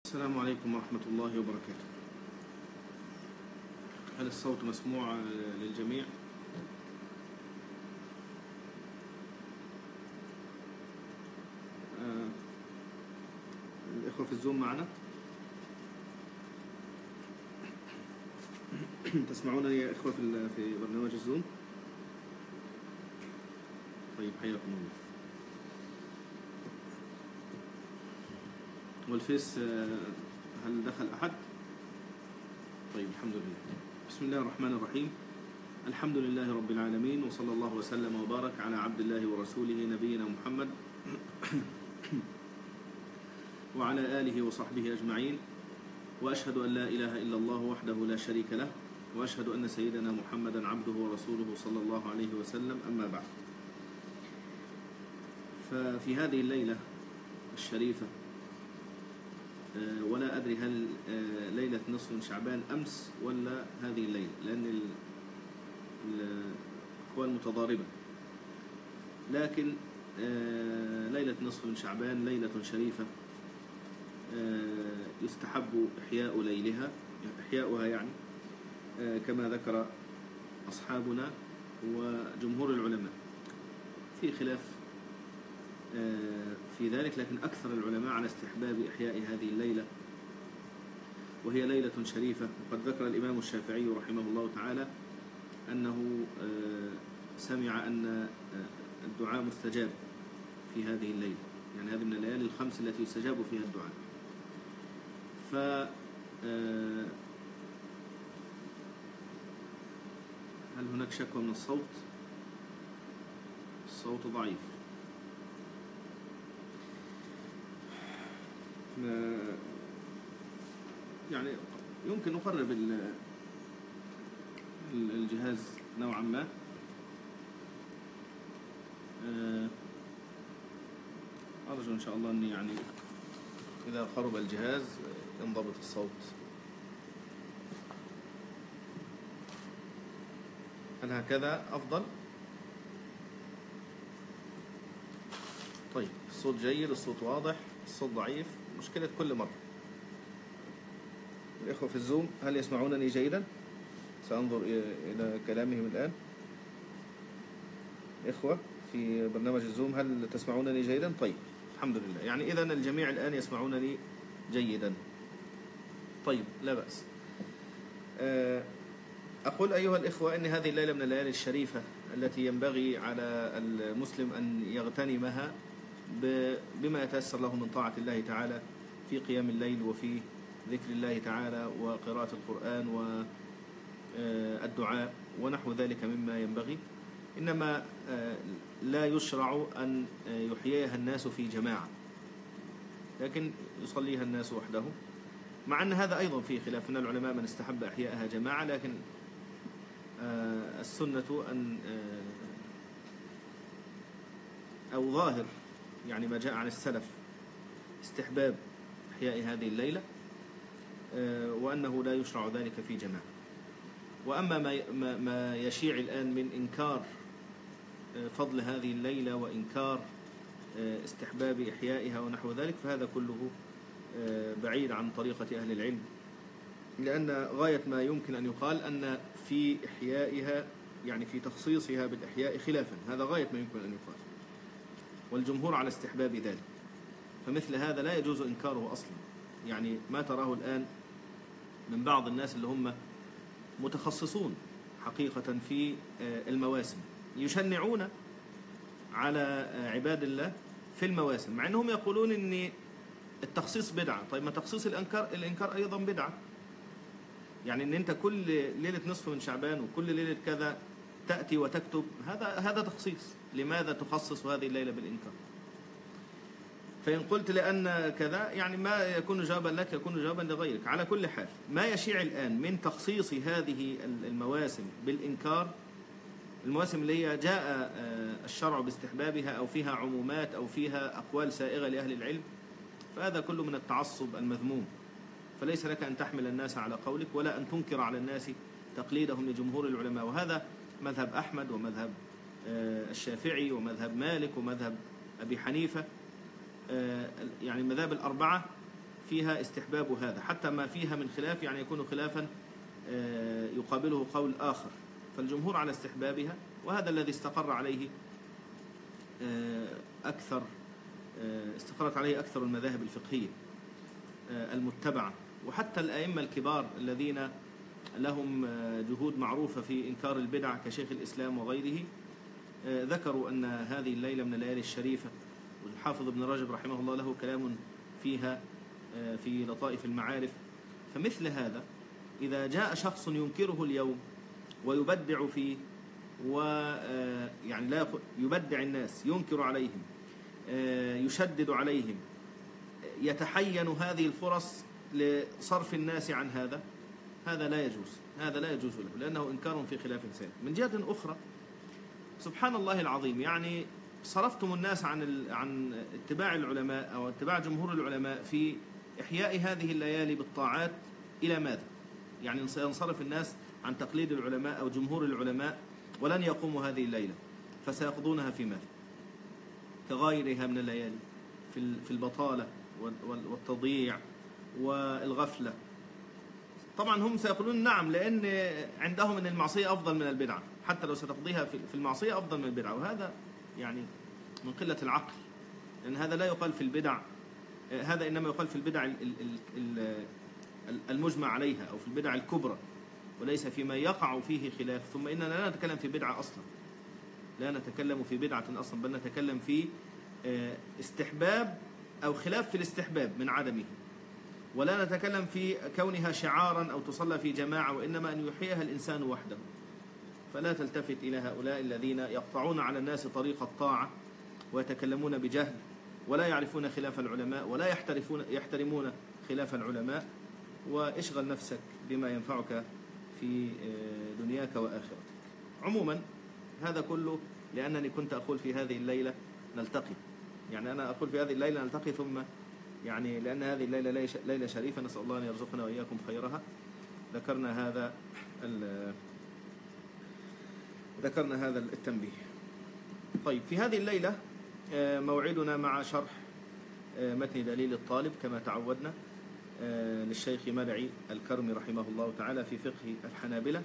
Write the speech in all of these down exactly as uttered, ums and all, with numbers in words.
السلام عليكم ورحمة الله وبركاته. هل الصوت مسموع للجميع؟ آه الإخوة في الزوم معنا؟ تسمعونني يا إخوة في في برنامج الزوم؟ طيب حياكم الله. والفيس هل دخل أحد؟ طيب الحمد لله. بسم الله الرحمن الرحيم. الحمد لله رب العالمين، وصلى الله وسلم وبارك على عبد الله ورسوله نبينا محمد وعلى آله وصحبه أجمعين، وأشهد أن لا إله إلا الله وحده لا شريك له، وأشهد أن سيدنا محمدا عبده ورسوله صلى الله عليه وسلم. أما بعد، ففي هذه الليلة الشريفة، ولا أدري هل ليلة نصف من شعبان أمس ولا هذه الليلة، لأن الأقوال متضاربة، لكن ليلة نصف من شعبان ليلة شريفة يستحب إحياء ليلها إحياؤها يعني كما ذكر أصحابنا وجمهور العلماء. في خلاف في ذلك، لكن أكثر العلماء على استحباب إحياء هذه الليلة، وهي ليلة شريفة. وقد ذكر الإمام الشافعي رحمه الله تعالى أنه سمع أن الدعاء مستجاب في هذه الليلة، يعني هذه من الليالي الخمس التي يستجاب فيها الدعاء. ف هل هناك شكوى من الصوت؟ الصوت ضعيف. يعني يمكن نقرب الجهاز نوعا ما. أرجو إن شاء الله أني يعني إذا قرب الجهاز ينضبط الصوت. هل هكذا أفضل؟ طيب، الصوت جيد، الصوت واضح، الصوت ضعيف، مشكلة كل مرة. الإخوة في الزوم هل يسمعونني جيدا؟ سأنظر إلى كلامهم الآن. إخوة في برنامج الزوم هل تسمعونني جيدا؟ طيب الحمد لله، يعني إذن الجميع الآن يسمعونني جيدا. طيب لا بأس. أقول أيها الإخوة إن هذه الليلة من الليالي الشريفة التي ينبغي على المسلم أن يغتنمها بما يتيسر له من طاعة الله تعالى في قيام الليل وفي ذكر الله تعالى وقراءة القرآن والدعاء ونحو ذلك مما ينبغي. إنما لا يشرع أن يحييها الناس في جماعة، لكن يصليها الناس وحده، مع أن هذا أيضا فيه خلاف من العلماء من استحب إحياءها جماعة، لكن السنة أن أو ظاهر يعني ما جاء عن السلف استحباب إحياء هذه الليلة، وأنه لا يشرع ذلك في جماعة. وأما ما يشيع الآن من إنكار فضل هذه الليلة وإنكار استحباب إحيائها ونحو ذلك، فهذا كله بعيد عن طريقة أهل العلم، لأن غاية ما يمكن أن يقال أن في إحيائها يعني في تخصيصها بالإحياء خلافا، هذا غاية ما يمكن أن يقال، والجمهور على استحباب ذلك. فمثل هذا لا يجوز إنكاره أصلا. يعني ما تراه الآن من بعض الناس اللي هم متخصصون حقيقة في المواسم، يشنعون على عباد الله في المواسم، مع أنهم يقولون أن التخصيص بدعة. طيب ما تخصيص الإنكار الإنكار أيضا بدعة. يعني أن أنت كل ليلة نصف من شعبان وكل ليلة كذا تأتي وتكتب، هذا هذا تخصيص. لماذا تخصص هذه الليلة بالإنكار؟ فإن قلت لأن كذا، يعني ما يكون جوابا لك يكون جوابا لغيرك. على كل حال، ما يشيع الآن من تخصيص هذه المواسم بالإنكار، المواسم اللي هي جاء الشرع باستحبابها أو فيها عمومات أو فيها أقوال سائغة لأهل العلم، فهذا كله من التعصب المذموم. فليس لك أن تحمل الناس على قولك، ولا أن تنكر على الناس تقليدهم لجمهور العلماء. وهذا مذهب أحمد ومذهب الشافعي ومذهب مالك ومذهب أبي حنيفة، يعني المذاهب الأربعة فيها استحباب هذا، حتى ما فيها من خلاف يعني يكون خلافا يقابله قول آخر، فالجمهور على استحبابها، وهذا الذي استقر عليه أكثر استقرت عليه أكثر المذاهب الفقهية المتبعة، وحتى الأئمة الكبار الذين لهم جهود معروفة في إنكار البدع كشيخ الإسلام وغيره ذكروا أن هذه الليلة من الليالي الشريفة، والحافظ ابن رجب رحمه الله له كلام فيها في لطائف المعارف. فمثل هذا إذا جاء شخص ينكره اليوم ويبدع فيه، ويعني لا يبدع الناس، ينكر عليهم، يشدد عليهم، يتحين هذه الفرص لصرف الناس عن هذا، هذا لا يجوز، هذا لا يجوز له، لأنه إنكار في خلاف سائر. من جهة أخرى سبحان الله العظيم، يعني صرفتم الناس عن عن اتباع العلماء أو اتباع جمهور العلماء في إحياء هذه الليالي بالطاعات إلى ماذا؟ يعني سينصرف الناس عن تقليد العلماء أو جمهور العلماء ولن يقوموا هذه الليلة، فسيقضونها في ماذا؟ كغيرها من الليالي في البطالة والتضييع والغفلة. طبعا هم سيقولون نعم، لأن عندهم أن المعصية أفضل من البدعة، حتى لو ستقضيها في المعصية أفضل من البدعة، وهذا يعني من قلة العقل، لأن هذا لا يقال في البدع، هذا إنما يقال في البدع المجمع عليها أو في البدع الكبرى، وليس فيما يقع فيه خلاف. ثم إننا لا نتكلم في بدعة أصلا، لا نتكلم في بدعة أصلا، بل نتكلم في استحباب أو خلاف في الاستحباب من عدمه، ولا نتكلم في كونها شعارا أو تصلى في جماعة، وإنما أن يحييها الإنسان وحده. فلا تلتفت إلى هؤلاء الذين يقطعون على الناس طريق الطاعة ويتكلمون بجهل ولا يعرفون خلاف العلماء ولا يحترفون يحترمون خلاف العلماء، واشغل نفسك بما ينفعك في دنياك وآخرتك. عموما هذا كله لأنني كنت أقول في هذه الليلة نلتقي، يعني أنا أقول في هذه الليلة نلتقي، ثم يعني لأن هذه الليلة ليلة شريفة، نسأل الله أن يرزقنا وإياكم خيرها. ذكرنا هذا ذكرنا هذا التنبيه. طيب، في هذه الليلة موعدنا مع شرح متن دليل الطالب كما تعودنا للشيخ مرعي الكرمي رحمه الله تعالى في فقه الحنابلة،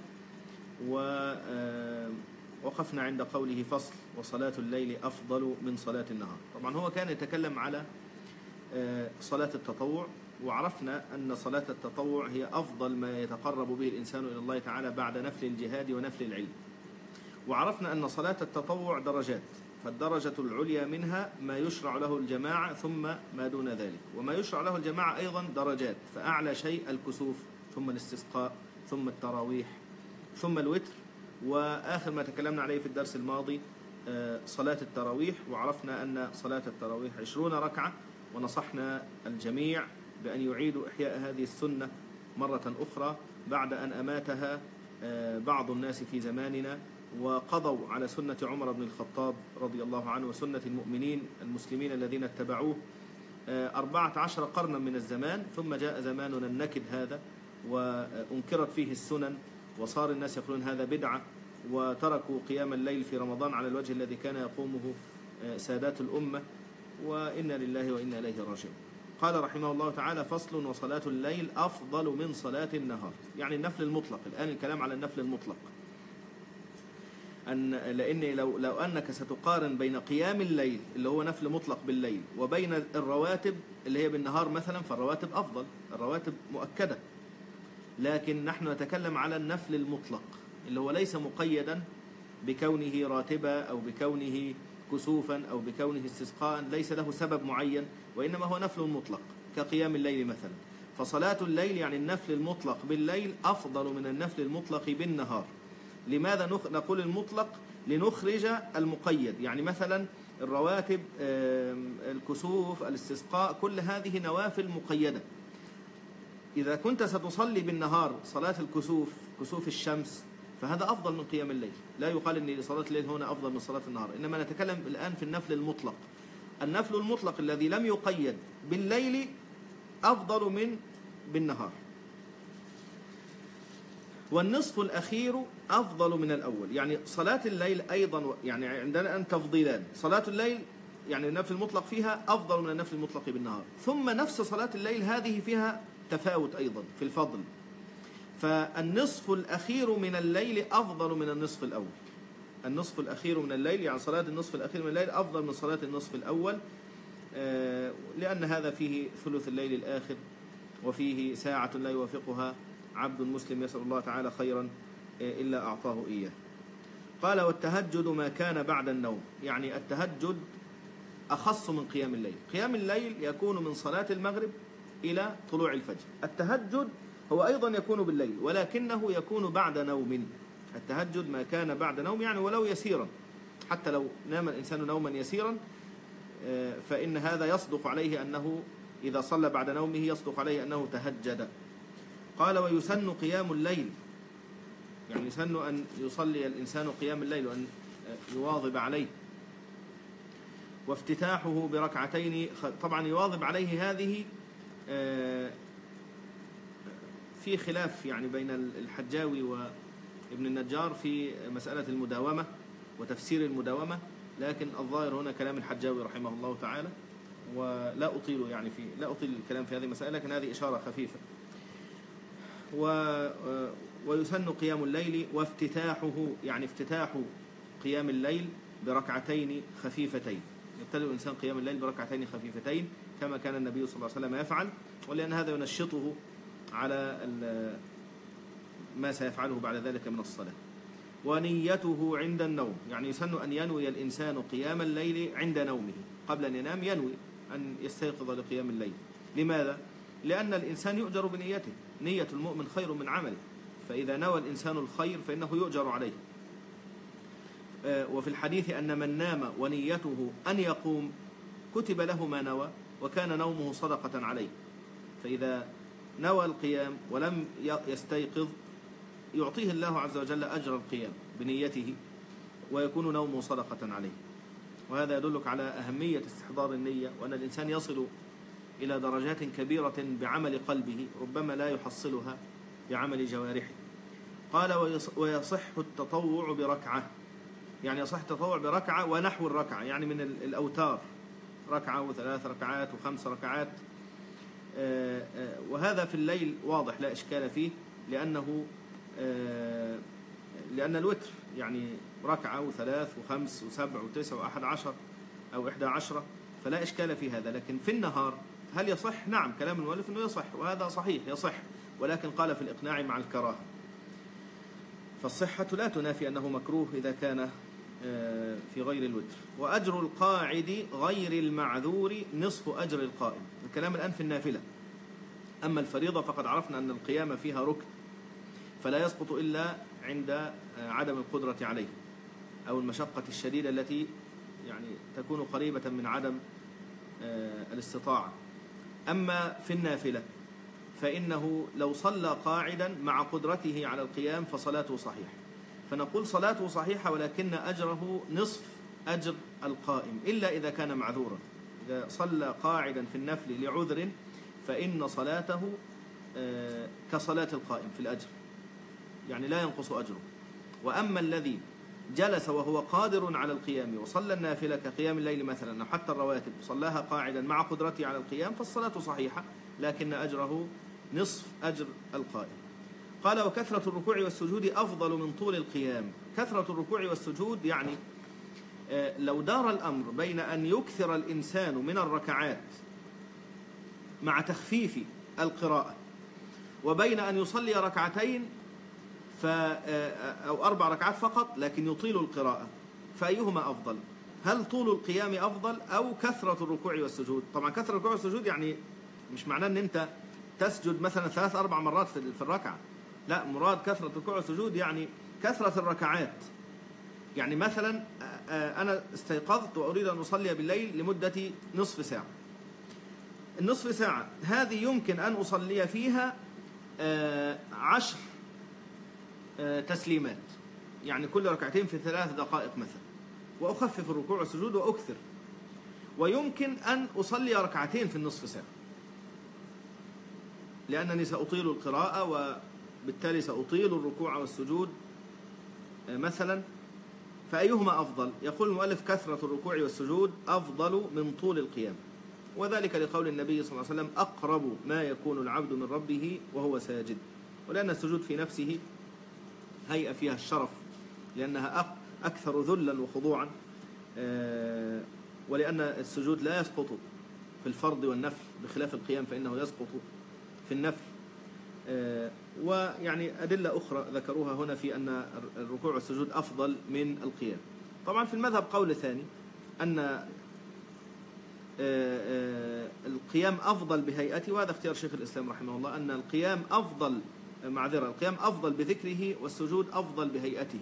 ووقفنا عند قوله فصل وصلاة الليل أفضل من صلاة النهار. طبعا هو كان يتكلم على صلاة التطوع، وعرفنا أن صلاة التطوع هي أفضل ما يتقرب به الإنسان إلى الله تعالى بعد نفل الجهاد ونفل العلم. وعرفنا أن صلاة التطوع درجات، فالدرجة العليا منها ما يشرع له الجماعة ثم ما دون ذلك، وما يشرع له الجماعة أيضا درجات، فأعلى شيء الكسوف، ثم الاستسقاء، ثم التراويح، ثم الوتر، وآخر ما تكلمنا عليه في الدرس الماضي صلاة التراويح. وعرفنا أن صلاة التراويح عشرون ركعة، ونصحنا الجميع بأن يعيدوا إحياء هذه السنة مرة أخرى بعد أن أماتها بعض الناس في زماننا، وقضوا على سنة عمر بن الخطاب رضي الله عنه وسنة المؤمنين المسلمين الذين اتبعوه أربعة عشر قرنا من الزمان، ثم جاء زماننا النكد هذا وأنكرت فيه السنن، وصار الناس يقولون هذا بدعة، وتركوا قيام الليل في رمضان على الوجه الذي كان يقومه سادات الأمة، وإنا لله وإنا إليه راجعون. قال رحمه الله تعالى فصل وصلاة الليل أفضل من صلاة النهار، يعني النفل المطلق. الآن الكلام على النفل المطلق، أن لأن لو لو أنك ستقارن بين قيام الليل اللي هو نفل مطلق بالليل وبين الرواتب اللي هي بالنهار مثلا، فالرواتب أفضل، الرواتب مؤكدة، لكن نحن نتكلم على النفل المطلق اللي هو ليس مقيدا بكونه راتبة أو بكونه كسوفا أو بكونه استسقاء، ليس له سبب معين، وإنما هو نفل مطلق كقيام الليل مثلا. فصلاة الليل يعني النفل المطلق بالليل أفضل من النفل المطلق بالنهار. لماذا نقول المطلق؟ لنخرج المقيد، يعني مثلا الرواتب، الكسوف، الاستسقاء، كل هذه نوافل مقيدة. إذا كنت ستصلي بالنهار صلاة الكسوف، كسوف الشمس، فهذا أفضل من قيام الليل. لا يقال أن صلاة الليل هنا أفضل من صلاة النهار، إنما نتكلم الآن في النفل المطلق. النفل المطلق الذي لم يقيد بالليل أفضل من بالنهار. والنصف الأخير أفضل من الأول، يعني صلاة الليل أيضا، يعني عندنا أن تفضيلان. صلاة الليل يعني النفل المطلق فيها أفضل من النفل المطلق بالنهار. ثم نفس صلاة الليل هذه فيها تفاوت أيضا في الفضل، فالنصف الأخير من الليل أفضل من النصف الأول. النصف الأخير من الليل يعني صلاة النصف الأخير من الليل أفضل من صلاة النصف الأول، لأن هذا فيه ثلث الليل الآخر، وفيه ساعة لا يوافقها عبد مسلم يسأل الله تعالى خيرا إلا أعطاه إياه. قال والتهجد ما كان بعد النوم، يعني التهجد أخص من قيام الليل. قيام الليل يكون من صلاة المغرب إلى طلوع الفجر، التهجد هو أيضا يكون بالليل ولكنه يكون بعد نوم. التهجد ما كان بعد نوم، يعني ولو يسيرا، حتى لو نام الإنسان نوما يسيرا فإن هذا يصدق عليه أنه إذا صلى بعد نومه يصدق عليه أنه تهجد. قال ويسن قيام الليل، يعني يسن أن يصلي الإنسان قيام الليل وأن يواظب عليه. وافتتاحه بركعتين، طبعا يواظب عليه هذه في خلاف يعني بين الحجاوي وابن النجار في مسألة المداومة وتفسير المداومة، لكن الظاهر هنا كلام الحجاوي رحمه الله تعالى، ولا أطيل يعني في لا أطيل الكلام في هذه المسألة، لكن هذه إشارة خفيفة. و ويسن قيام الليل وافتتاحه، يعني افتتاح قيام الليل بركعتين خفيفتين. يبتدئ الإنسان قيام الليل بركعتين خفيفتين كما كان النبي صلى الله عليه وسلم يفعل، ولأن هذا ينشطه على ما سيفعله بعد ذلك من الصلاة. ونيته عند النوم، يعني يسن أن ينوي الإنسان قيام الليل عند نومه، قبل أن ينام ينوي أن يستيقظ لقيام الليل. لماذا؟ لأن الإنسان يؤجر بنيته، نية المؤمن خير من عمله، فإذا نوى الإنسان الخير فإنه يؤجر عليه. وفي الحديث أن من نام ونيته أن يقوم كتب له ما نوى وكان نومه صدقة عليه. فإذا نوى القيام ولم يستيقظ يعطيه الله عز وجل أجر القيام بنيته ويكون نومه صدقة عليه. وهذا يدلك على أهمية استحضار النية، وأن الإنسان يصل إلى درجات كبيرة بعمل قلبه ربما لا يحصلها بعمل جوارحه. قال ويصح التطوع بركعة، يعني يصح التطوع بركعة ونحو الركعة، يعني من الأوتار، ركعة وثلاث ركعات وخمس ركعات. وهذا في الليل واضح لا إشكال فيه، لأنه لأن الوتر يعني ركعة وثلاث وخمس وسبع وتسع وأحد عشر أو إحدى عشرة، فلا إشكال في هذا. لكن في النهار هل يصح؟ نعم، كلام المؤلف أنه يصح، وهذا صحيح يصح، ولكن قال في الإقناع مع الكراهة. فالصحة لا تنافي أنه مكروه إذا كان في غير الوتر. وأجر القاعد غير المعذور نصف أجر القائم. الكلام الآن في النافلة. أما الفريضة فقد عرفنا أن القيام فيها ركن، فلا يسقط إلا عند عدم القدرة عليه أو المشقة الشديدة التي يعني تكون قريبة من عدم الاستطاعة. أما في النافلة فإنه لو صلى قاعدا مع قدرته على القيام فصلاته صحيحة، فنقول صلاته صحيحة ولكن أجره نصف أجر القائم، إلا إذا كان معذورا. إذا صلى قاعدا في النفل لعذر فإن صلاته كصلاة القائم في الأجر، يعني لا ينقص أجره. وأما الذي جلس وهو قادر على القيام وصلى النافلة كقيام الليل مثلا أو حتى الرواتب صلاها قاعدا مع قدرته على القيام فالصلاة صحيحة، لكن أجره نصف أجر القائم. قال وكثرة الركوع والسجود أفضل من طول القيام. كثرة الركوع والسجود يعني لو دار الأمر بين أن يكثر الإنسان من الركعات مع تخفيف القراءة وبين أن يصلي ركعتين ف أو أربع ركعات فقط لكن يطيل القراءة، فأيهما أفضل؟ هل طول القيام أفضل أو كثرة الركوع والسجود؟ طبعا كثرة الركوع والسجود يعني مش معناه أن أنت تسجد مثلا ثلاث أربع مرات في الركعة، لا، مراد كثرة الركوع والسجود يعني كثرة الركعات. يعني مثلا أنا استيقظت وأريد أن أصلي بالليل لمدة نصف ساعة، النصف ساعة هذه يمكن أن أصلي فيها عشر تسليمات، يعني كل ركعتين في ثلاث دقائق مثلا، وأخفف الركوع والسجود وأكثر. ويمكن أن أصلي ركعتين في النصف ساعة لأنني سأطيل القراءة وبالتالي سأطيل الركوع والسجود مثلا، فأيهما أفضل؟ يقول المؤلف كثرة الركوع والسجود أفضل من طول القيام، وذلك لقول النبي صلى الله عليه وسلم أقرب ما يكون العبد من ربه وهو ساجد، ولأن السجود في نفسه هيئة فيها الشرف، لأنها أكثر ذلا وخضوعا، ولأن السجود لا يسقط في الفرض والنفل بخلاف القيام فإنه يسقط في النفل. ويعني أدلة أخرى ذكروها هنا في أن الركوع والسجود أفضل من القيام. طبعا في المذهب قول ثاني أن القيام أفضل بهيئته، وهذا اختيار شيخ الإسلام رحمه الله، أن القيام أفضل معذرة القيام أفضل بذكره والسجود أفضل بهيئته.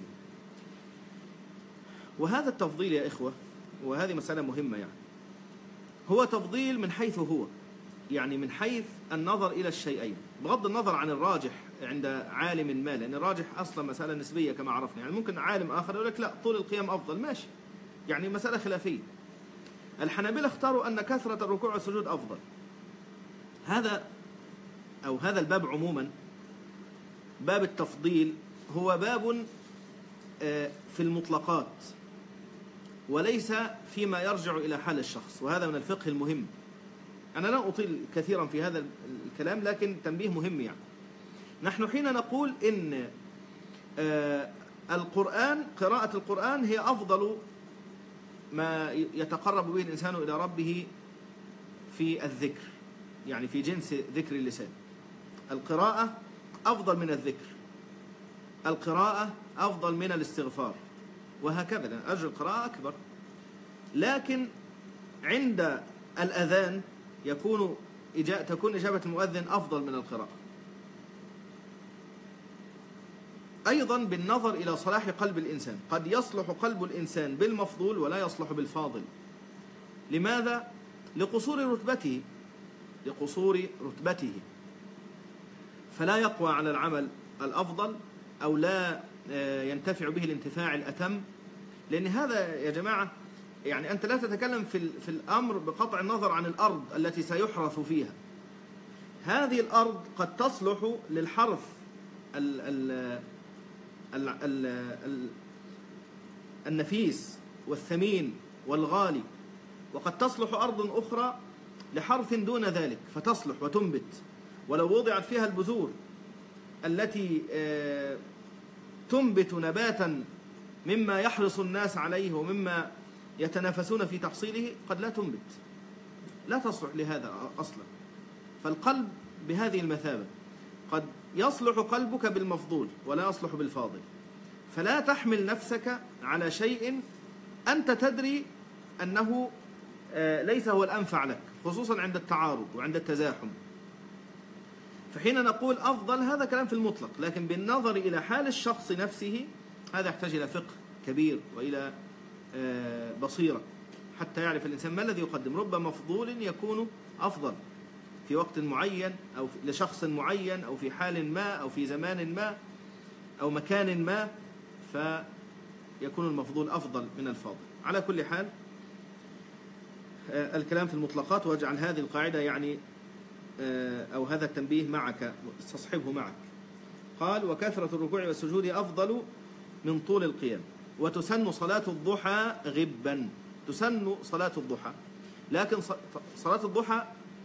وهذا التفضيل يا إخوة، وهذه مسألة مهمة، يعني هو تفضيل من حيث هو، يعني من حيث النظر إلى الشيئين بغض النظر عن الراجح عند عالم ما، لأن الراجح أصلا مسألة نسبية كما عرفنا. يعني ممكن عالم آخر يقول لك لا طول القيام أفضل، ماشي، يعني مسألة خلافية. الحنابلة اختاروا أن كثرة الركوع والسجود أفضل. هذا أو هذا الباب عموما، باب التفضيل، هو باب في المطلقات وليس فيما يرجع إلى حال الشخص، وهذا من الفقه المهم. أنا لا أطيل كثيرا في هذا الكلام، لكن تنبيه مهم. يعني نحن حين نقول إن القرآن، قراءة القرآن هي أفضل ما يتقرب به الإنسان إلى ربه في الذكر، يعني في جنس ذكر اللسان، القراءة أفضل من الذكر، القراءة أفضل من الاستغفار، وهكذا، لأن أجر القراءة أكبر. لكن عند الأذان يكون تكون إجابة المؤذن أفضل من القراءة. أيضا بالنظر إلى صلاح قلب الإنسان، قد يصلح قلب الإنسان بالمفضول ولا يصلح بالفاضل. لماذا؟ لقصور رتبته لقصور رتبته فلا يقوى على العمل الأفضل، أو لا ينتفع به الانتفاع الأتم. لأن هذا يا جماعة، يعني أنت لا تتكلم في في الأمر بقطع النظر عن الأرض التي سيحرث فيها. هذه الأرض قد تصلح للحرث ال ال ال ال ال النفيس والثمين والغالي، وقد تصلح أرض أخرى لحرث دون ذلك فتصلح وتنبت، ولو وضعت فيها البذور التي تنبت نباتا مما يحرص الناس عليه ومما يتنافسون في تحصيله قد لا تنبت، لا تصلح لهذا أصلا. فالقلب بهذه المثابة، قد يصلح قلبك بالمفضول ولا يصلح بالفاضل، فلا تحمل نفسك على شيء أنت تدري أنه ليس هو الأنفع لك، خصوصا عند التعارض وعند التزاحم. فحين نقول أفضل، هذا كلام في المطلق، لكن بالنظر إلى حال الشخص نفسه هذا يحتاج إلى فقه كبير وإلى بصيرة حتى يعرف الإنسان ما الذي يقدم. رب مفضول يكون أفضل في وقت معين أو لشخص معين أو في حال ما أو في زمان ما أو مكان ما، فيكون المفضول أفضل من الفاضل. على كل حال الكلام في المطلقات، واجعل هذه القاعدة يعني أو هذا التنبيه معك، استصحبه معك. قال: وكثرة الركوع والسجود أفضل من طول القيام، وتسن صلاة الضحى غبا. تسن صلاة الضحى، لكن صلاة الضحى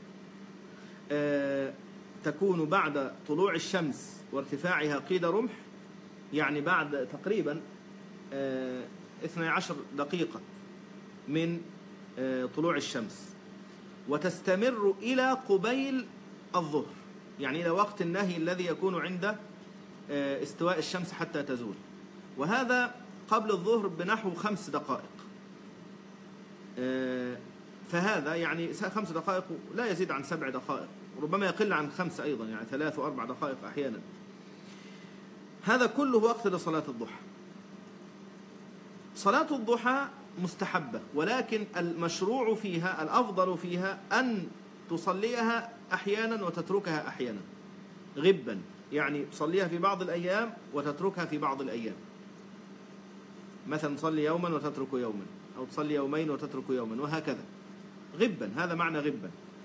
تكون بعد طلوع الشمس وارتفاعها قيد رمح، يعني بعد تقريبا اثنتي عشرة دقيقة من طلوع الشمس، وتستمر إلى قبيل الظهر، يعني إلى وقت النهي الذي يكون عند استواء الشمس حتى تزول، وهذا قبل الظهر بنحو خمس دقائق. فهذا يعني خمس دقائق لا يزيد عن سبع دقائق، وربما يقل عن خمس أيضا، يعني ثلاث وأربع دقائق أحيانا. هذا كله وقت لصلاة الضحى. صلاة الضحى مستحبة، ولكن المشروع فيها، الأفضل فيها أن تصليها أحيانا وتتركها أحيانا غبا، يعني تصليها في بعض الأيام وتتركها في بعض الأيام. مثلا تصلي يوما وتترك يوما، أو تصلي يومين وتترك يوما، وهكذا غبا. هذا معنى غبا.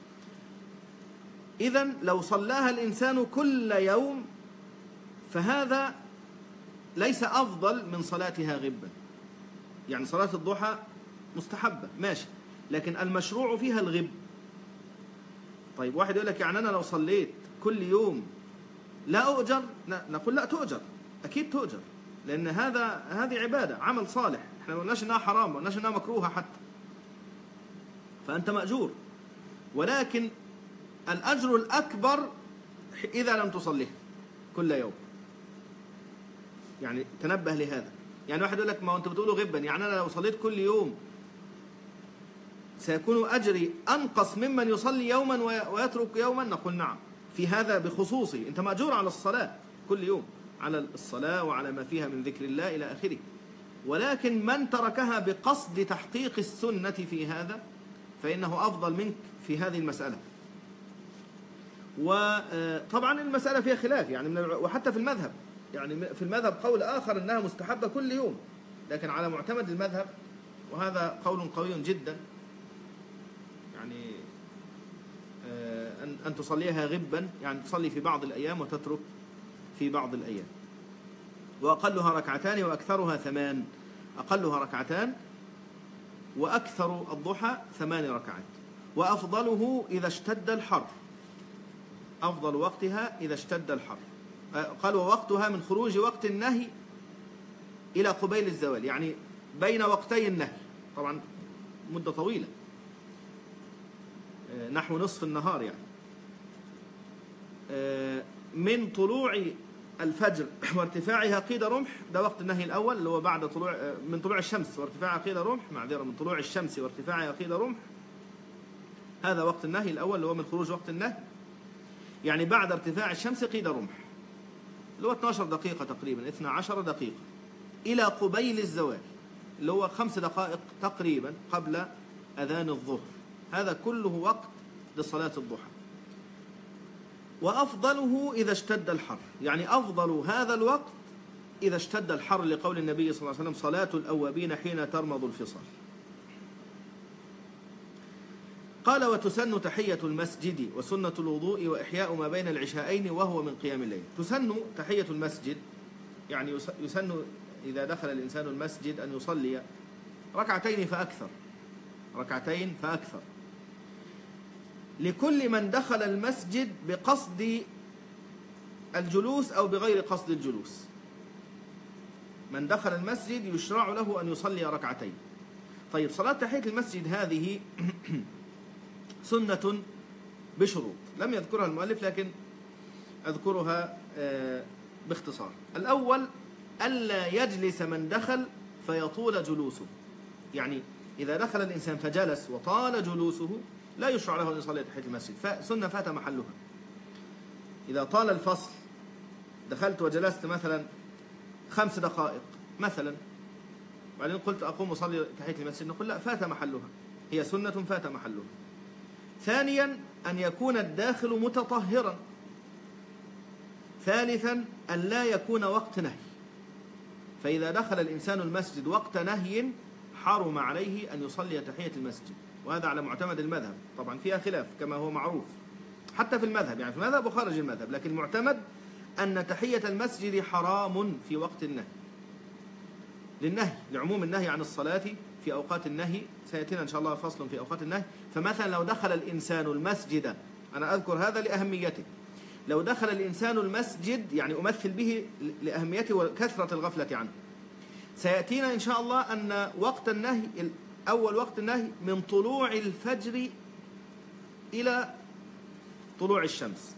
إذن لو صلاها الإنسان كل يوم فهذا ليس أفضل من صلاتها غبا، يعني صلاة الضحى مستحبة ماشي، لكن المشروع فيها الغب. طيب واحد يقول لك يعني أنا لو صليت كل يوم لا أؤجر؟ لا، نقول لا تؤجر، أكيد تؤجر، لأن هذا هذه عبادة، عمل صالح، احنا ما قلناش إنها حرام، ما قلناش إنها مكروهة حتى، فأنت مأجور. ولكن الأجر الأكبر إذا لم تصليه كل يوم. يعني تنبه لهذا. يعني واحد يقول لك ما أنت بتقوله غبا، يعني أنا لو صليت كل يوم سيكون أجري أنقص ممن يصلي يوما ويترك يوما؟ نقول نعم، في هذا بخصوصي، أنت مأجور على الصلاة كل يوم، على الصلاة وعلى ما فيها من ذكر الله إلى آخره. ولكن من تركها بقصد تحقيق السنة في هذا فإنه أفضل منك في هذه المسألة. وطبعا المسألة فيها خلاف يعني من وحتى في المذهب، يعني في المذهب قول آخر أنها مستحبة كل يوم، لكن على معتمد المذهب وهذا قول قوي جدا يعني أن تصليها غبا، يعني تصلي في بعض الأيام وتترك في بعض الأيام. وأقلها ركعتان وأكثرها ثمان، أقلها ركعتان وأكثر الضحى ثمان ركعات. وأفضله إذا اشتد الحر، أفضل وقتها إذا اشتد الحر. قال ووقتها من خروج وقت النهي إلى قبيل الزوال، يعني بين وقتي النهي، طبعا مدة طويلة نحو نصف النهار، يعني من طلوع الفجر وارتفاعها قيد رمح، ده وقت النهي الأول اللي هو بعد طلوع من طلوع الشمس وارتفاعها قيد رمح، معذرة من طلوع الشمس وارتفاعها قيد رمح، هذا وقت النهي الأول اللي هو من خروج وقت النهي، يعني بعد ارتفاع الشمس قيد رمح اللي هو اثنتي عشرة دقيقة تقريبا، اثنتي عشرة دقيقة، إلى قبيل الزوال اللي هو خمس دقائق تقريبا قبل أذان الظهر، هذا كله وقت لصلاة الضحى. وأفضله إذا اشتد الحر، يعني أفضل هذا الوقت إذا اشتد الحر، لقول النبي صلى الله عليه وسلم صلاة الأوابين حين ترمض الفصال. قال وتسن تحية المسجد وسنة الوضوء وإحياء ما بين العشاءين وهو من قيام الليل. تسن تحية المسجد، يعني يسن إذا دخل الإنسان المسجد أن يصلي ركعتين فأكثر، ركعتين فأكثر، لكل من دخل المسجد بقصد الجلوس أو بغير قصد الجلوس. من دخل المسجد يشرع له أن يصلي ركعتين. طيب صلاة تحية المسجد هذه سنة بشروط لم يذكرها المؤلف، لكن أذكرها باختصار. الأول ألا يجلس من دخل فيطول جلوسه، يعني إذا دخل الإنسان فجلس وطال جلوسه لا يشرع له أن يصلي تحية المسجد، فسنة فات محلها. إذا طال الفصل، دخلت وجلست مثلا خمس دقائق مثلا، بعدين قلت أقوم أصلي تحية المسجد، نقول لا، فات محلها، هي سنة فات محلها. ثانيا أن يكون الداخل متطهرا. ثالثا أن لا يكون وقت نهي، فإذا دخل الإنسان المسجد وقت نهي حرم عليه أن يصلي تحية المسجد، وهذا على معتمد المذهب، طبعا فيها خلاف كما هو معروف حتى في المذهب، يعني في المذهب وخارج المذهب، لكن المعتمد أن تحية المسجد حرام في وقت النهي، للنهي، لعموم النهي عن الصلاة في أوقات النهي، سيأتينا إن شاء الله فصل في أوقات النهي. فمثلا لو دخل الإنسان المسجد، أنا أذكر هذا لأهميته، لو دخل الإنسان المسجد يعني أمثل به لأهميته وكثرة الغفلة عنه، سيأتينا إن شاء الله أن وقت النهي، أول وقت النهي من طلوع الفجر إلى طلوع الشمس،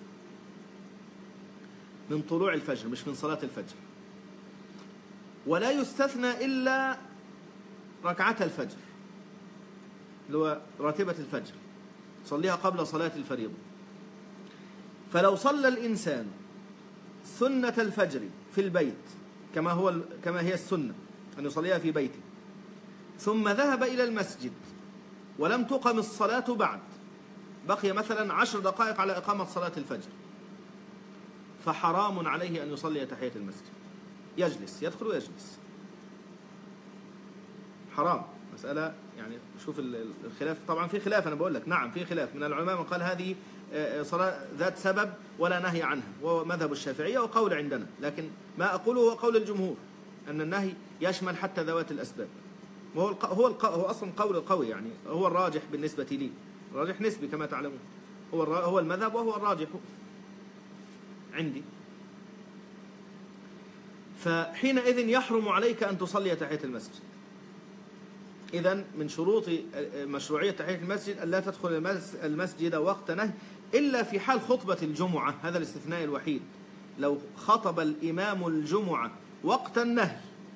من طلوع الفجر مش من صلاة الفجر، ولا يستثنى إلا ركعة الفجر اللي هو راتبة الفجر، صليها قبل صلاة الفريضة. فلو صلى الإنسان سنة الفجر في البيت كما هو كما هي السنة أن يصليها في بيته، ثم ذهب إلى المسجد ولم تقم الصلاة بعد، بقي مثلا عشر دقائق على إقامة صلاة الفجر، فحرام عليه أن يصلي تحية المسجد، يجلس، يدخل ويجلس، حرام. مسألة يعني شوف الخلاف، طبعا في خلاف، أنا بقول لك نعم في خلاف من العلماء من قال هذه صلاة ذات سبب ولا نهي عنها، ومذهب الشافعية وقول عندنا، لكن ما أقوله هو قول الجمهور أن النهي يشمل حتى ذوات الأسباب. وهو الق... هو الق... هو أصلا قول القوي، يعني هو الراجح بالنسبة لي، الراجح نسبي كما تعلمون، هو الر... هو المذهب وهو الراجح عندي. فحينئذ يحرم عليك أن تصلي تحية المسجد. إذن من شروط مشروعية تحية المسجد أن لا تدخل المسجد وقت نهي إلا في حال خطبة الجمعة، هذا الاستثناء الوحيد. لو خطب الإمام الجمعة وقت النهي،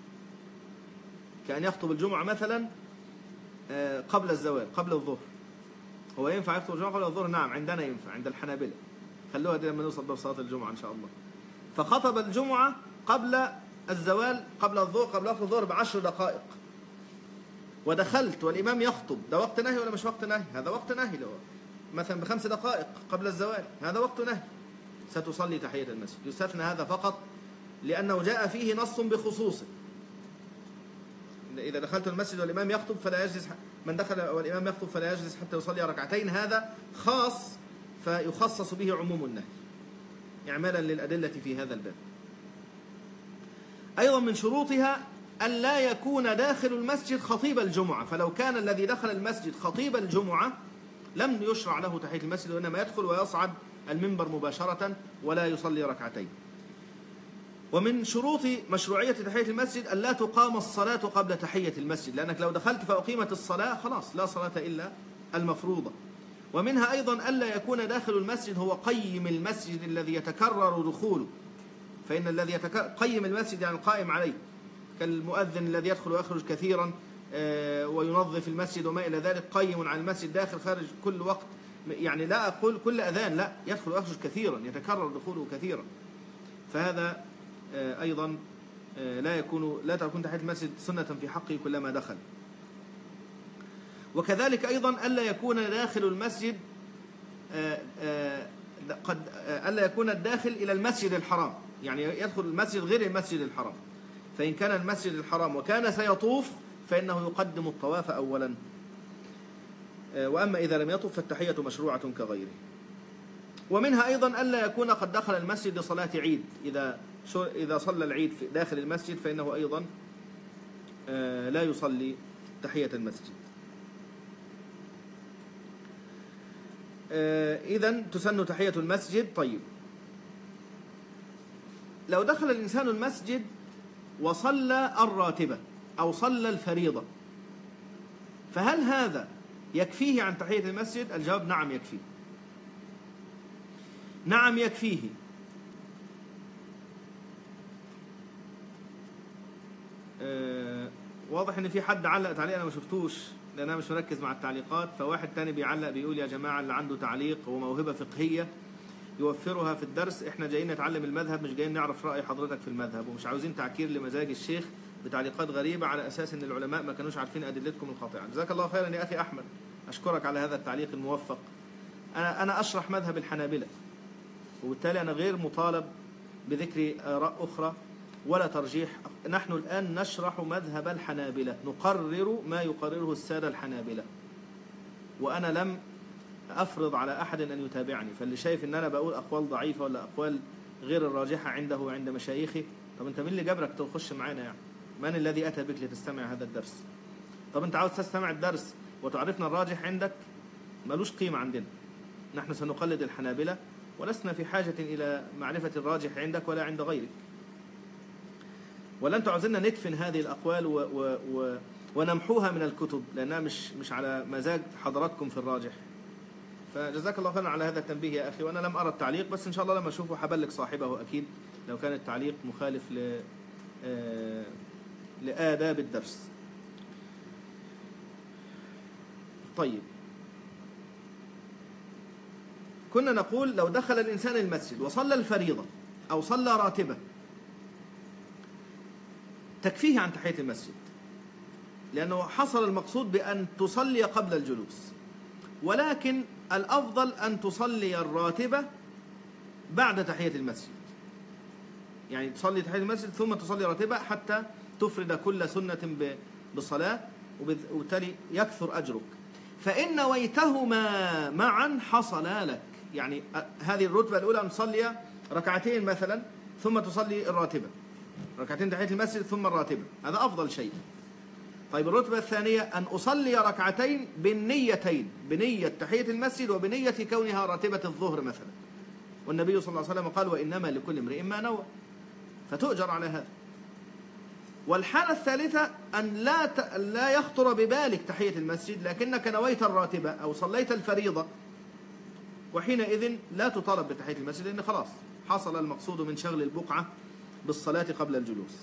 كأن يخطب الجمعة مثلا قبل الزوال قبل الظهر، هو ينفع يخطب الجمعة قبل الظهر؟ نعم عندنا ينفع، عند الحنابلة، خلوها دي لما نوصل بصلاة الجمعة إن شاء الله. فخطب الجمعة قبل الزوال قبل الظهر قبل وقت الظهر بعشر دقائق، ودخلت والإمام يخطب، ده وقت نهي ولا مش وقت نهي؟ هذا وقت نهي. لو مثلا بخمس دقائق قبل الزوال هذا وقت نهي، ستصلي تحية المسجد. يستثنى هذا فقط لأنه جاء فيه نص بخصوصه. إذا دخلت المسجد والإمام يخطب فلا يجلس، من دخل والإمام يخطب فلا يجلس حتى يصلي ركعتين، هذا خاص فيخصص به عموم النهي إعمالا للأدلة في هذا الباب. أيضا من شروطها أن لا يكون داخل المسجد خطيب الجمعة، فلو كان الذي دخل المسجد خطيب الجمعة لم يشرع له تحية المسجد، وإنما يدخل ويصعد المنبر مباشرة ولا يصلي ركعتين. ومن شروط مشروعية تحية المسجد أن لا تقام الصلاة قبل تحية المسجد، لأنك لو دخلت فأقيمت الصلاة خلاص لا صلاة إلا المفروضة. ومنها أيضا ألا يكون داخل المسجد هو قيم المسجد الذي يتكرر دخوله، فإن الذي قيم المسجد يعني القائم عليه، كالمؤذن الذي يدخل ويخرج كثيرا وينظف المسجد وما إلى ذلك، قيم على المسجد داخل خارج كل وقت، يعني لا أقول كل أذان، لا، يدخل ويخرج كثيرا يتكرر دخوله كثيرا، فهذا أيضا لا يكون لا تكون تحية المسجد سنة في حقه كلما دخل. وكذلك أيضا ألا يكون داخل المسجد قد ألا يكون الداخل إلى المسجد الحرام، يعني يدخل المسجد غير المسجد الحرام، فإن كان المسجد الحرام وكان سيطوف فإنه يقدم الطواف أولا، وأما إذا لم يطوف فالتحية مشروعة كغيره. ومنها أيضا ألا يكون قد دخل المسجد لصلاة عيد، إذا إذا صلى العيد في داخل المسجد فإنه أيضا لا يصلي تحية المسجد. إذن تسن تحية المسجد. طيب، لو دخل الإنسان المسجد وصلى الراتبة أو صلى الفريضة، فهل هذا يكفيه عن تحية المسجد؟ الجواب نعم يكفيه، نعم يكفيه. أه واضح ان في حد علق تعليق انا ما شفتوش لان انا مش مركز مع التعليقات، فواحد تاني بيعلق بيقول يا جماعه اللي عنده تعليق وموهبه فقهيه يوفرها في الدرس، احنا جايين نتعلم المذهب مش جايين نعرف راي حضرتك في المذهب، ومش عاوزين تعكير لمزاج الشيخ بتعليقات غريبه على اساس ان العلماء ما كانوش عارفين ادلتكم القاطعه. جزاك الله خيرا يا اخي احمد، اشكرك على هذا التعليق الموفق. انا انا اشرح مذهب الحنابلة، وبالتالي انا غير مطالب بذكر اراء اخرى ولا ترجيح. نحن الآن نشرح مذهب الحنابلة، نقرر ما يقرره السادة الحنابلة، وأنا لم أفرض على أحد أن يتابعني. فاللي شايف أن أنا بقول أقوال ضعيفة ولا أقوال غير الراجحة عنده وعند مشايخه، طب أنت من اللي جبرك تخش معانا؟ يعني من الذي أتى بك لتستمع هذا الدرس؟ طب أنت عاوز تستمع الدرس وتعرفنا الراجح عندك؟ ملوش قيمة عندنا. نحن سنقلد الحنابلة ولسنا في حاجة إلى معرفة الراجح عندك ولا عند غيرك. ولا أنتوا عاوزيننا ندفن هذه الأقوال و و و ونمحوها من الكتب لأنها مش مش على مزاج حضراتكم في الراجح. فجزاك الله خيرا على هذا التنبيه يا أخي، وأنا لم أرى التعليق، بس إن شاء الله لما أشوفه حبلغ صاحبه أكيد لو كان التعليق مخالف ل لآداب الدرس. طيب، كنا نقول لو دخل الإنسان المسجد وصلى الفريضة أو صلى راتبة تكفيه عن تحية المسجد، لأنه حصل المقصود بأن تصلي قبل الجلوس، ولكن الأفضل أن تصلي الراتبة بعد تحية المسجد، يعني تصلي تحية المسجد ثم تصلي راتبة حتى تفرد كل سنة بصلاة، وبالتالي يكثر أجرك. فإن نويتهما معا حصل لك، يعني هذه الرتبة الأولى أن تصلي ركعتين مثلا ثم تصلي الراتبة، ركعتين تحية المسجد ثم الراتبة، هذا أفضل شيء. طيب الرتبة الثانية أن أصلي ركعتين بالنيتين، بنية تحية المسجد وبنية كونها راتبة الظهر مثلا، والنبي صلى الله عليه وسلم قال وإنما لكل امرئ ما نوى، فتؤجر على هذا. والحالة الثالثة أن لا ت... لا يخطر ببالك تحية المسجد لكنك نويت الراتبة أو صليت الفريضة، وحينئذ لا تطالب بتحية المسجد لأن خلاص حصل المقصود من شغل البقعة بالصلاة قبل الجلوس.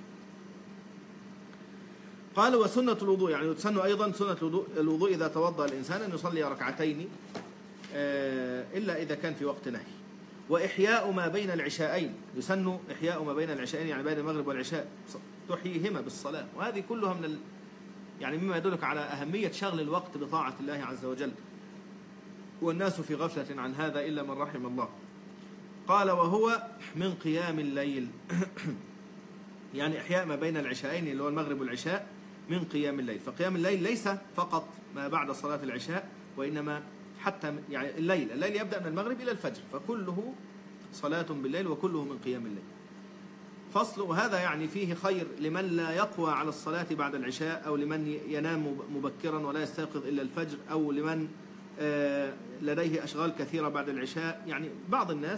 قال وسنة الوضوء، يعني يتسن أيضا سنة الوضوء, الوضوء إذا توضأ الإنسان أن يصلي ركعتين إلا إذا كان في وقت نهي. وإحياء ما بين العشاءين، يسن إحياء ما بين العشاءين يعني بين المغرب والعشاء تحييهما بالصلاة، وهذه كلها من ال... يعني مما يدلك على أهمية شغل الوقت بطاعة الله عز وجل، والناس في غفلة عن هذا إلا من رحم الله. قال وهو من قيام الليل يعني إحياء ما بين العشاءين اللي هو المغرب والعشاء من قيام الليل. فقيام الليل ليس فقط ما بعد صلاة العشاء، وإنما حتى يعني الليل الليل يبدأ من المغرب إلى الفجر، فكله صلاة بالليل وكله من قيام الليل. فصل، وهذا يعني فيه خير لمن لا يقوى على الصلاة بعد العشاء، أو لمن ينام مبكرا ولا يستيقظ إلا الفجر، أو لمن لديه أشغال كثيرة بعد العشاء. يعني بعض الناس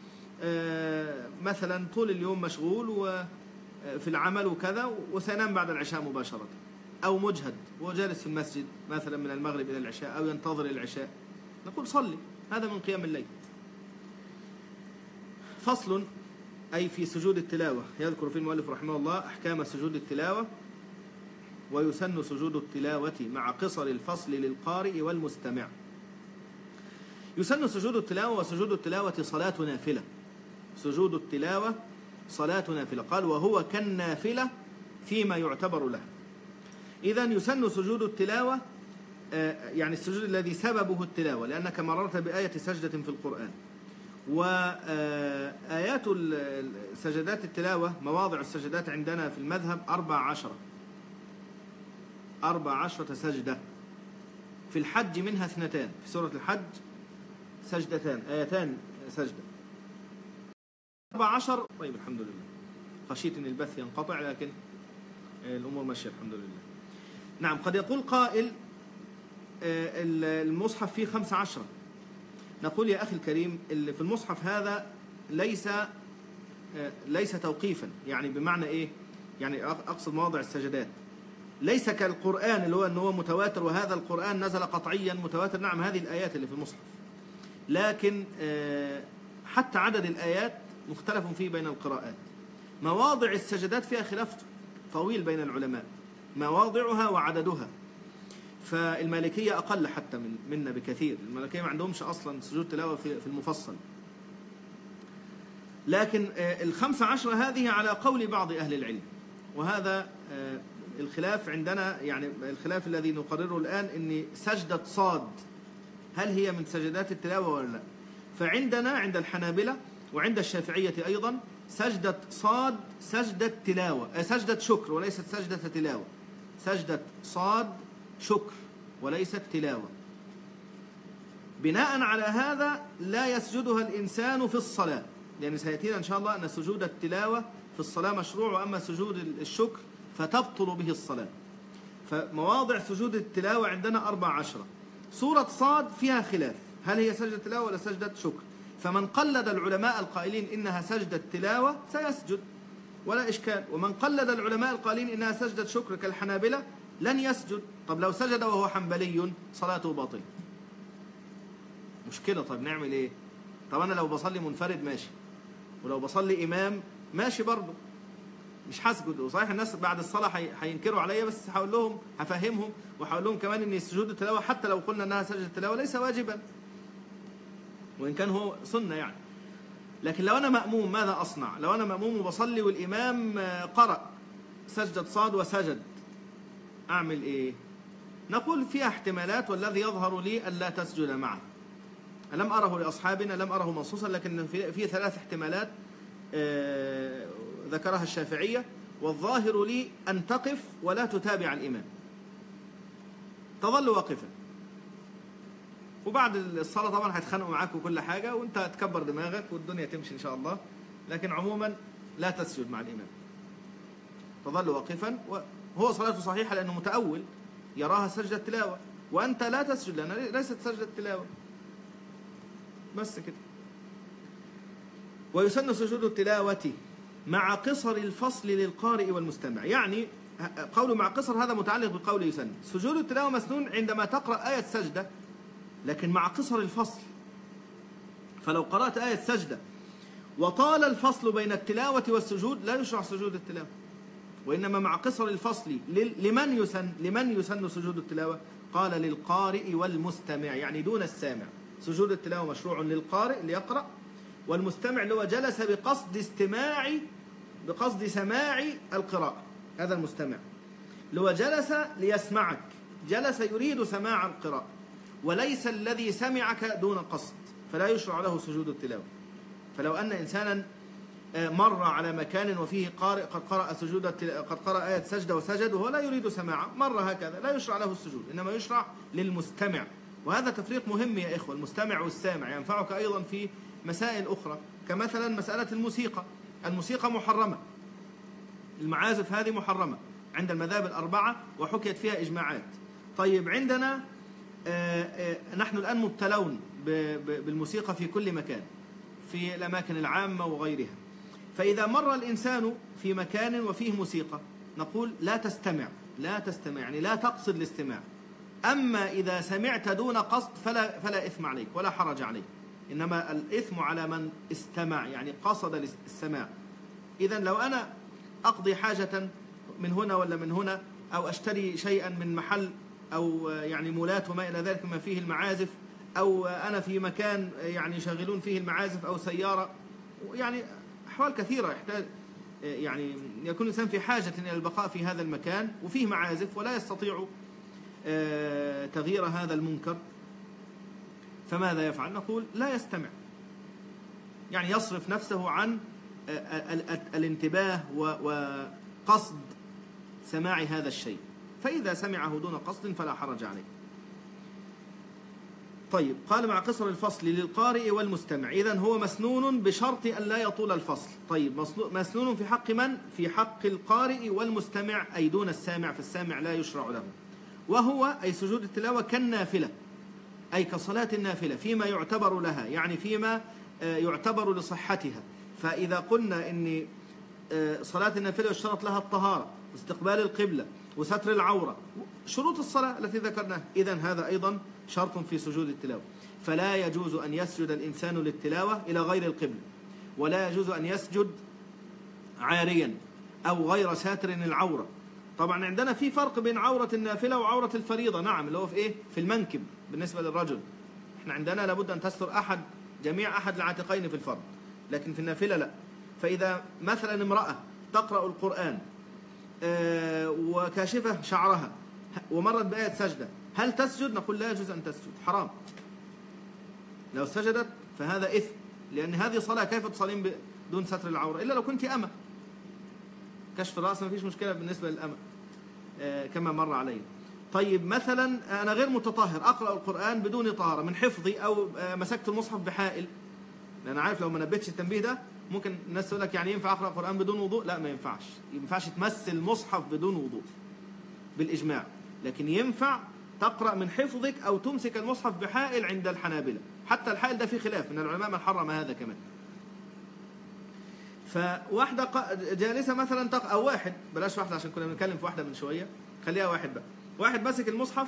مثلا طول اليوم مشغول وفي العمل وكذا وسينام بعد العشاء مباشرة، أو مجهد وجالس في المسجد مثلا من المغرب إلى العشاء أو ينتظر العشاء، نقول صلي، هذا من قيام الليل. فصل، أي في سجود التلاوة، يذكر في المؤلف رحمه الله أحكام سجود التلاوة. ويسن سجود التلاوة مع قصر الفصل للقارئ والمستمع. يسن سجود التلاوة، وسجود التلاوة صلاة نافلة. سجود التلاوة صلاة نافلة، قال وهو كالنافلة فيما يعتبر له. إذا يسن سجود التلاوة يعني السجود الذي سببه التلاوة، لأنك مررت بآية سجدة في القرآن. وآيات سجدات التلاوة، مواضع السجدات عندنا في المذهب أربع عشرة أربع عشرة سجدة. في الحج منها اثنتان، في سورة الحج سجدتان، آيتان سجدة. أربع عشر. طيب الحمد لله، خشيت أن البث ينقطع لكن الأمور ماشية الحمد لله. نعم، قد يقول قائل المصحف فيه خمس عشرة. نقول يا أخي الكريم، اللي في المصحف هذا ليس ليس توقيفا، يعني بمعنى إيه؟ يعني أقصد مواضع السجدات ليس كالقرآن اللي هو أنه هو متواتر، وهذا القرآن نزل قطعيا متواتر. نعم، هذه الآيات اللي في المصحف، لكن حتى عدد الآيات مختلف فيه بين القراءات. مواضع السجدات فيها خلاف طويل بين العلماء، مواضعها وعددها. فالمالكية أقل حتى من منا بكثير، المالكية ما عندهمش أصلا سجود تلاوة في المفصل. لكن الخمس عشرة هذه على قول بعض أهل العلم، وهذا الخلاف عندنا، يعني الخلاف الذي نقرره الآن إن سجدة صاد هل هي من سجدات التلاوة ولا لا. فعندنا عند الحنابلة وعند الشافعية أيضا سجدة صاد سجدة تلاوة، سجدة شكر وليست سجدة تلاوة. سجدة صاد شكر وليست تلاوة. بناء على هذا لا يسجدها الإنسان في الصلاة، لأن سيأتينا إن شاء الله أن سجود التلاوة في الصلاة مشروع، وأما سجود الشكر فتبطل به الصلاة. فمواضع سجود التلاوة عندنا أربع عشرة. سورة صاد فيها خلاف، هل هي سجدة تلاوة ولا سجدة شكر؟ فمن قلد العلماء القائلين إنها سجدة تلاوة سيسجد ولا إشكال، ومن قلد العلماء القائلين إنها سجدة شكر كالحنابلة لن يسجد. طب لو سجد وهو حنبلي صلاته باطلة، مشكلة. طب نعمل إيه؟ طب أنا لو بصلي منفرد ماشي، ولو بصلي إمام ماشي برضه، مش هسجد. وصحيح الناس بعد الصلاة هينكروا عليا، بس هقول لهم، هفهمهم وهقول لهم كمان إن سجود التلاوة حتى لو قلنا إنها سجدة التلاوة ليس واجبا، وإن كان هو سنة يعني. لكن لو أنا مأموم ماذا أصنع؟ لو أنا مأموم وبصلي والإمام قرأ سجدة صاد وسجد، أعمل إيه؟ نقول فيها احتمالات، والذي يظهر لي ألا تسجد معه. لم أره لأصحابنا، لم أره منصوصا، لكن في, في ثلاث احتمالات آه ذكرها الشافعية، والظاهر لي أن تقف ولا تتابع الإمام، تظل واقفا، وبعد الصلاة طبعا هيتخانقوا معاك وكل حاجة، وانت تكبر دماغك والدنيا تمشي إن شاء الله. لكن عموما لا تسجد مع الإمام، تظل واقفا هو صلاته صحيحة لأنه متأول يراها سجدة تلاوة، وأنت لا تسجد لأنها ليست سجدة تلاوة، بس كده. ويسن سجود التلاوة مع قصر الفصل للقارئ والمستمع. يعني قوله مع قصر هذا متعلق بقول يسن. سجود التلاوة مسنون عندما تقرأ آية سجدة، لكن مع قصر الفصل. فلو قرأت آية سجدة وطال الفصل بين التلاوة والسجود لا يشرع سجود التلاوة، وإنما مع قصر الفصل. لمن يسن لمن يسن سجود التلاوة؟ قال للقارئ والمستمع، يعني دون السامع. سجود التلاوة مشروع للقارئ اللي يقرأ، والمستمع اللي هو جلس بقصد استماع بقصد سماع القراءة، هذا المستمع اللي هو جلس ليسمعك، جلس يريد سماع القراءة، وليس الذي سمعك دون قصد، فلا يشرع له سجود التلاوة. فلو أن إنسانا مر على مكان وفيه قارئ قد قرأ سجود قد قرأ آية سجدة وسجد وهو لا يريد سماعه، مر هكذا، لا يشرع له السجود، إنما يشرع للمستمع. وهذا تفريق مهم يا إخوة، المستمع والسامع ينفعك أيضا في مسائل أخرى، كمثلا مسألة الموسيقى. الموسيقى محرمة، المعازف هذه محرمة عند المذاهب الأربعة وحكيت فيها إجماعات. طيب عندنا آآ آآ نحن الآن مبتلون بالموسيقى في كل مكان، في الأماكن العامة وغيرها. فإذا مر الإنسان في مكان وفيه موسيقى نقول لا تستمع، لا تستمع يعني لا تقصد الاستماع. أما إذا سمعت دون قصد فلا, فلا إثم عليك ولا حرج عليك، إنما الإثم على من استمع يعني قصد السماع. إذا لو أنا أقضي حاجة من هنا ولا من هنا، أو أشتري شيئا من محل أو يعني مولات وما إلى ذلك ما فيه المعازف، أو أنا في مكان يعني يشغلون فيه المعازف أو سيارة، يعني أحوال كثيرة يحتاج يعني يكون الإنسان في حاجة إلى البقاء في هذا المكان وفيه معازف ولا يستطيع تغيير هذا المنكر، فماذا يفعل؟ نقول لا يستمع، يعني يصرف نفسه عن الانتباه وقصد سماع هذا الشيء، فإذا سمعه دون قصد فلا حرج عليه. طيب قال مع قصر الفصل للقارئ والمستمع، إذن هو مسنون بشرط أن لا يطول الفصل. طيب مسنون في حق من؟ في حق القارئ والمستمع، أي دون السامع، فالسامع لا يشرع له. وهو أي سجود التلاوة كالنافلة، أي كصلاة النافلة فيما يعتبر لها، يعني فيما يعتبر لصحتها. فإذا قلنا إن صلاة النافلة يشترط لها الطهارة واستقبال القبلة وستر العورة، شروط الصلاة التي ذكرناها، إذن هذا أيضا شرط في سجود التلاوة. فلا يجوز أن يسجد الإنسان للتلاوة إلى غير القبلة، ولا يجوز أن يسجد عاريا أو غير ساتر العورة. طبعا عندنا في فرق بين عورة النافلة وعورة الفريضة، نعم، اللي هو في إيه؟ في المنكب بالنسبة للرجل. إحنا عندنا لابد أن تستر أحد جميع أحد العاتقين في الفرض، لكن في النافلة لا. فإذا مثلا امرأة تقرأ القرآن وكاشفة شعرها ومرت بآية سجدة، هل تسجد؟ نقول لا يجوز أن تسجد، حرام. لو سجدت فهذا إثم، لأن هذه صلاة، كيف تصلين بدون ستر العورة؟ إلا لو كنت أمة، كشف الرأس ما فيش مشكلة بالنسبة للأمة كما مر علينا. طيب مثلا أنا غير متطهر أقرأ القرآن بدون طهارة من حفظي، أو مسكت المصحف بحائل، لأن عارف لو ما نبتش التنبيه ده ممكن الناس تقول لك يعني ينفع أقرأ القرآن بدون وضوء؟ لا، ما ينفعش، ينفعش تمس المصحف بدون وضوء بالإجماع، لكن ينفع تقرأ من حفظك أو تمسك المصحف بحائل عند الحنابلة. حتى الحائل ده في خلاف من العلماء من حرم هذا كمان. فواحدة جالسة مثلا تق... أو واحد، بلاش واحدة عشان كنا بنتكلم في واحدة من شوية، خليها واحد بقى. واحد ماسك المصحف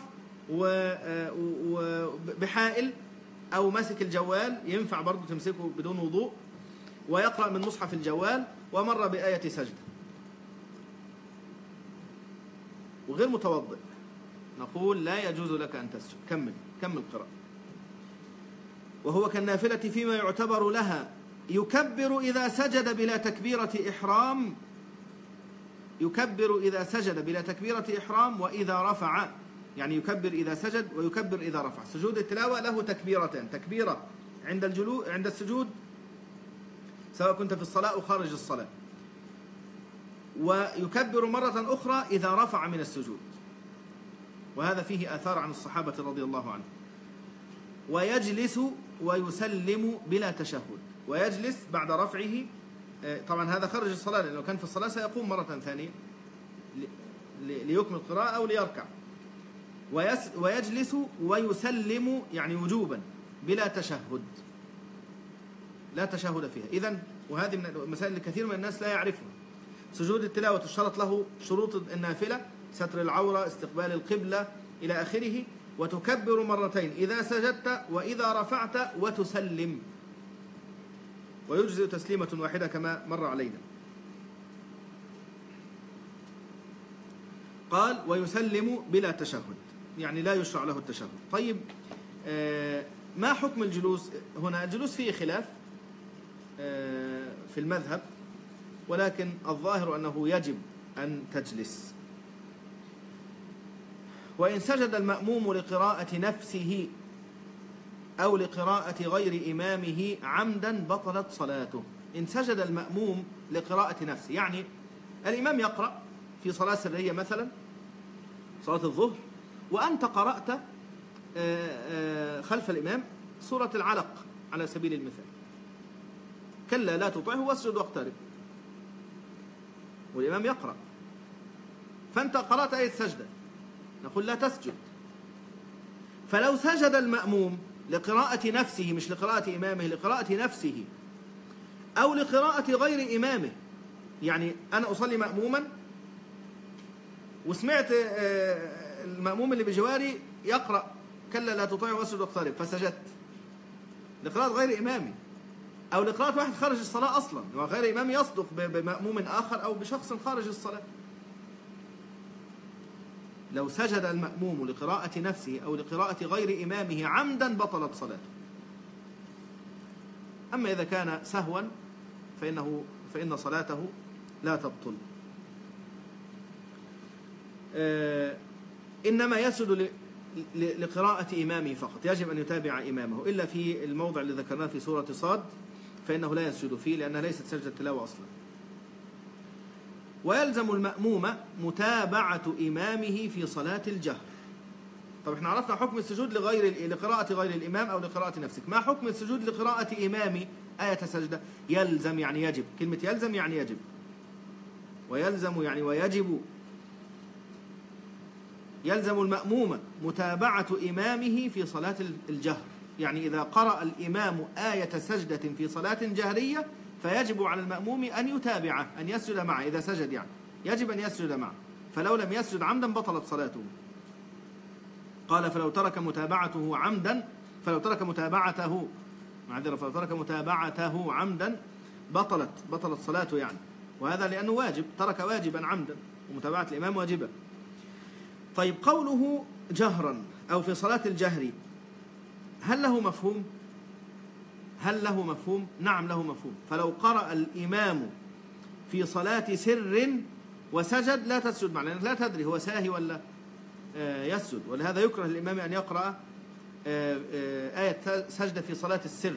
وبحائل و... أو ماسك الجوال، ينفع برضو تمسكه بدون وضوء، ويقرأ من مصحف الجوال ومر بآية سجدة وغير متوضئ، نقول لا يجوز لك أن تسجد، كمل كمل قراءة. وهو كالنافلة فيما يعتبر لها، يكبر إذا سجد بلا تكبيرة إحرام، يكبر إذا سجد بلا تكبيرة إحرام وإذا رفع، يعني يكبر إذا سجد ويكبر إذا رفع. سجود التلاوة له تكبيرتان، تكبيرة عند الجلوس عند السجود سواء كنت في الصلاة أو خارج الصلاة، ويكبر مرة أخرى إذا رفع من السجود، وهذا فيه آثار عن الصحابة رضي الله عنهم. ويجلس ويسلم بلا تشهد، ويجلس بعد رفعه، طبعا هذا خارج الصلاة، لأنه كان في الصلاة سيقوم مرة ثانية ليكمل القراءة أو ليركع، ويجلس ويسلم يعني وجوبا بلا تشهد، لا تشهد فيها. إذن وهذه من المسائل اللي كثير من الناس لا يعرفها. سجود التلاوة تشترط له شروط النافلة: ستر العورة، استقبال القبلة، إلى آخره. وتكبر مرتين إذا سجدت وإذا رفعت، وتسلم، ويجزئ تسليمة واحدة كما مر علينا. قال ويسلم بلا تشهد، يعني لا يشرع له التشهد. طيب آه ما حكم الجلوس هنا؟ الجلوس فيه خلاف آه في المذهب، ولكن الظاهر أنه يجب أن تجلس. وإن سجد المأموم لقراءة نفسه أو لقراءة غير إمامه عمدا بطلت صلاته. إن سجد المأموم لقراءة نفسه، يعني الإمام يقرأ في صلاة سرية مثلا صلاة الظهر، وأنت قرأت خلف الإمام سورة العلق على سبيل المثال: كلا لا تطعه واسجد واقترب، والإمام يقرأ، فأنت قرأت آية سجدة، نقول لا تسجد. فلو سجد المأموم لقراءة نفسه، مش لقراءة إمامه، لقراءة نفسه أو لقراءة غير إمامه، يعني أنا أصلي مأموما وسمعت المأموم اللي بجواري يقرأ كلا لا تطيع واسجد واقترب، فسجدت لقراءة غير إمامي، أو لقراءة واحد خارج الصلاة أصلا، وغير إمامي يصدق بمأموم آخر أو بشخص خارج الصلاة. لو سجد المأموم لقراءة نفسه أو لقراءة غير إمامه عمدا بطلت صلاته. أما إذا كان سهوا فإنه فإن صلاته لا تبطل. آه إنما يسجد لقراءة إمامه فقط، يجب أن يتابع إمامه، إلا في الموضع اللي ذكرناه في سورة صاد فإنه لا يسجد فيه لأنها ليست سجدة تلاوة أصلا. ويلزم المأموم متابعة إمامه في صلاة الجهر. طب احنا عرفنا حكم السجود لغير لقراءة غير الإمام أو لقراءة نفسك. ما حكم السجود لقراءة إمامي آية سجدة؟ يلزم يعني يجب، كلمة يلزم يعني يجب، ويلزم يعني ويجب. يلزم المأموم متابعة إمامه في صلاة الجهر، يعني إذا قرأ الإمام آية سجدة في صلاة جهرية فيجب على المأموم أن يتابعه، أن يسجد معه. إذا سجد يعني يجب أن يسجد معه، فلو لم يسجد عمدا بطلت صلاته. قال فلو ترك متابعته عمدا فلو ترك متابعته معذرة فلو ترك متابعته عمدا بطلت بطلت صلاته يعني، وهذا لأنه واجب، ترك واجبا عمدا، ومتابعة الإمام واجبة. طيب قوله جهرا أو في صلاة الجهر هل له مفهوم؟ هل له مفهوم؟ نعم له مفهوم. فلو قرأ الإمام في صلاة سر وسجد لا تسجد معه، لأنك لا تدري هو ساهي ولا يسجد، ولهذا يكره الإمام أن يقرأ آية سجدة في صلاة السر.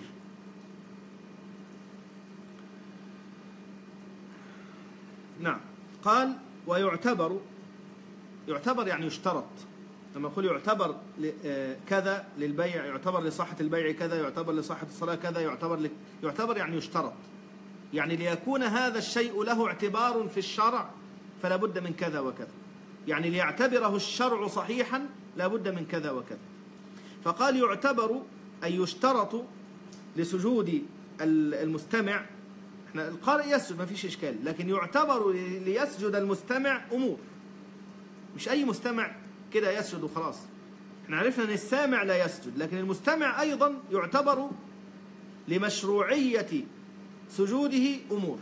نعم. قال ويعتبر، يعتبر يعني يشترط. لما يقول يعتبر كذا للبيع، يعتبر لصحة البيع كذا، يعتبر لصحة الصلاة كذا، يعتبر ل... يعتبر يعني يشترط، يعني ليكون هذا الشيء له اعتبار في الشرع فلا بد من كذا وكذا، يعني ليعتبره الشرع صحيحا لا بد من كذا وكذا. فقال يعتبر أي يشترط لسجود المستمع. احنا القارئ يسجد ما فيش إشكال، لكن يعتبر ليسجد المستمع أمور، مش أي مستمع كده يسجد وخلاص. احنا عرفنا أن السامع لا يسجد، لكن المستمع أيضا يعتبر لمشروعية سجوده أمور.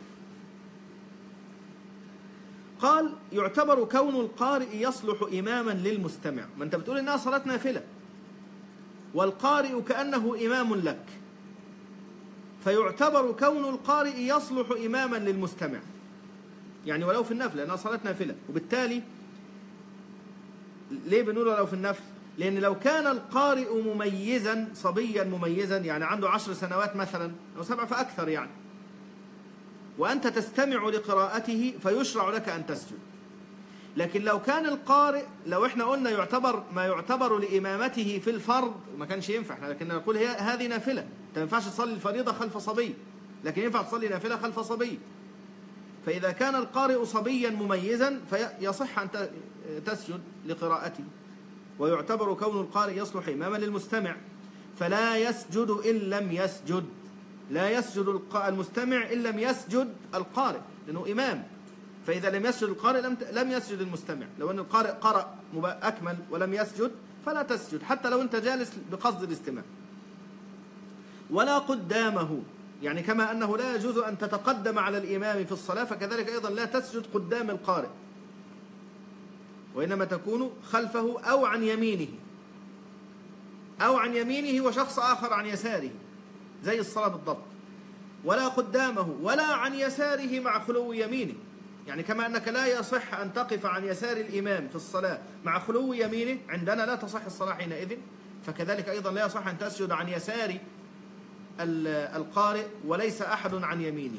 قال يعتبر كون القارئ يصلح إماما للمستمع. ما أنت بتقول إنها صلاة نافلة والقارئ كأنه إمام لك، فيعتبر كون القارئ يصلح إماما للمستمع، يعني ولو في النفل، لأنها صلاة نافلة. وبالتالي ليه بنقول ولو في النفل؟ لأن لو كان القارئ مميزا، صبيا مميزا، يعني عنده عشر سنوات مثلا أو سبع فأكثر يعني، وأنت تستمع لقراءته فيشرع لك أن تسجد. لكن لو كان القارئ، لو احنا قلنا يعتبر ما يعتبر لإمامته في الفرض ما كانش ينفع، لكن نقول هي هذه نافلة، انت ما ينفعش تصلي الفريضة خلف صبي، لكن ينفع تصلي نافلة خلف صبي. فإذا كان القارئ صبيا مميزا فيصح أن تسجد لقراءته، ويعتبر كون القارئ يصلح إماما للمستمع، فلا يسجد إن لم يسجد، لا يسجد المستمع إن لم يسجد القارئ، لأنه إمام. فإذا لم يسجد القارئ لم يسجد المستمع. لو أن القارئ قرأ أكمل ولم يسجد فلا تسجد، حتى لو أنت جالس بقصد الاستماع. ولا قدامه، يعني كما أنه لا يجوز أن تتقدم على الإمام في الصلاة، فكذلك أيضا لا تسجد قدام القارئ، وإنما تكون خلفه أو عن يمينه، أو عن يمينه وشخص آخر عن يساره، زي الصلاة بالضبط. ولا قدامه ولا عن يساره مع خلو يمينه، يعني كما أنك لا يصح أن تقف عن يسار الإمام في الصلاة مع خلو يمينه، عندنا لا تصح الصلاة حينئذ، فكذلك أيضا لا يصح أن تسجد عن يسار القارئ وليس أحد عن يمينه.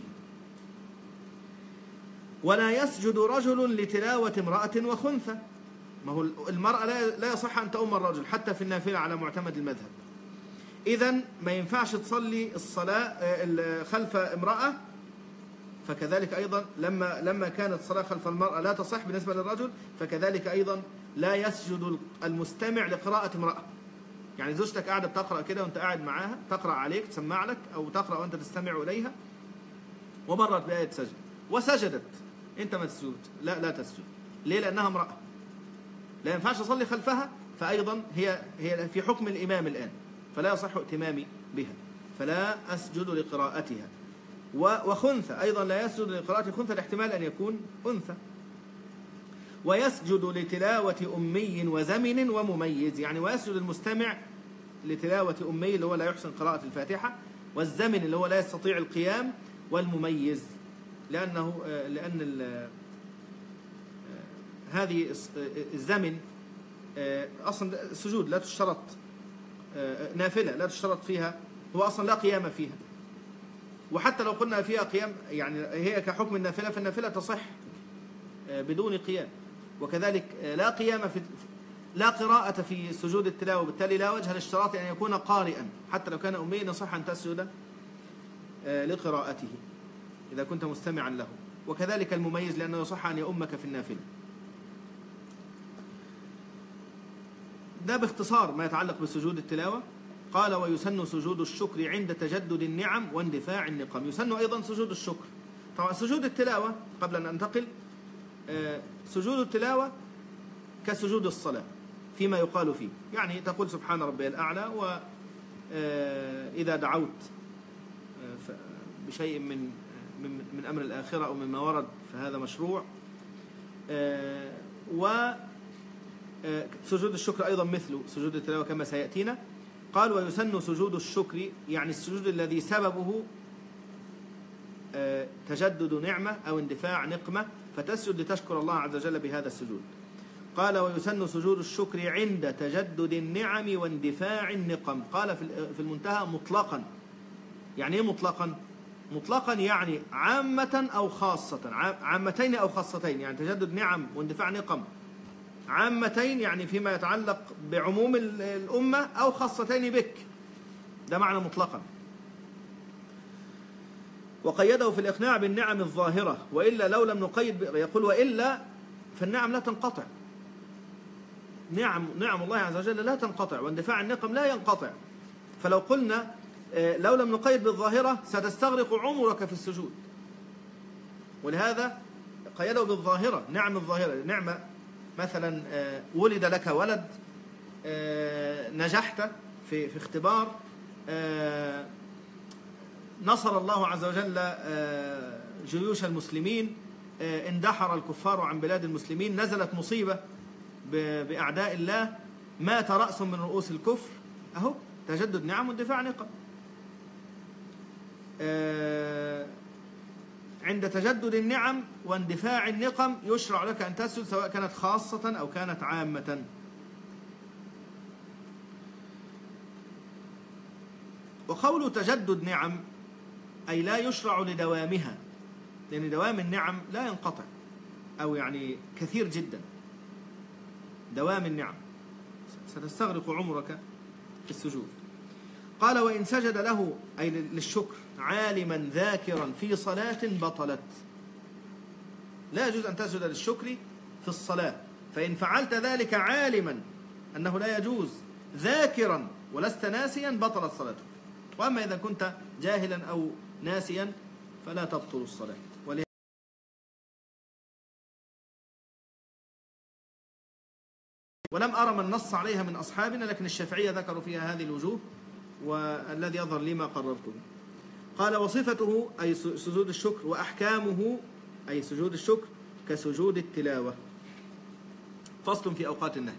ولا يسجد رجل لتلاوة امرأة وخنثى، ما هو المرأة لا يصح أن تؤم الرجل حتى في النافلة على معتمد المذهب. إذن ما ينفعش تصلي الصلاة خلف امرأة، فكذلك أيضا لما لما كانت الصلاة خلف المرأة لا تصح بالنسبة للرجل، فكذلك أيضا لا يسجد المستمع لقراءة امرأة. يعني زوجتك قاعدة بتقرأ كده وأنت قاعد معاها، تقرأ عليك تسمع لك، أو تقرأ وأنت تستمع إليها، ومرت بآية سجد وسجدت، أنت ما تسجد، لا لا تسجد. ليه؟ لأنها امرأة، لا ينفعش أصلي خلفها، فأيضا هي هي في حكم الإمام الآن، فلا يصح ائتمامي بها، فلا أسجد لقراءتها. وخنثى أيضا لا يسجد لقراءة خنثى، الاحتمال أن يكون أنثى. ويسجد لتلاوة أمي وزمن ومميز، يعني ويسجد المستمع لتلاوة أمي اللي هو لا يحسن قراءة الفاتحة، والزمن اللي هو لا يستطيع القيام، والمميز لأنه لأن هذه الزمن أصلا السجود لا تشترط، نافلة لا تشترط فيها، هو أصلا لا قيام فيها، وحتى لو قلنا فيها قيام يعني هي كحكم النافلة، فالنافلة تصح بدون قيام. وكذلك لا قيام في لا قراءة في سجود التلاوة، بالتالي لا وجه لاشتراط أن يكون قارئا، حتى لو كان أمي نصح أن تسجد لقراءته إذا كنت مستمعا له. وكذلك المميز لأنه يصح أن يؤمك في النافلة. ده باختصار ما يتعلق بسجود التلاوة. قال ويسن سجود الشكر عند تجدد النعم واندفاع النقم. يسن أيضا سجود الشكر. طبعا سجود التلاوة قبل أن أنتقل، سجود التلاوة كسجود الصلاة فيما يقال فيه، يعني تقول سبحان ربي الأعلى، وإذا دعوت بشيء من من أمر الآخرة أو مما ورد فهذا مشروع. وسجود الشكر أيضا مثل سجود التلاوة كما سيأتينا. قال ويسن سجود الشكر، يعني السجود الذي سببه تجدد نعمة أو اندفاع نقمة، فتسجد لتشكر الله عز وجل بهذا السجود. قال ويسن سجود الشكر عند تجدد النعم واندفاع النقم. قال في المنتهى مطلقا. يعني ايه مطلقا؟ مطلقا يعني عامة أو خاصة، عامتين أو خاصتين، يعني تجدد نعم واندفاع نقم عامتين يعني فيما يتعلق بعموم الأمة، أو خاصتين بك، ده معنى مطلقا. وقيده في الإقناع بالنعم الظاهرة، وإلا لو لم نقيد، يقول وإلا فالنعم لا تنقطع، نعم نعم الله عز وجل لا تنقطع، واندفاع النقم لا ينقطع. فلو قلنا لو لم نقيد بالظاهرة ستستغرق عمرك في السجود، ولهذا قيده بالظاهرة، نعم الظاهرة، نعمة مثلا ولد لك ولد، نجحت في في اختبار، نصر الله عز وجل جيوش المسلمين، اندحر الكفار عن بلاد المسلمين، نزلت مصيبة بأعداء الله، مات رأس من رؤوس الكفر، أهو تجدد نعم واندفاع نقم. عند تجدد النعم واندفاع النقم يشرع لك أن تسجد، سواء كانت خاصة أو كانت عامة. وقول تجدد نعم أي لا يشرع لدوامها، لأن دوام النعم لا ينقطع، أو يعني كثير جدا دوام النعم، ستستغرق عمرك في السجود. قال وإن سجد له أي للشكر عالما ذاكرا في صلاة بطلت، لا يجوز أن تسجد للشكر في الصلاة، فإن فعلت ذلك عالما أنه لا يجوز ذاكرا ولست ناسيا بطلت صلاتك. وأما إذا كنت جاهلا أو ناسيا فلا تبطل الصلاة. ولم أرى من نص عليها من أصحابنا، لكن الشافعية ذكروا فيها هذه الوجوه، والذي يظهر لي ما قررته. قال وصفته أي سجود الشكر، وأحكامه أي سجود الشكر كسجود التلاوة. فصل في أوقات النهي،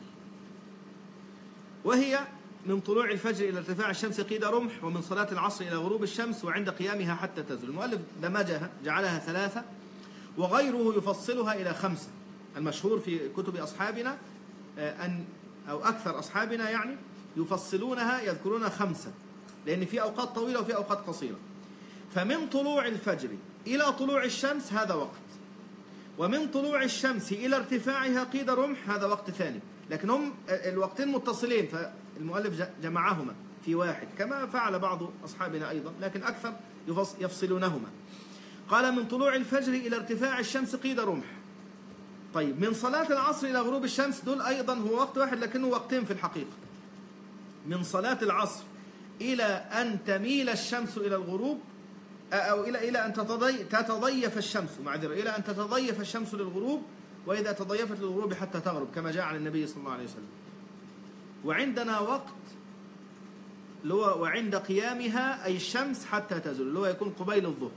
وهي من طلوع الفجر إلى ارتفاع الشمس قيد رمح، ومن صلاة العصر إلى غروب الشمس، وعند قيامها حتى تزول. المؤلف دمجها جعلها ثلاثة، وغيره يفصلها إلى خمسة. المشهور في كتب أصحابنا أن أو أكثر أصحابنا يعني يفصلونها يذكرون خمسة، لأن في أوقات طويلة وفي أوقات قصيرة. فمن طلوع الفجر إلى طلوع الشمس هذا وقت، ومن طلوع الشمس إلى ارتفاعها قيد رمح هذا وقت ثاني، لكن هم الوقتين متصلين فالمؤلف جمعهما في واحد كما فعل بعض أصحابنا أيضا، لكن أكثر يفصلونهما. قال من طلوع الفجر إلى ارتفاع الشمس قيد رمح. طيب من صلاة العصر إلى غروب الشمس دول أيضا هو وقت واحد لكنه وقتين في الحقيقة. من صلاة العصر إلى أن تميل الشمس إلى الغروب، أو إلى إلى أن تتضيف الشمس معذرة إلى أن تتضيف الشمس للغروب، وإذا تضيفت للغروب حتى تغرب كما جاء عن النبي صلى الله عليه وسلم. وعندنا وقت اللي هو وعند قيامها أي الشمس حتى تزول، اللي هو يكون قبيل الظهر.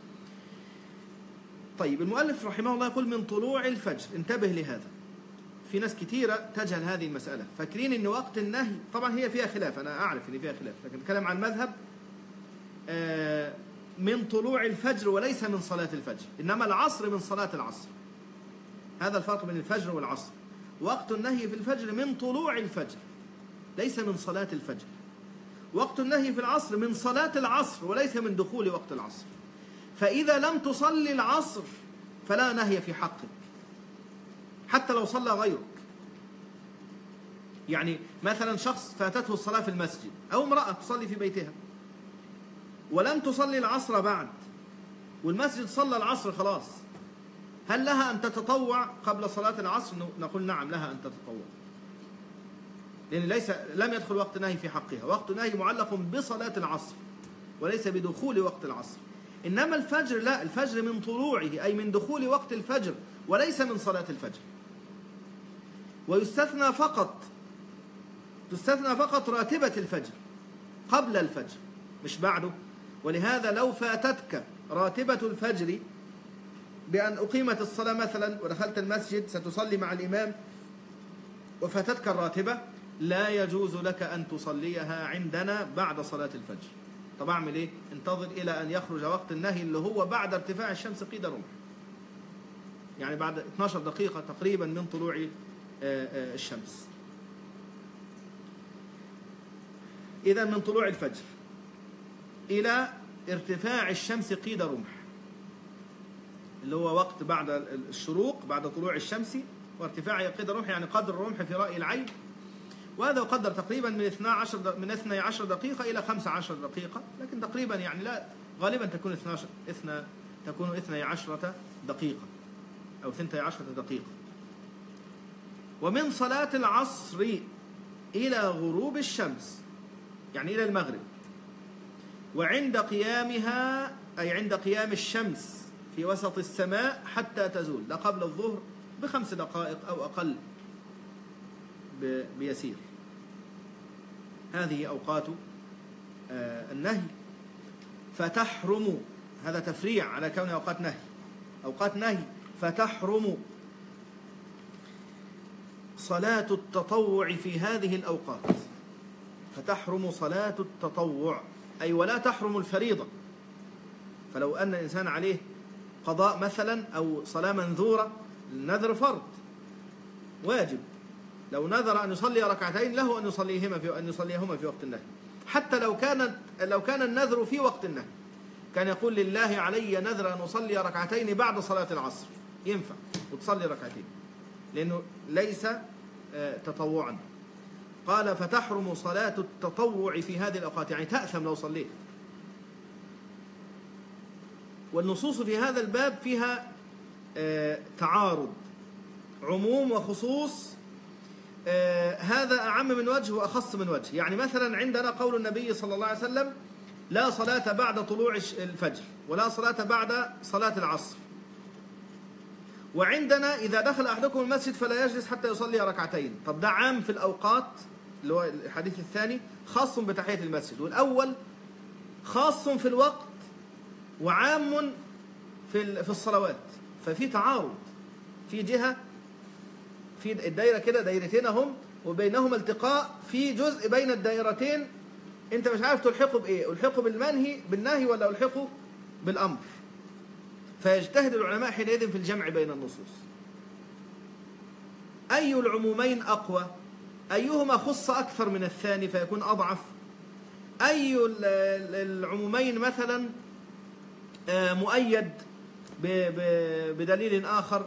طيب المؤلف رحمه الله يقول من طلوع الفجر. انتبه لهذا، في ناس كثيرة تجهل هذه المسألة، فاكرين أن وقت النهي طبعا هي فيها خلاف، أنا أعرف أن فيها خلاف، لكن نتكلم عن مذهب من طلوع الفجر وليس من صلاة الفجر، إنما العصر من صلاة العصر. هذا الفرق بين الفجر والعصر. وقت النهي في الفجر من طلوع الفجر ليس من صلاة الفجر. وقت النهي في العصر من صلاة العصر وليس من دخول وقت العصر. فإذا لم تصلي العصر فلا نهي في حقك حتى لو صلى غيرك. يعني مثلا شخص فاتته الصلاة في المسجد، أو امرأة تصلي في بيتها ولم تصلي العصر بعد، والمسجد صلى العصر خلاص، هل لها أن تتطوع قبل صلاة العصر؟ نقول نعم لها أن تتطوع، لأن ليس لم يدخل وقت نهي في حقها. وقت نهي معلق بصلاة العصر وليس بدخول وقت العصر. إنما الفجر لا، الفجر من طلوعه أي من دخول وقت الفجر وليس من صلاة الفجر. ويستثنى فقط تستثنى فقط راتبة الفجر قبل الفجر مش بعده. ولهذا لو فاتتك راتبة الفجر بأن أقيمت الصلاة مثلا ودخلت المسجد ستصلي مع الإمام وفاتتك الراتبة، لا يجوز لك أن تصليها عندنا بعد صلاة الفجر. طب أعمل إيه؟ انتظر إلى أن يخرج وقت النهي اللي هو بعد ارتفاع الشمس قيد رمح، يعني بعد اثنتي عشرة دقيقة تقريبا من طلوع الشمس. إذا من طلوع الفجر إلى ارتفاع الشمس قيد رمح، اللي هو وقت بعد الشروق بعد طلوع الشمس وارتفاعها قيد الرمح، يعني قدر الرمح في رأي العين، وهذا يقدر تقريبا من اثنتي عشرة من اثنتي عشرة دقيقة إلى خمسة عشر دقيقة، لكن تقريبا يعني لا غالبا تكون اثنتي عشرة اثنى تكون اثنتي عشرة دقيقة أو ثنتي عشرة دقيقة. ومن صلاة العصر إلى غروب الشمس يعني إلى المغرب، وعند قيامها أي عند قيام الشمس في وسط السماء حتى تزول، لا قبل الظهر بخمس دقائق أو أقل بيسير. هذه أوقات النهي. فتحرم، هذا تفريع على كون أوقات نهي، أوقات نهي. فتحرم صلاة التطوع في هذه الأوقات. فتحرم صلاة التطوع أي ولا تحرم الفريضة. فلو أن الإنسان عليه قضاء مثلا أو صلاة منذورة، النذر فرض واجب، لو نذر أن يصلي ركعتين له أن يصليهما في أن يصليهما في وقت النهي، حتى لو كان لو كان النذر في وقت النهي. كان يقول لله علي نذر أن أصلي ركعتين بعد صلاة العصر، ينفع وتصلي ركعتين لأنه ليس تطوعا. قال فتحرم صلاة التطوع في هذه الأوقات، يعني تأثم لو صليت. والنصوص في هذا الباب فيها آه تعارض عموم وخصوص، آه هذا أعم من وجه وأخص من وجه. يعني مثلا عندنا قول النبي صلى الله عليه وسلم: لا صلاة بعد طلوع الفجر ولا صلاة بعد صلاة العصر. وعندنا إذا دخل أحدكم المسجد فلا يجلس حتى يصلي ركعتين. طب ده عام في الأوقات اللي هو الحديث الثاني خاص بتحية المسجد، والأول خاص في الوقت وعام في في الصلوات. ففي تعارض في جهة، في الدايرة كده دايرتين هم وبينهما التقاء في جزء بين الدائرتين، انت مش عارف تلحقه بايه، الحقه بالمنهي بالنهي ولا الحقه بالامر. فيجتهد العلماء حينئذ في الجمع بين النصوص. اي العمومين اقوى؟ ايهما خص اكثر من الثاني فيكون اضعف؟ اي العمومين مثلا مؤيد بدليل اخر؟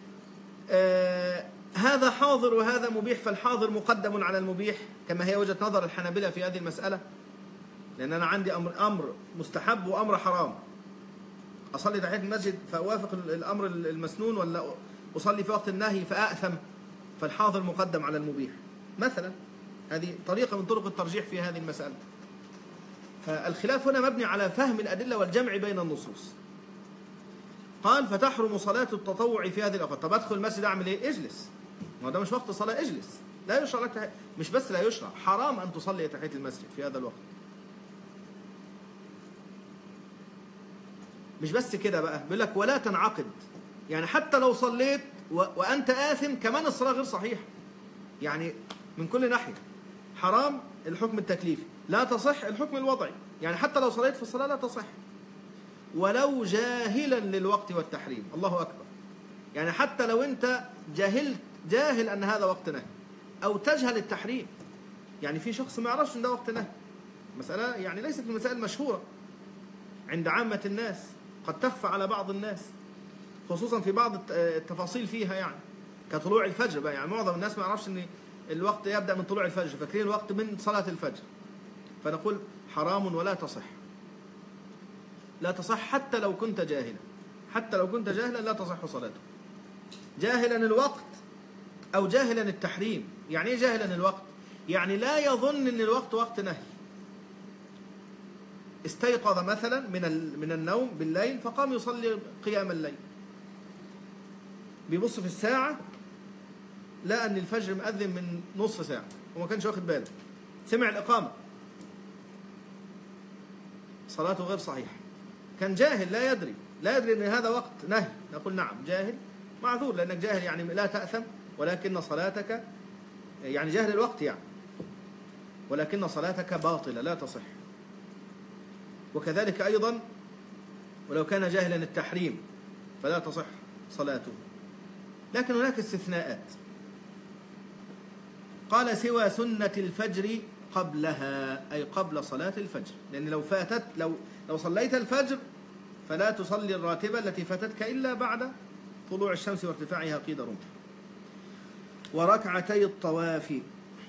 هذا حاضر وهذا مبيح، فالحاضر مقدم على المبيح، كما هي وجهة نظر الحنابلة في هذه المسألة. لأن أنا عندي أمر أمر مستحب وأمر حرام، أصلي تحية المسجد فأوافق الأمر المسنون ولا أصلي في وقت النهي فأأثم، فالحاضر مقدم على المبيح مثلا. هذه طريقة من طرق الترجيح في هذه المسألة. فالخلاف هنا مبني على فهم الأدلة والجمع بين النصوص. قال: فتحرم صلاة التطوع في هذه الأوقات. طب أدخل المسجد أعمل إيه؟ اجلس، ما ده مش وقت صلاة، اجلس. لا يشرع لك تحية، مش بس لا يشرع، حرام أن تصلي تحية المسجد في هذا الوقت. مش بس كده بقى، بيقول لك ولا تنعقد، يعني حتى لو صليت و... وأنت آثم كمان الصلاة غير صحيحة. يعني من كل ناحية حرام الحكم التكليفي، لا تصح الحكم الوضعي. يعني حتى لو صليت في الصلاة لا تصح، ولو جاهلا للوقت والتحريم. الله أكبر. يعني حتى لو أنت جاهلت جاهل أن هذا وقت نهي أو تجهل التحريم. يعني في شخص ما يعرفش أن ده وقت نهي، مسألة يعني ليست من المسائل المشهورة عند عامة الناس، قد تخفى على بعض الناس خصوصا في بعض التفاصيل فيها، يعني كطلوع الفجر بقى. يعني معظم الناس ما يعرفش أن الوقت يبدأ من طلوع الفجر، فاكرين الوقت من صلاة الفجر. فنقول حرام ولا تصح، لا تصح حتى لو كنت جاهلا، حتى لو كنت جاهلا لا تصح صلاته. جاهلا الوقت أو جاهلا التحريم. يعني إيه جاهلا الوقت؟ يعني لا يظن أن الوقت وقت نهي. استيقظ مثلا من من النوم بالليل فقام يصلي قيام الليل، بيبص في الساعة لقى أن الفجر مأذن من نصف ساعة وما كانش واخد باله، سمع الإقامة، صلاته غير صحيحة. كان جاهل لا يدري لا يدري أن هذا وقت نهي. نقول نعم جاهل معذور، لأنك جاهل يعني لا تأثم، ولكن صلاتك يعني جاهل الوقت يعني، ولكن صلاتك باطلة لا تصح. وكذلك أيضا ولو كان جاهلا التحريم فلا تصح صلاته. لكن هناك استثناءات. قال: سوى سنة الفجر قبلها، أي قبل صلاة الفجر. لأن لو فاتت لو لو صليت الفجر فلا تصلي الراتبة التي فاتتك إلا بعد طلوع الشمس وارتفاعها قيد رمح. وركعتي الطواف.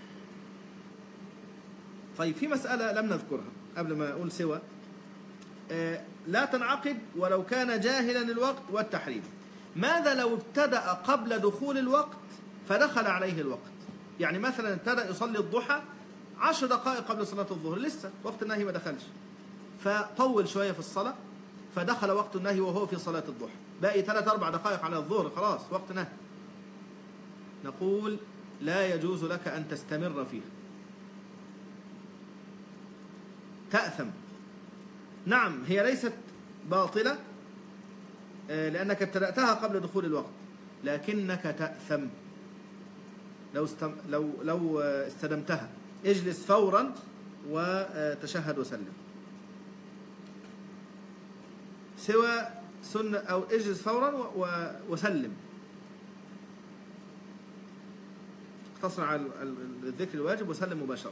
طيب في مسألة لم نذكرها قبل ما أقول سوى. آه لا تنعقد ولو كان جاهلا الوقت والتحريم. ماذا لو ابتدأ قبل دخول الوقت فدخل عليه الوقت؟ يعني مثلا ابتدأ يصلي الضحى عشر دقائق قبل صلاة الظهر، لسه وقت النهي ما دخلش، فطول شوية في الصلاة فدخل وقت النهي وهو في صلاة الضحى، باقي ثلاث أربع دقائق على الظهر، خلاص وقت نهي. نقول لا يجوز لك أن تستمر فيها، تأثم. نعم هي ليست باطلة لأنك ابتدأتها قبل دخول الوقت، لكنك تأثم لو استم... لو لو استدمتها. اجلس فورا وتشهد وسلم. سوى سنة أو اجلس فورا و... وسلم، اقتصر على الذكر الواجب وسلم مباشرة.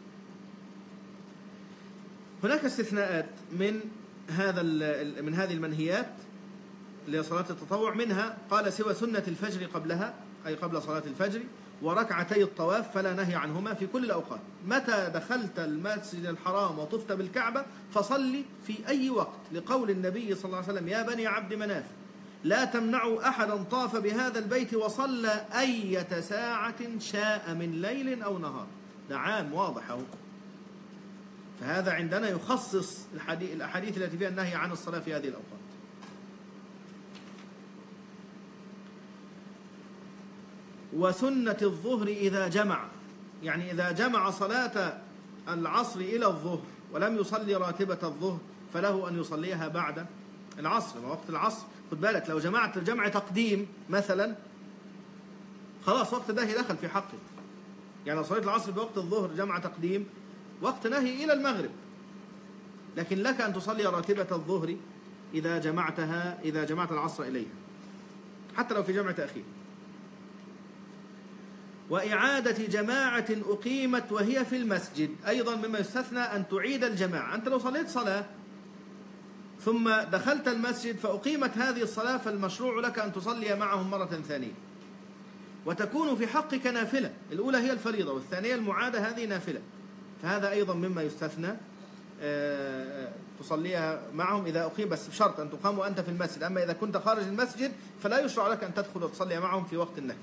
هناك استثناءات من هذا من هذه المنهيات لصلاة التطوع. منها قال: سوى سنة الفجر قبلها، أي قبل صلاة الفجر، وركعتي الطواف فلا نهي عنهما في كل الأوقات. متى دخلت المسجد الحرام وطفت بالكعبة فصلي في أي وقت، لقول النبي صلى الله عليه وسلم: يا بني عبد مناف لا تمنعوا أحدا طاف بهذا البيت وصلى أية ساعة شاء من ليل أو نهار. ده عام واضح أهو. فهذا عندنا يخصص الأحاديث التي فيها النهي عن الصلاة في هذه الأوقات. وسنة الظهر إذا جمع، يعني إذا جمع صلاة العصر إلى الظهر ولم يصلي راتبة الظهر فله أن يصليها بعد العصر. وقت العصر خد بالك، لو جمعت جمع تقديم مثلا خلاص وقت نهي دخل في حقه. يعني لو صليت العصر في وقت الظهر جمع تقديم وقت نهي إلى المغرب، لكن لك أن تصلي راتبة الظهر إذا جمعتها إذا جمعت العصر إليها حتى لو في جمع تأخير. وإعادة جماعة أقيمت وهي في المسجد، أيضا مما يستثنى أن تعيد الجماعة. أنت لو صليت صلاة ثم دخلت المسجد فأقيمت هذه الصلاة فالمشروع لك أن تصلي معهم مرة ثانية، وتكون في حقك نافلة. الأولى هي الفريضة والثانية المعادة هذه نافلة، فهذا أيضا مما يستثنى تصليها معهم إذا أقيم، بس بشرط أن تقام وأنت في المسجد. أما إذا كنت خارج المسجد فلا يشرع لك أن تدخل وتصلي معهم في وقت النهي.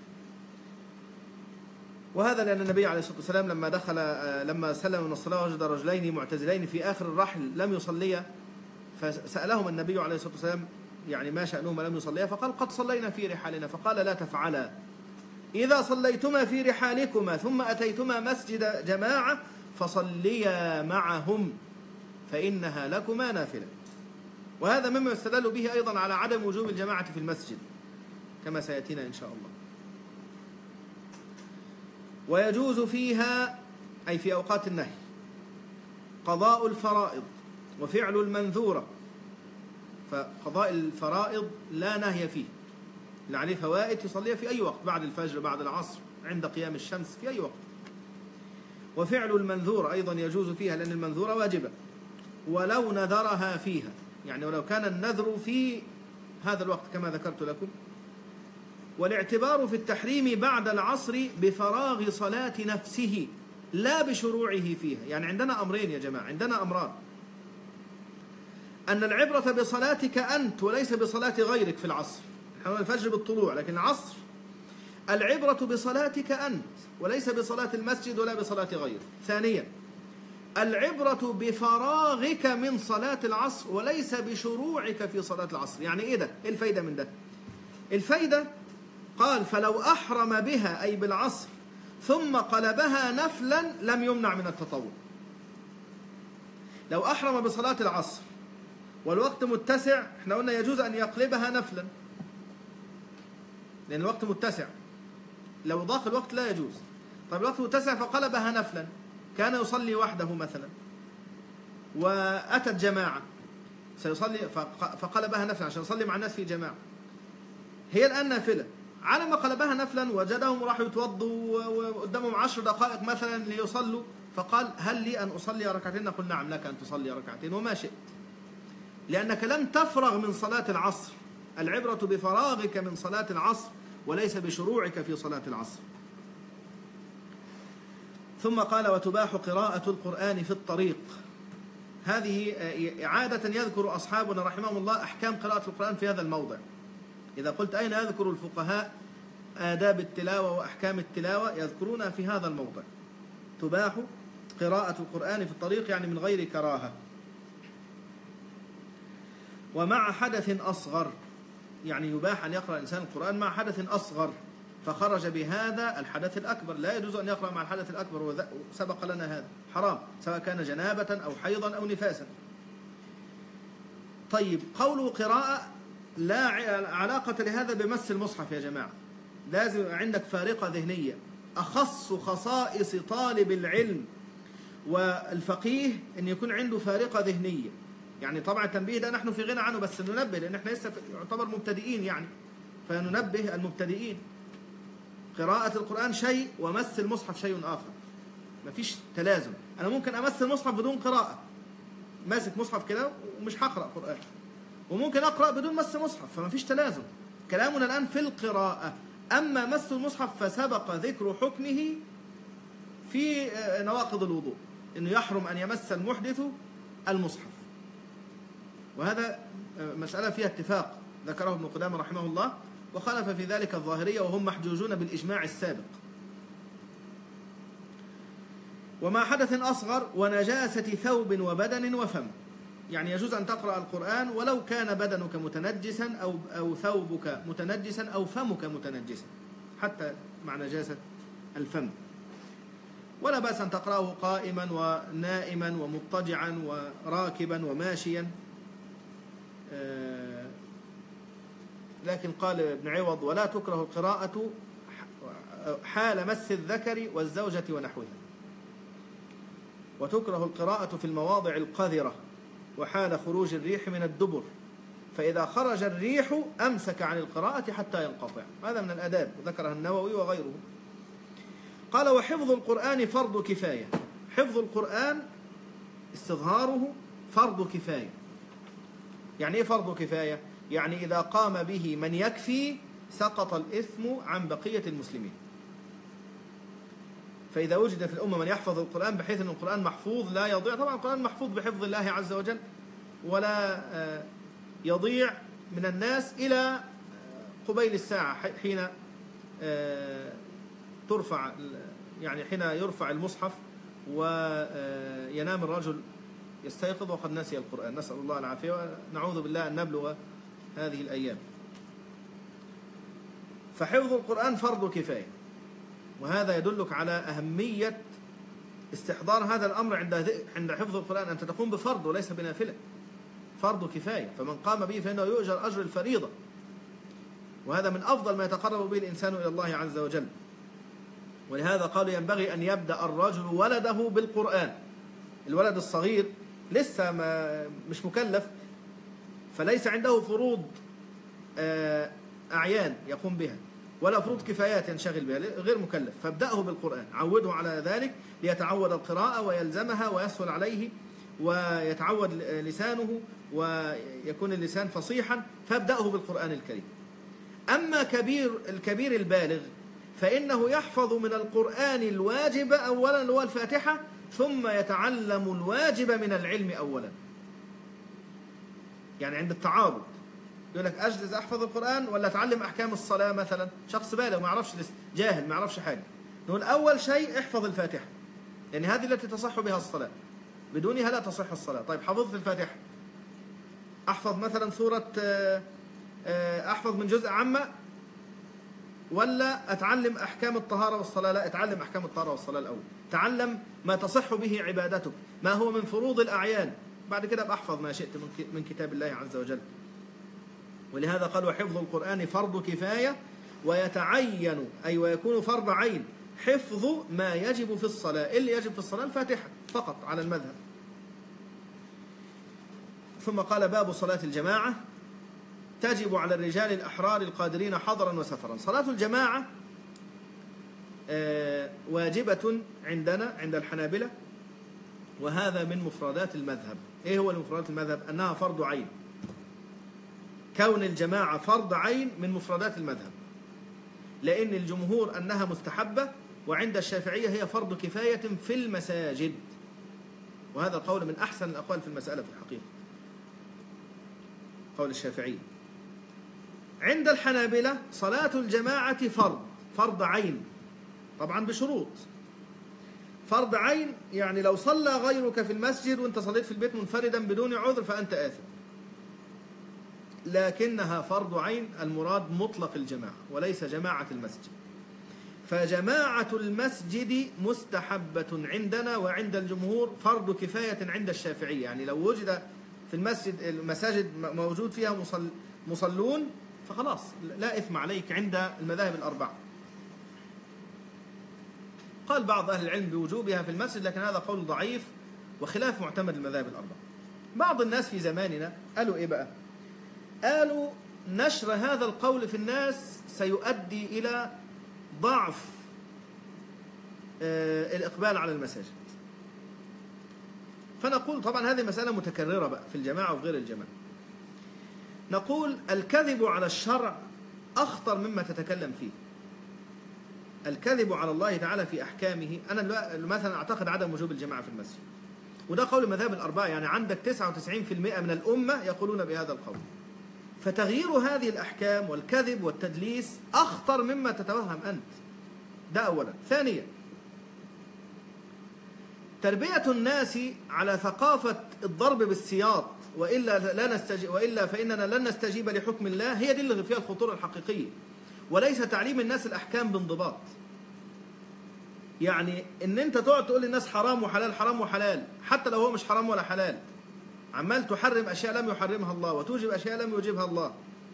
وهذا لأن النبي عليه الصلاة والسلام لما دخل لما سلم من الصلاة وجد رجلين معتزلين في آخر الرحل لم يصليا، فسألهم النبي عليه الصلاة والسلام يعني ما شأنهما لم يصليا، فقال قد صلينا في رحالنا. فقال لا تفعلا، إذا صليتما في رحالكما ثم أتيتما مسجد جماعة فصليا معهم فإنها لكما نافلة. وهذا مما يستدل به أيضا على عدم وجوب الجماعة في المسجد كما سيأتينا إن شاء الله. ويجوز فيها أي في أوقات النهي قضاء الفرائض وفعل المنذورة. فقضاء الفرائض لا نهي فيه، اللي عليه فوائد يصليها في أي وقت، بعد الفجر بعد العصر عند قيام الشمس في أي وقت. وفعل المنذورة أيضا يجوز فيها لأن المنذورة واجبة ولو نذرها فيها، يعني ولو كان النذر في هذا الوقت كما ذكرت لكم. والاعتبار في التحريم بعد العصر بفراغ صلاة نفسه لا بشروعه فيها. يعني عندنا أمرين يا جماعة، عندنا أمران: أن العبرة بصلاتك أنت وليس بصلاة غيرك في العصر. نحن الفجر بالطلوع، لكن العصر العبرة بصلاتك أنت وليس بصلاة المسجد ولا بصلاة غيرك. ثانيا العبرة بفراغك من صلاة العصر وليس بشروعك في صلاة العصر. يعني إيه ده؟ إيه الفايدة من ده؟ الفايدة قال فلو أحرم بها أي بالعصر ثم قلبها نفلا لم يمنع من التطوع. لو أحرم بصلاة العصر والوقت متسع، احنا قلنا يجوز أن يقلبها نفلا لأن الوقت متسع. لو ضاق الوقت لا يجوز. طيب الوقت متسع فقلبها نفلا، كان يصلي وحده مثلا وأتت جماعة سيصلي فقلبها نفلا عشان يصلي مع الناس في جماعة، هي الآن نافلة. على ما قلبها نفلا وجدهم راحوا يتوضوا وقدامهم عشر دقائق مثلا ليصلوا، فقال هل لي أن أصلي ركعتين؟ نقول نعم لك أن تصلي ركعتين وما شئت، لأنك لم تفرغ من صلاة العصر. العبرة بفراغك من صلاة العصر وليس بشروعك في صلاة العصر. ثم قال وتباح قراءة القرآن في الطريق. هذه إعادة يذكر أصحابنا رحمهم الله أحكام قراءة القرآن في هذا الموضع. إذا قلت أين يذكر الفقهاء آداب التلاوة وأحكام التلاوة، يذكرون في هذا الموضع تباح قراءة القرآن في الطريق، يعني من غير كراهة. ومع حدث أصغر، يعني يباح أن يقرأ الإنسان القرآن مع حدث أصغر فخرج بهذا الحدث الأكبر. لا يجوز أن يقرأ مع الحدث الأكبر، وسبق لنا هذا حرام سواء كان جنابة أو حيضا أو نفاسا. طيب قوله قراءة لا علاقة لهذا بمس المصحف يا جماعة. لازم عندك فارقة ذهنية. أخص خصائص طالب العلم والفقيه أن يكون عنده فارقة ذهنية. يعني طبعا التنبيه ده نحن في غنى عنه، بس ننبه لأن احنا لسه يعتبر مبتدئين، يعني فننبه المبتدئين. قراءة القرآن شيء ومس المصحف شيء آخر، مفيش تلازم. أنا ممكن أمس المصحف بدون قراءة، ماسك مصحف كده ومش هقرأ قرآن، وممكن أقرأ بدون مس مصحف، فمفيش تلازم. كلامنا الآن في القراءة. أما مس المصحف فسبق ذكر حكمه في نواقض الوضوء، إنه يحرم أن يمس المحدث المصحف، وهذا مسألة فيها اتفاق ذكره ابن قدامة رحمه الله، وخالف في ذلك الظاهرية وهم محجوجون بالإجماع السابق. ومع حدث أصغر ونجاسة ثوب وبدن وفم، يعني يجوز أن تقرأ القرآن ولو كان بدنك متنجسا أو أو ثوبك متنجسا أو فمك متنجسا، حتى مع نجاسة الفم. ولا بأس أن تقرأه قائما ونائما ومضطجعا وراكبا وماشيا. لكن قال ابن عوض: ولا تكره القراءة حال مس الذكر والزوجة ونحوها، وتكره القراءة في المواضع القذرة وحال خروج الريح من الدبر، فإذا خرج الريح أمسك عن القراءة حتى ينقطع. هذا من الآداب، وذكرها النووي وغيره. قال: وحفظ القرآن فرض كفاية. حفظ القرآن استظهاره فرض كفاية. يعني إيه فرض كفاية؟ يعني إذا قام به من يكفي سقط الإثم عن بقية المسلمين. فإذا وجد في الأمة من يحفظ القرآن بحيث أن القرآن محفوظ لا يضيع، طبعا القرآن محفوظ بحفظ الله عز وجل ولا يضيع من الناس إلى قبيل الساعة، حين ترفع يعني حين يرفع المصحف وينام الرجل يستيقظ وقد نسي القرآن، نسأل الله العافية ونعوذ بالله أن نبلغ هذه الأيام. فحفظ القرآن فرض كفاية، وهذا يدلك على أهمية استحضار هذا الأمر عند عند حفظ القرآن، أنت تقوم بفرض وليس بنافلة، فرض كفاية، فمن قام به فإنه يؤجر أجر الفريضة، وهذا من أفضل ما يتقرب به الإنسان إلى الله عز وجل. ولهذا قالوا ينبغي أن يبدأ الرجل ولده بالقرآن. الولد الصغير لسه ما مش مكلف، فليس عنده فروض أعيان يقوم بها ولا فروض كفايات ينشغل بها، غير مكلف، فابدأه بالقرآن، عوده على ذلك ليتعود القراءة ويلزمها ويسهل عليه ويتعود لسانه ويكون اللسان فصيحا، فابدأه بالقرآن الكريم. أما كبير الكبير البالغ فإنه يحفظ من القرآن الواجب أولا اللي هو الفاتحة، ثم يتعلم الواجب من العلم أولا. يعني عند التعارض يقول لك أجلس أحفظ القرآن ولا أتعلم أحكام الصلاة مثلا، شخص بالغ ما يعرفش، جاهل ما يعرفش حاجة، نقول أول شيء احفظ الفاتحة، يعني هذه التي تصح بها الصلاة، بدونها لا تصح الصلاة. طيب حفظت الفاتحة، أحفظ مثلا سورة، أحفظ من جزء عامة ولا أتعلم أحكام الطهارة والصلاة؟ لا، أتعلم أحكام الطهارة والصلاة الأول، تعلم ما تصح به عبادتك، ما هو من فروض الأعيان، بعد كده بأحفظ ما شئت من كتاب الله عز وجل. ولهذا قالوا حفظ القرآن فرض كفاية، ويتعين أي ويكون فرض عين حفظ ما يجب في الصلاة. اللي يجب في الصلاة الفاتحة فقط على المذهب. ثم قال: باب صلاة الجماعة تجب على الرجال الأحرار القادرين حضرا وسفرا. صلاة الجماعة واجبة عندنا عند الحنابلة، وهذا من مفردات المذهب. إيه هو مفردات المذهب؟ أنها فرض عين. كون الجماعة فرض عين من مفردات المذهب، لأن الجمهور أنها مستحبة، وعند الشافعية هي فرض كفاية في المساجد، وهذا القول من أحسن الأقوال في المسألة في الحقيقة، قول الشافعي. عند الحنابلة صلاة الجماعة فرض فرض عين، طبعا بشروط. فرض عين يعني لو صلى غيرك في المسجد وانت صليت في البيت منفردا بدون عذر فأنت آثم، لكنها فرض عين، المراد مطلق الجماعة وليس جماعة المسجد. فجماعة المسجد مستحبة عندنا، وعند الجمهور فرض كفاية عند الشافعية. يعني لو وجد في المسجد المساجد موجود فيها مصل مصلون فخلاص لا إثم عليك عند المذاهب الأربعة. قال بعض أهل العلم بوجوبها في المسجد، لكن هذا قول ضعيف وخلاف معتمد المذاهب الأربعة. بعض الناس في زماننا قالوا إيه بقى؟ قالوا نشر هذا القول في الناس سيؤدي إلى ضعف الإقبال على المساجد. فنقول طبعا هذه مسألة متكررة بقى في الجماعة وفي غير الجماعة. نقول الكذب على الشرع أخطر مما تتكلم فيه. الكذب على الله تعالى في أحكامه، أنا مثلا أعتقد عدم وجوب الجماعة في المسجد، وده قول المذاهب الأربعة، يعني عندك تسعة وتسعين بالمئة من الأمة يقولون بهذا القول. فتغيير هذه الأحكام والكذب والتدليس أخطر مما تتوهم أنت. ده أولا. ثانيا، تربية الناس على ثقافة الضرب بالسياط وإلا لا نستجيب وإلا فإننا لن نستجيب لحكم الله، هي دي اللي فيها الخطورة الحقيقية، وليس تعليم الناس الأحكام بانضباط. يعني إن أنت تقعد تقول للناس حرام وحلال حرام وحلال، حتى لو هو مش حرام ولا حلال، عمال تحرم أشياء لم يحرمها الله وتوجب أشياء لم يوجبها الله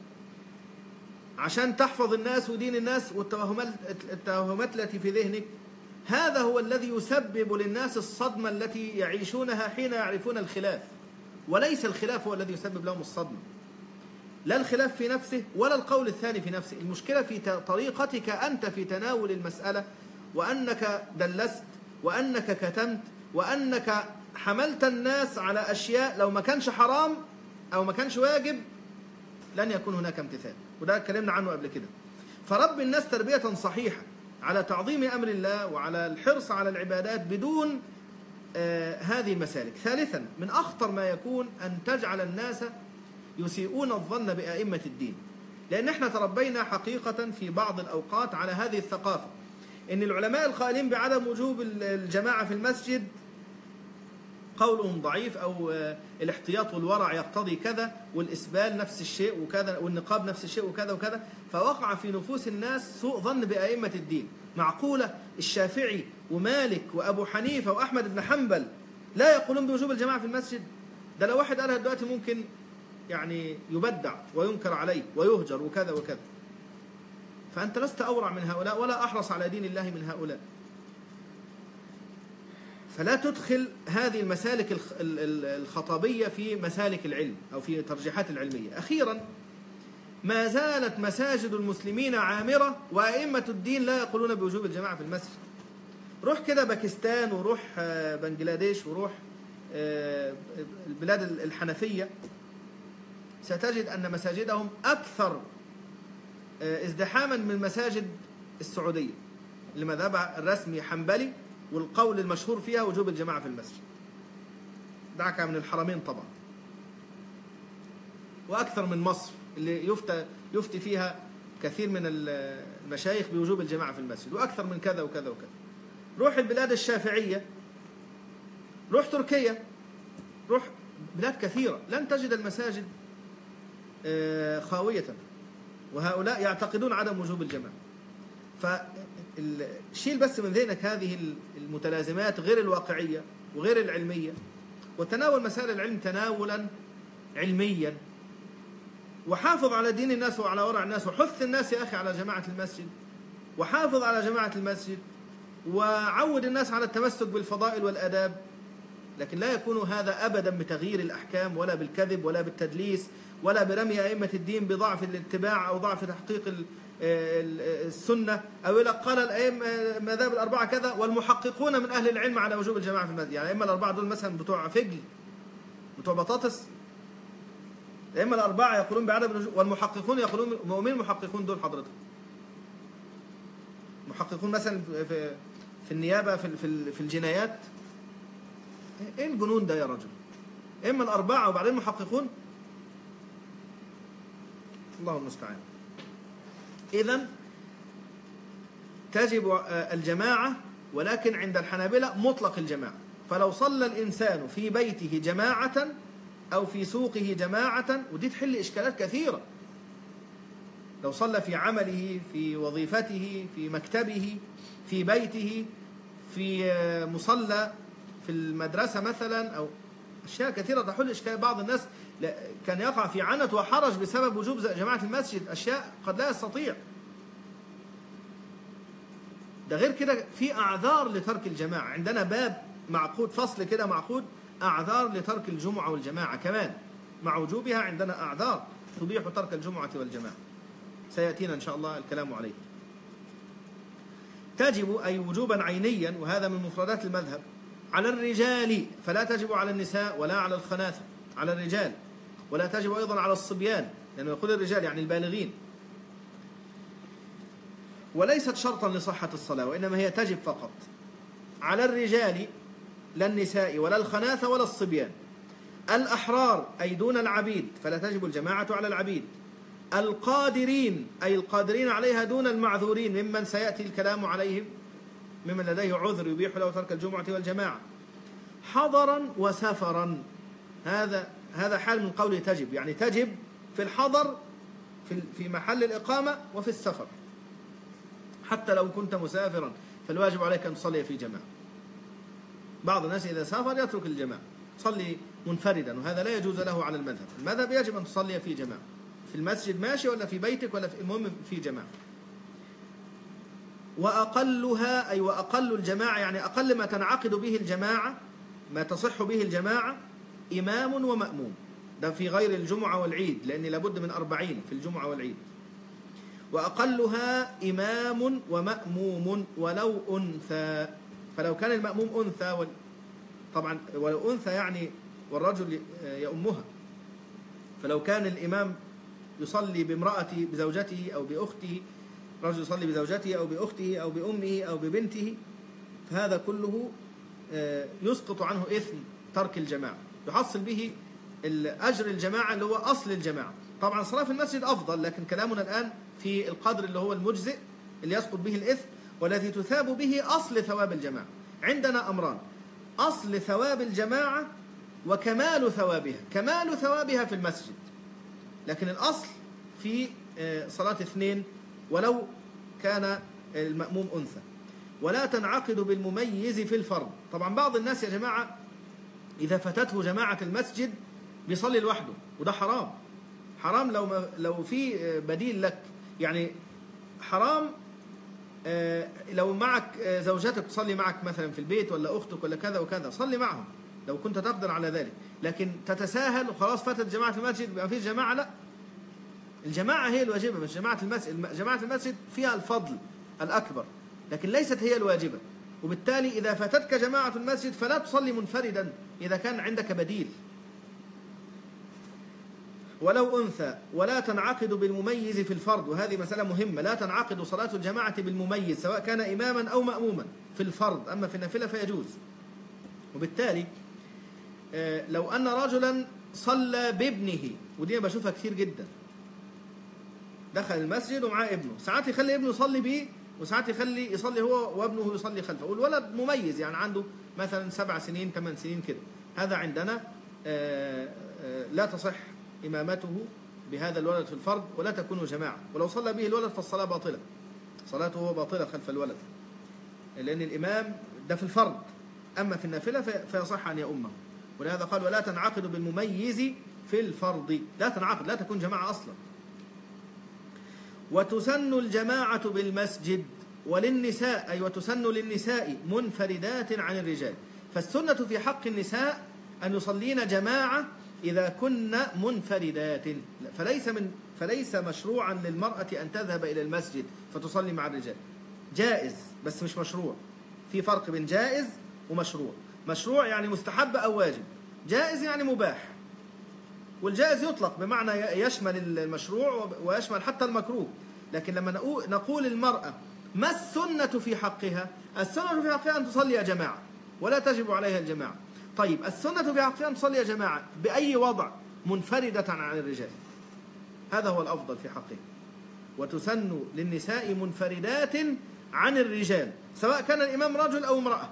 عشان تحفظ الناس ودين الناس والتوهمات التوهمات التي في ذهنك. هذا هو الذي يسبب للناس الصدمة التي يعيشونها حين يعرفون الخلاف، وليس الخلاف هو الذي يسبب لهم الصدمة، لا الخلاف في نفسه ولا القول الثاني في نفسه. المشكلة في طريقتك أنت في تناول المسألة، وأنك دلست وأنك كتمت وأنك حملت الناس على أشياء لو ما كانش حرام أو ما كانش واجب لن يكون هناك امتثال، وده اتكلمنا عنه قبل كده. فرب الناس تربية صحيحة على تعظيم أمر الله وعلى الحرص على العبادات بدون آه هذه المسالك. ثالثا، من أخطر ما يكون أن تجعل الناس يسيئون الظن بأئمة الدين، لأن احنا تربينا حقيقة في بعض الأوقات على هذه الثقافة، إن العلماء القائلين بعدم وجوب الجماعة في المسجد قولهم ضعيف، أو الاحتياط والورع يقتضي كذا، والإسبال نفس الشيء وكذا، والنقاب نفس الشيء وكذا وكذا. فوقع في نفوس الناس سوء ظن بأئمة الدين. معقولة الشافعي ومالك وأبو حنيفة وأحمد بن حنبل لا يقولون بوجوب الجماعة في المسجد؟ ده لو واحد قالها دلوقتي ممكن يعني يبدع وينكر عليه ويهجر وكذا وكذا. فأنت لست أورع من هؤلاء ولا أحرص على دين الله من هؤلاء. فلا تدخل هذه المسالك الخطابية في مسالك العلم أو في ترجيحات العلمية. أخيرا، ما زالت مساجد المسلمين عامرة وأئمة الدين لا يقولون بوجوب الجماعة في المسجد. روح كده باكستان وروح بنجلاديش وروح البلاد الحنفية، ستجد أن مساجدهم أكثر ازدحاما من مساجد السعودية اللي مذهبها الرسمي حنبلي، والقول المشهور فيها وجوب الجماعة في المسجد، دعك من الحرمين طبعا، وأكثر من مصر اللي يفتى يفتي فيها كثير من المشايخ بوجوب الجماعة في المسجد، وأكثر من كذا وكذا وكذا. روح البلاد الشافعية، روح تركيا، روح بلاد كثيرة لن تجد المساجد خاوية، وهؤلاء يعتقدون عدم وجوب الجماعة. فشيل بس من ذهنك هذه المتلازمات غير الواقعية وغير العلمية، وتناول مسائل العلم تناولا علميا، وحافظ على دين الناس وعلى ورع الناس، وحث الناس يا أخي على جماعة المسجد، وحافظ على جماعة المسجد، وعود الناس على التمسك بالفضائل والآداب. لكن لا يكون هذا أبدا بتغيير الأحكام ولا بالكذب ولا بالتدليس ولا برمي أئمة الدين بضعف الاتباع أو ضعف تحقيق السنة، أو إلى قال الأئمة مذاهب الأربعة كذا والمحققون من أهل العلم على وجوب الجماعة في المسجد. يعني الأئمة الأربعة دول مثلا بتوع فجل، بتوع بطاطس؟ الأئمة الأربعة يقولون بعدم الوجوب، والمحققون يقولون. مؤمن المحققون دول حضرتك؟ محققون مثلا في في النيابة في في الجنايات؟ إيه الجنون ده يا رجل؟ إما الأربعة وبعدين محققون؟ الله المستعان. إذن تجب الجماعة، ولكن عند الحنابلة مطلق الجماعة. فلو صلى الإنسان في بيته جماعة أو في سوقه جماعة، ودي تحل إشكالات كثيرة. لو صلى في عمله، في وظيفته، في مكتبه، في بيته، في مصلى في المدرسة مثلا، أو أشياء كثيرة تحل إشكال. بعض الناس كان يقع في عنت وحرج بسبب وجوب جماعة المسجد، أشياء قد لا يستطيع. ده غير كده في أعذار لترك الجماعة. عندنا باب معقود، فصل كده معقود، أعذار لترك الجمعة والجماعة كمان، مع وجوبها عندنا أعذار تبيح ترك الجمعة والجماعة، سيأتينا إن شاء الله الكلام عليه. تجب أي وجوبا عينيا، وهذا من مفردات المذهب، على الرجال، فلا تجب على النساء ولا على الخناثة، على الرجال. ولا تجب أيضا على الصبيان، لأنه يقول الرجال يعني البالغين. وليست شرطا لصحة الصلاة، وإنما هي تجب فقط على الرجال، لا النساء ولا الخناثة ولا الصبيان. الأحرار أي دون العبيد، فلا تجب الجماعة على العبيد. القادرين أي القادرين عليها دون المعذورين ممن سيأتي الكلام عليهم، ممن لديه عذر يبيح له ترك الجمعة والجماعة، حضرا وسفرا. هذا هذا حال من قوله تجب، يعني تجب في الحضر في في محل الإقامة وفي السفر. حتى لو كنت مسافرا فالواجب عليك أن تصلي في جماعة. بعض الناس إذا سافر يترك الجماعة، صلي منفردا، وهذا لا يجوز له على المذهب. المذهب يجب أن تصلي في جماعة، في المسجد ماشي ولا في بيتك ولا في، المهم في جماعة. وأقلها أي وأقل الجماعة، يعني أقل ما تنعقد به الجماعة، ما تصح به الجماعة، إمام ومأموم. ده في غير الجمعة والعيد، لأن لابد من أربعين في الجمعة والعيد. وأقلها إمام ومأموم ولو أنثى، فلو كان المأموم أنثى وال... طبعا ولو أنثى يعني والرجل يأمها، فلو كان الإمام يصلي بامرأته بزوجته أو بأخته، رجل يصلي بزوجته أو بأخته أو بأمه أو ببنته، فهذا كله يسقط عنه إثم ترك الجماعة، يحصل به أجر الجماعة اللي هو أصل الجماعة. طبعا الصلاة في المسجد أفضل، لكن كلامنا الآن في القدر اللي هو المجزئ اللي يسقط به الإثم والذي تثاب به أصل ثواب الجماعة. عندنا أمران: أصل ثواب الجماعة وكمال ثوابها. كمال ثوابها في المسجد، لكن الأصل في صلاة اثنين ولو كان المأموم أنثى. ولا تنعقد بالمميز في الفرض. طبعا بعض الناس يا جماعة إذا فاتته جماعة المسجد بيصلي لوحده، وده حرام. حرام لو ما لو في بديل لك، يعني حرام لو معك زوجتك تصلي معك مثلا في البيت ولا أختك ولا كذا وكذا، صلي معهم لو كنت تقدر على ذلك. لكن تتساهل وخلاص فاتت جماعة المسجد ما فيش جماعة، لا، الجماعة هي الواجبة مش جماعة المسجد. جماعة المسجد فيها الفضل الأكبر لكن ليست هي الواجبة، وبالتالي إذا فاتتك جماعة المسجد فلا تصلي منفردا إذا كان عندك بديل. ولو أنثى. ولا تنعقد بالمميز في الفرض، وهذه مسألة مهمة، لا تنعقد صلاة الجماعة بالمميز سواء كان إماما أو مأموما في الفرض، أما في النافلة فيجوز. وبالتالي لو أن رجلا صلى بابنه، ودي بشوفها كثير جدا، دخل المسجد ومعاه ابنه، ساعات يخلي ابنه يصلي بيه وساعات يخلي يصلي هو وابنه يصلي خلفه، والولد مميز يعني عنده مثلا سبع سنين ثمان سنين كده، هذا عندنا لا تصح إمامته بهذا الولد في الفرض ولا تكون جماعة، ولو صلى به الولد فالصلاة باطلة، صلاته باطلة خلف الولد، لأن الإمام ده في الفرض، أما في النافلة فيصح أن يؤمه. ولهذا قال ولا تنعقد بالمميز في الفرض، لا تنعقد، لا تكون جماعة أصلا. وتسن الجماعة بالمسجد وللنساء، أي وتسن للنساء منفردات عن الرجال، فالسنة في حق النساء أن يصلين جماعة إذا كن منفردات، فليس من فليس مشروعا للمرأة أن تذهب إلى المسجد فتصلي مع الرجال، جائز بس مش مشروع. في فرق بين جائز ومشروع. مشروع يعني مستحب أو واجب، جائز يعني مباح. والجائز يطلق بمعنى يشمل المشروع ويشمل حتى المكروه. لكن لما نقول المرأة ما السنة في حقها، السنة في حقها أن تصلي يا جماعة ولا تجب عليها الجماعة. طيب السنة في حقها أن تصلي يا جماعة بأي وضع؟ منفردة عن الرجال، هذا هو الأفضل في حقها. وتسن للنساء منفردات عن الرجال سواء كان الإمام رجل أو امرأة،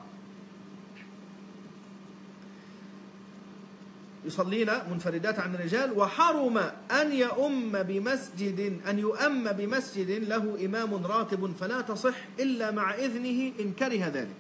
يصلين منفردات عن الرجال. وحرم أن يؤم بمسجد أن يؤم بمسجد له إمام راتب فلا تصح إلا مع إذنه إن كره ذلك.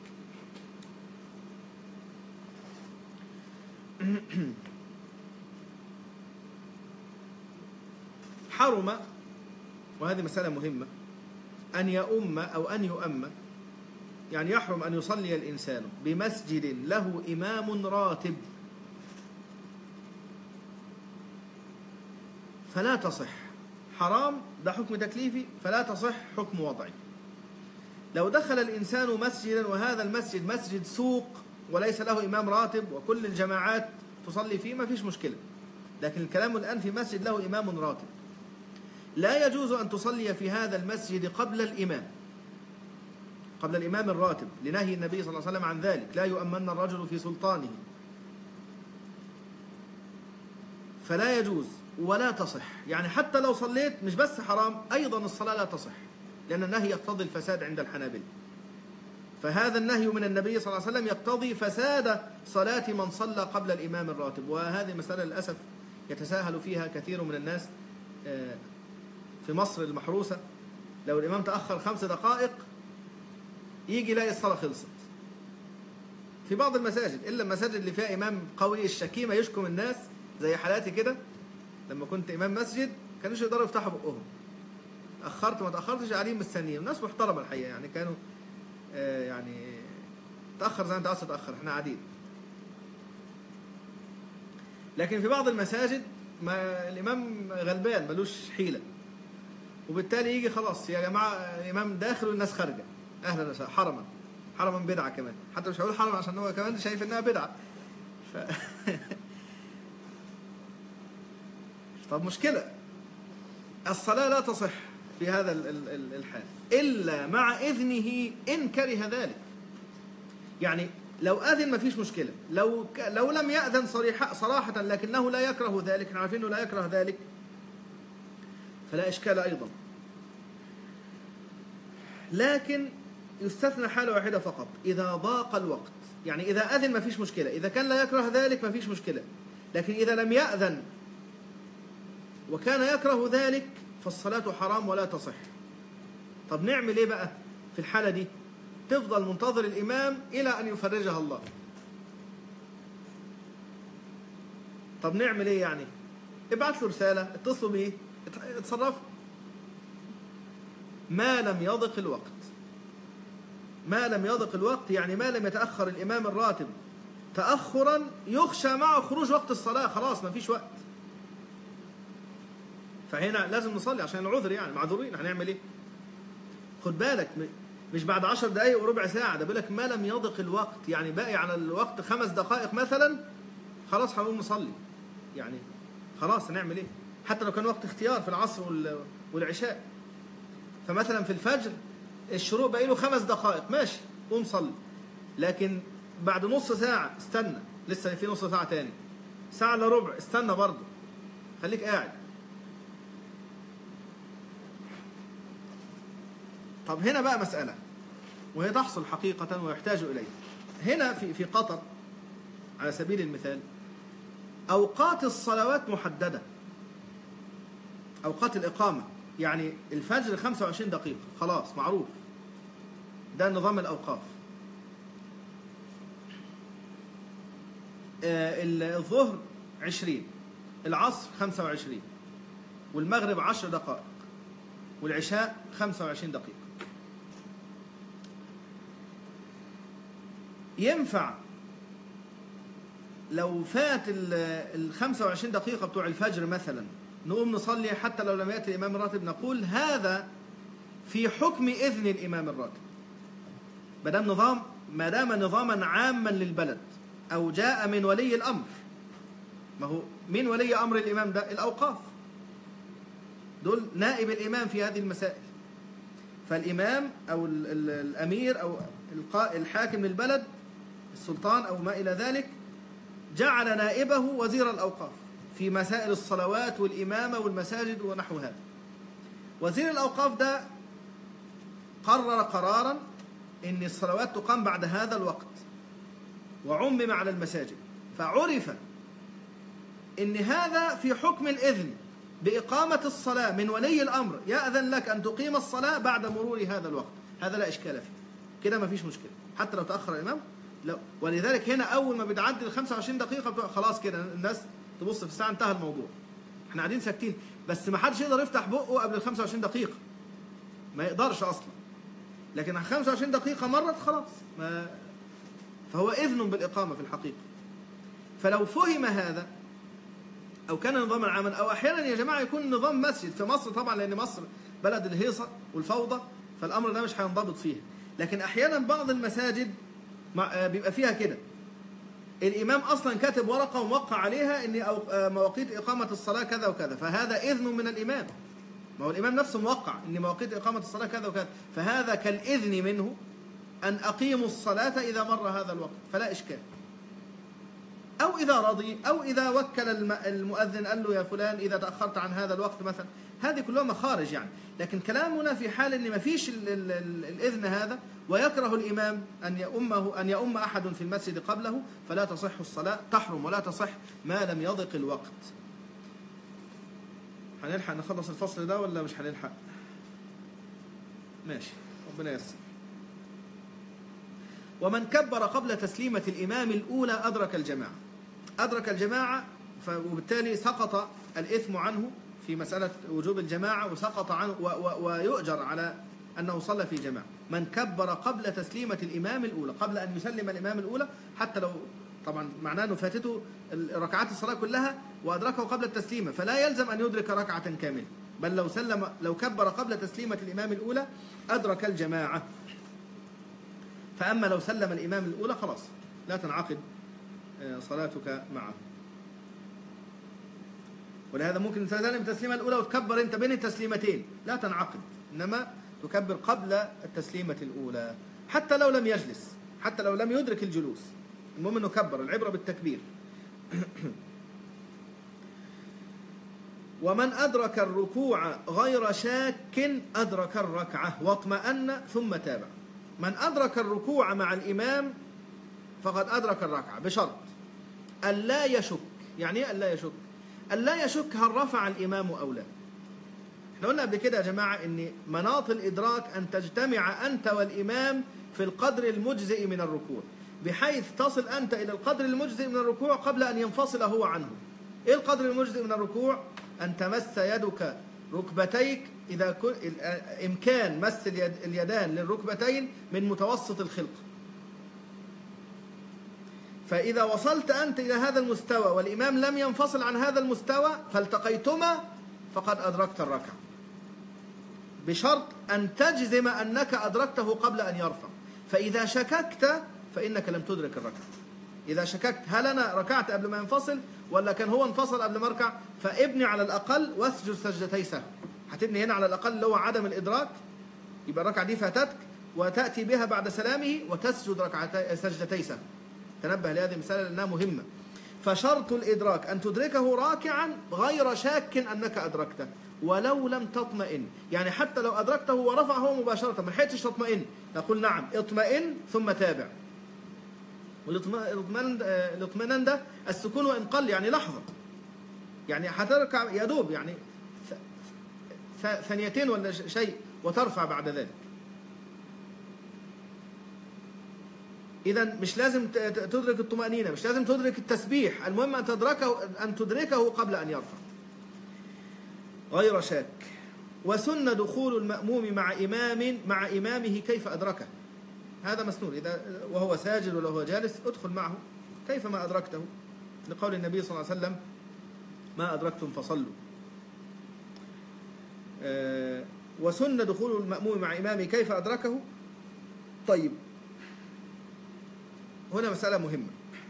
حرم، وهذه مسألة مهمة، أن يؤم أو أن يؤم، يعني يحرم أن يصلي الإنسان بمسجد له إمام راتب فلا تصح. حرام ده حكم تكليفي، فلا تصح حكم وضعي. لو دخل الإنسان مسجدا وهذا المسجد مسجد سوق وليس له إمام راتب وكل الجماعات تصلي فيه ما فيش مشكلة، لكن الكلام الآن في مسجد له إمام راتب، لا يجوز أن تصلي في هذا المسجد قبل الإمام قبل الإمام الراتب، لنهي النبي صلى الله عليه وسلم عن ذلك، لا يؤمن الرجل في سلطانه، فلا يجوز. ولا تصح، يعني حتى لو صليت مش بس حرام، أيضا الصلاة لا تصح، لأن النهي يقتضي الفساد عند الحنابلة. فهذا النهي من النبي صلى الله عليه وسلم يقتضي فساد صلاة من صلى قبل الإمام الراتب. وهذه مسألة للأسف يتساهل فيها كثير من الناس في مصر المحروسة. لو الإمام تأخر خمس دقائق يجي يلاقي الصلاة خلصت في بعض المساجد، إلا المساجد اللي فيها إمام قوي الشكيمة يشكم الناس زي حالاتي كده. لما كنت إمام مسجد كانوش يقدروا يفتحوا بقهم، أخرت ما تأخرتش قاعدين مستنيين، الناس محترمة الحقيقة، يعني كانوا آه يعني تأخر زي ما أنت عايز تتأخر، إحنا قاعدين. لكن في بعض المساجد ما الإمام غلبان ملوش حيلة، وبالتالي يجي خلاص يا جماعة الإمام داخل والناس خارجة، أهلا وسهلا، حرما حرما بدعة كمان، حتى مش هقول حرما عشان هو كمان شايف إنها بدعة. ف... طب مشكلة، الصلاة لا تصح في هذا الحال إلا مع إذنه إن كره ذلك. يعني لو أذن ما فيش مشكلة، لو ك... لو لم يأذن صريحة صراحة لكنه لا يكره ذلك، احنا عارفين إنه لا يكره ذلك، فلا إشكال أيضا. لكن يستثنى حالة واحدة فقط، إذا ضاق الوقت. يعني إذا أذن ما فيش مشكلة، إذا كان لا يكره ذلك ما فيش مشكلة، لكن إذا لم يأذن وكان يكره ذلك فالصلاة حرام ولا تصح. طب نعمل إيه بقى في الحالة دي؟ تفضل منتظر الإمام إلى أن يفرجها الله. طب نعمل إيه يعني؟ ابعت له رسالة، اتصلوا بيه، اتصرفوا. ما لم يضق الوقت، ما لم يضق الوقت يعني ما لم يتأخر الإمام الراتب تأخرا يخشى معه خروج وقت الصلاة، خلاص ما فيش وقت، فهنا لازم نصلي عشان العذر، يعني معذورين، هنعمل ايه؟ خد بالك مش بعد عشر دقايق وربع ساعة، ده بيقول لك ما لم يضق الوقت، يعني باقي على الوقت خمس دقائق مثلا، خلاص هنقوم نصلي، يعني خلاص هنعمل ايه؟ حتى لو كان وقت اختيار في العصر والعشاء. فمثلا في الفجر الشروق باقي له خمس دقائق، ماشي قوم صلي، لكن بعد نص ساعة استنى، لسه في نص ساعة تاني، ساعة الا ربع استنى برضه، خليك قاعد. طب هنا بقى مسألة وهي تحصل حقيقة ويحتاج إليه. هنا في في قطر على سبيل المثال أوقات الصلوات محددة، أوقات الإقامة، يعني الفجر خمسة وعشرين دقيقة خلاص معروف، ده نظام الأوقاف. الظهر عشرين، العصر خمسة وعشرين، والمغرب عشر دقائق، والعشاء خمسة وعشرين دقيقة. ينفع لو فات ال خمسة وعشرين دقيقة بتوع الفجر مثلا نقوم نصلي حتى لو لم يأتي الإمام الراتب؟ نقول هذا في حكم إذن الإمام الراتب، ما دام نظام ما دام نظاما عاما للبلد أو جاء من ولي الأمر. ما هو من ولي أمر الإمام ده؟ الأوقاف، دول نائب الإمام في هذه المسائل. فالإمام أو الأمير أو الحاكم للبلد، السلطان أو ما إلى ذلك، جعل نائبه وزير الأوقاف في مسائل الصلوات والإمامة والمساجد ونحو هذا. وزير الأوقاف ده قرر قرارا إن الصلوات تقام بعد هذا الوقت، وعمم على المساجد، فعرف إن هذا في حكم الإذن بإقامة الصلاة من ولي الأمر، يأذن لك أن تقيم الصلاة بعد مرور هذا الوقت، هذا لا إشكال فيه، كده ما فيش مشكلة حتى لو تأخر الإمام. لا، ولذلك هنا أول ما بتعدي ال خمسة وعشرين دقيقة خلاص كده الناس تبص في الساعة، انتهى الموضوع، احنا قاعدين ساكتين، بس ما حدش يقدر يفتح بقه قبل ال خمسة وعشرين دقيقة، ما يقدرش أصلا. لكن ال خمسة وعشرين دقيقة مرت خلاص، ما فهو إذن بالإقامة في الحقيقة. فلو فهم هذا أو كان نظاما عاما، أو أحيانا يا جماعة يكون نظام مسجد في مصر طبعا، لأن مصر بلد الهيصة والفوضى، فالأمر ده مش هينضبط فيها. لكن أحيانا بعض المساجد بيبقى فيها كده، الإمام أصلا كاتب ورقة وموقع عليها إن مواقيت إقامة الصلاة كذا وكذا، فهذا إذن من الإمام. ما هو الإمام نفسه موقع إن مواقيت إقامة الصلاة كذا وكذا، فهذا كالإذن منه أن أقيموا الصلاة إذا مر هذا الوقت، فلا إشكال. أو إذا رضي، أو إذا وكل المؤذن قال له يا فلان إذا تأخرت عن هذا الوقت مثلا، هذه كلها مخارج يعني. لكن كلامنا في حال أن ما فيش الإذن هذا ويكره الإمام أن يؤمه أن يؤم أحد في المسجد قبله، فلا تصح الصلاة، تحرم ولا تصح ما لم يضق الوقت. هنلحق نخلص الفصل ده ولا مش هنلحق؟ ماشي، ربنا ييسر. ومن كبر قبل تسليمة الإمام الأولى أدرك الجماعة، أدرك الجماعة، وبالتالي سقط الإثم عنه في مسألة وجوب الجماعة، وسقط عنه ويؤجر على أنه صلى في جماعة. من كبر قبل تسليمة الإمام الأولى، قبل أن يسلم الإمام الأولى، حتى لو طبعا معناه أنه فاتته ركعات الصلاة كلها وأدركه قبل التسليمة، فلا يلزم أن يدرك ركعة كاملة، بل لو سلم لو كبر قبل تسليمة الإمام الأولى أدرك الجماعة. فأما لو سلم الإمام الأولى خلاص لا تنعقد صلاتك معه. ولهذا ممكن تسلم التسليمة الأولى وتكبر أنت بين التسليمتين، لا تنعقد، إنما تكبر قبل التسليمة الأولى حتى لو لم يجلس، حتى لو لم يدرك الجلوس، المهم أنه كبر، العبرة بالتكبير. ومن أدرك الركوع غير شاك أدرك الركعة واطمأن ثم تابع. من أدرك الركوع مع الإمام فقد أدرك الركعة بشرط ألا يشك. يعني إيه ألا يشك؟ ألا يشك هل رفع الإمام أو لا. احنا قلنا قبل كده يا جماعة إن مناط الإدراك أن تجتمع أنت والإمام في القدر المجزئ من الركوع، بحيث تصل أنت إلى القدر المجزئ من الركوع قبل أن ينفصل هو عنه. إيه القدر المجزئ من الركوع؟ أن تمس يدك ركبتيك إذا كن إمكان مس اليدان للركبتين من متوسط الخلق. فإذا وصلت أنت إلى هذا المستوى والإمام لم ينفصل عن هذا المستوى فالتقيتما فقد أدركت الركعة، بشرط أن تجزم أنك أدركته قبل أن يرفع. فإذا شككت فإنك لم تدرك الركعة. إذا شككت هل أنا ركعت قبل ما ينفصل ولا كان هو انفصل قبل ما أركع، فابني على الأقل واسجد سجدتي سهو. هتبني هنا على الأقل اللي هو عدم الإدراك، يبقى الركعة دي فاتتك، وتأتي بها بعد سلامه وتسجد ركعتي سجدتي سهو. تنبه لهذه المسألة لأنها مهمة. فشرط الإدراك أن تدركه راكعا غير شاك أنك أدركته ولو لم تطمئن. يعني حتى لو أدركته ورفعه مباشرة ما لحقتش تطمئن، نقول نعم اطمئن ثم تابع. والاطمئنان ده السكون وإن قل، يعني لحظة، يعني هتركع يا دوب يعني ثانيتين ولا شيء وترفع بعد ذلك. إذن مش لازم تدرك الطمأنينة، مش لازم تدرك التسبيح، المهم أن تدركه أن تدركه قبل أن يرفع غير شاك. وسن دخول المأموم مع إمام مع إمامه كيف أدركه، هذا مسنون. إذا وهو ساجد ولا هو جالس ادخل معه كيفما أدركته، لقول النبي صلى الله عليه وسلم ما أدركتم فصلوا. أه وسن دخول المأموم مع إمامه كيف أدركه. طيب هنا مسألة مهمة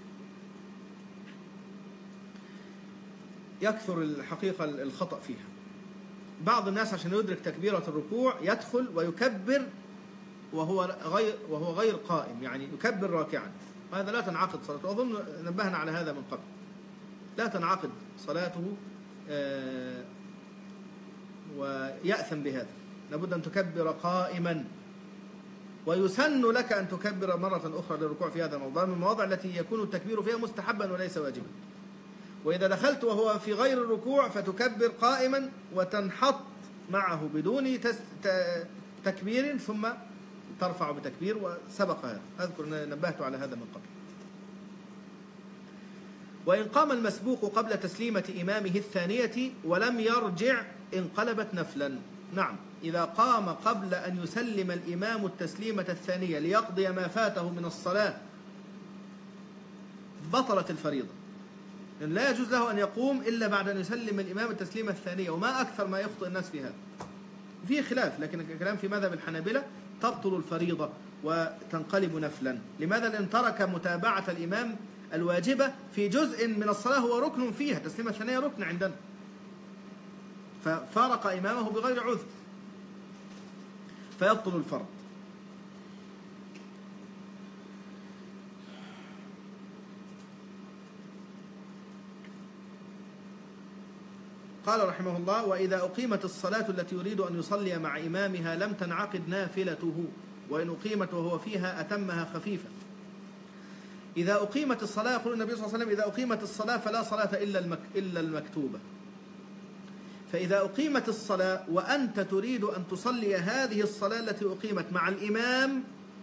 يكثر الحقيقة الخطأ فيها. بعض الناس عشان يدرك تكبيرة الركوع يدخل ويكبر وهو غير وهو غير قائم، يعني يكبر راكعا، هذا لا تنعقد صلاته. أظن نبهنا على هذا من قبل. لا تنعقد صلاته ويأثم بهذا، لابد أن تكبر قائما. ويسن لك أن تكبر مرة أخرى للركوع في هذا الموضوع، من المواضع التي يكون التكبير فيها مستحبا وليس واجبا. وإذا دخلت وهو في غير الركوع فتكبر قائما وتنحط معه بدون تكبير ثم ترفع بتكبير، وسبق هذا، أذكر أن نبهت على هذا من قبل. وإن قام المسبوق قبل تسليمة إمامه الثانية ولم يرجع انقلبت نفلا. نعم، إذا قام قبل أن يسلم الإمام التسليمة الثانية ليقضي ما فاته من الصلاة بطلت الفريضة، لأن لا يجوز له أن يقوم إلا بعد أن يسلم الإمام التسليمة الثانية. وما أكثر ما يخطئ الناس في هذا، فيه خلاف، لكن الكلام في مذهب الحنابلة تبطل الفريضة وتنقلب نفلا. لماذا؟ لأن ترك متابعة الإمام الواجبة في جزء من الصلاة هو ركن فيها، التسليمة الثانية ركن عندنا، ففارق إمامه بغير عذر فيبطل الفرض. قال رحمه الله: وإذا أقيمت الصلاة التي يريد أن يصلي مع إمامها لم تنعقد نافلته، وإن أقيمت وهو فيها أتمها خفيفة. إذا أقيمت الصلاة، يقول النبي صلى الله عليه وسلم: إذا أقيمت الصلاة فلا صلاة إلا المك... إلا المكتوبة. فإذا أقيمت الصلاة وأنت تريد أن تصلي هذه الصلاة التي أقيمت مع الإمام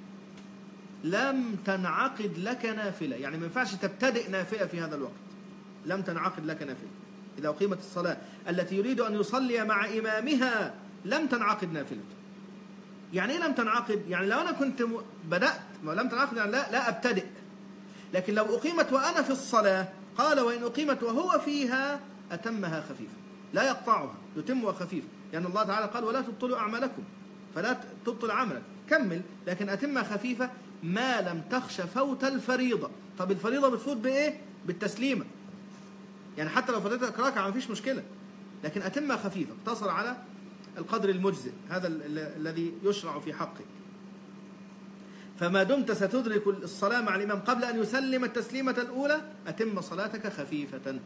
لم تنعقد لك نافلة، يعني ما ينفعش تبتدئ نافلة في هذا الوقت، لم تنعقد لك نافلة. إذا أقيمت الصلاة التي يريد أن يصلي مع إمامها لم تنعقد نافلة. يعني إيه لم تنعقد؟ يعني لو أنا كنت بدأت، ما لم تنعقد يعني لا, لا أبتدئ. لكن لو أقيمت وأنا في الصلاة، قال: وإن أقيمت وهو فيها أتمها خفيفة، لا يقطعها، يتمها خفيفة. يعني الله تعالى قال: ولا تبطلوا أعمالكم، فلا تبطل عملك، كمل، لكن أتمها خفيفة ما لم تخش فوت الفريضة. طب الفريضة بتفوت بإيه؟ بالتسليمة. يعني حتى لو فاتتك ركعة ما فيش مشكلة، لكن أتمها خفيفة، اقتصر على القدر المجزئ، هذا الذي يشرع في حقك. فما دمت ستدرك الصلاة مع الإمام قبل أن يسلم التسليمة الأولى أتم صلاتك خفيفة.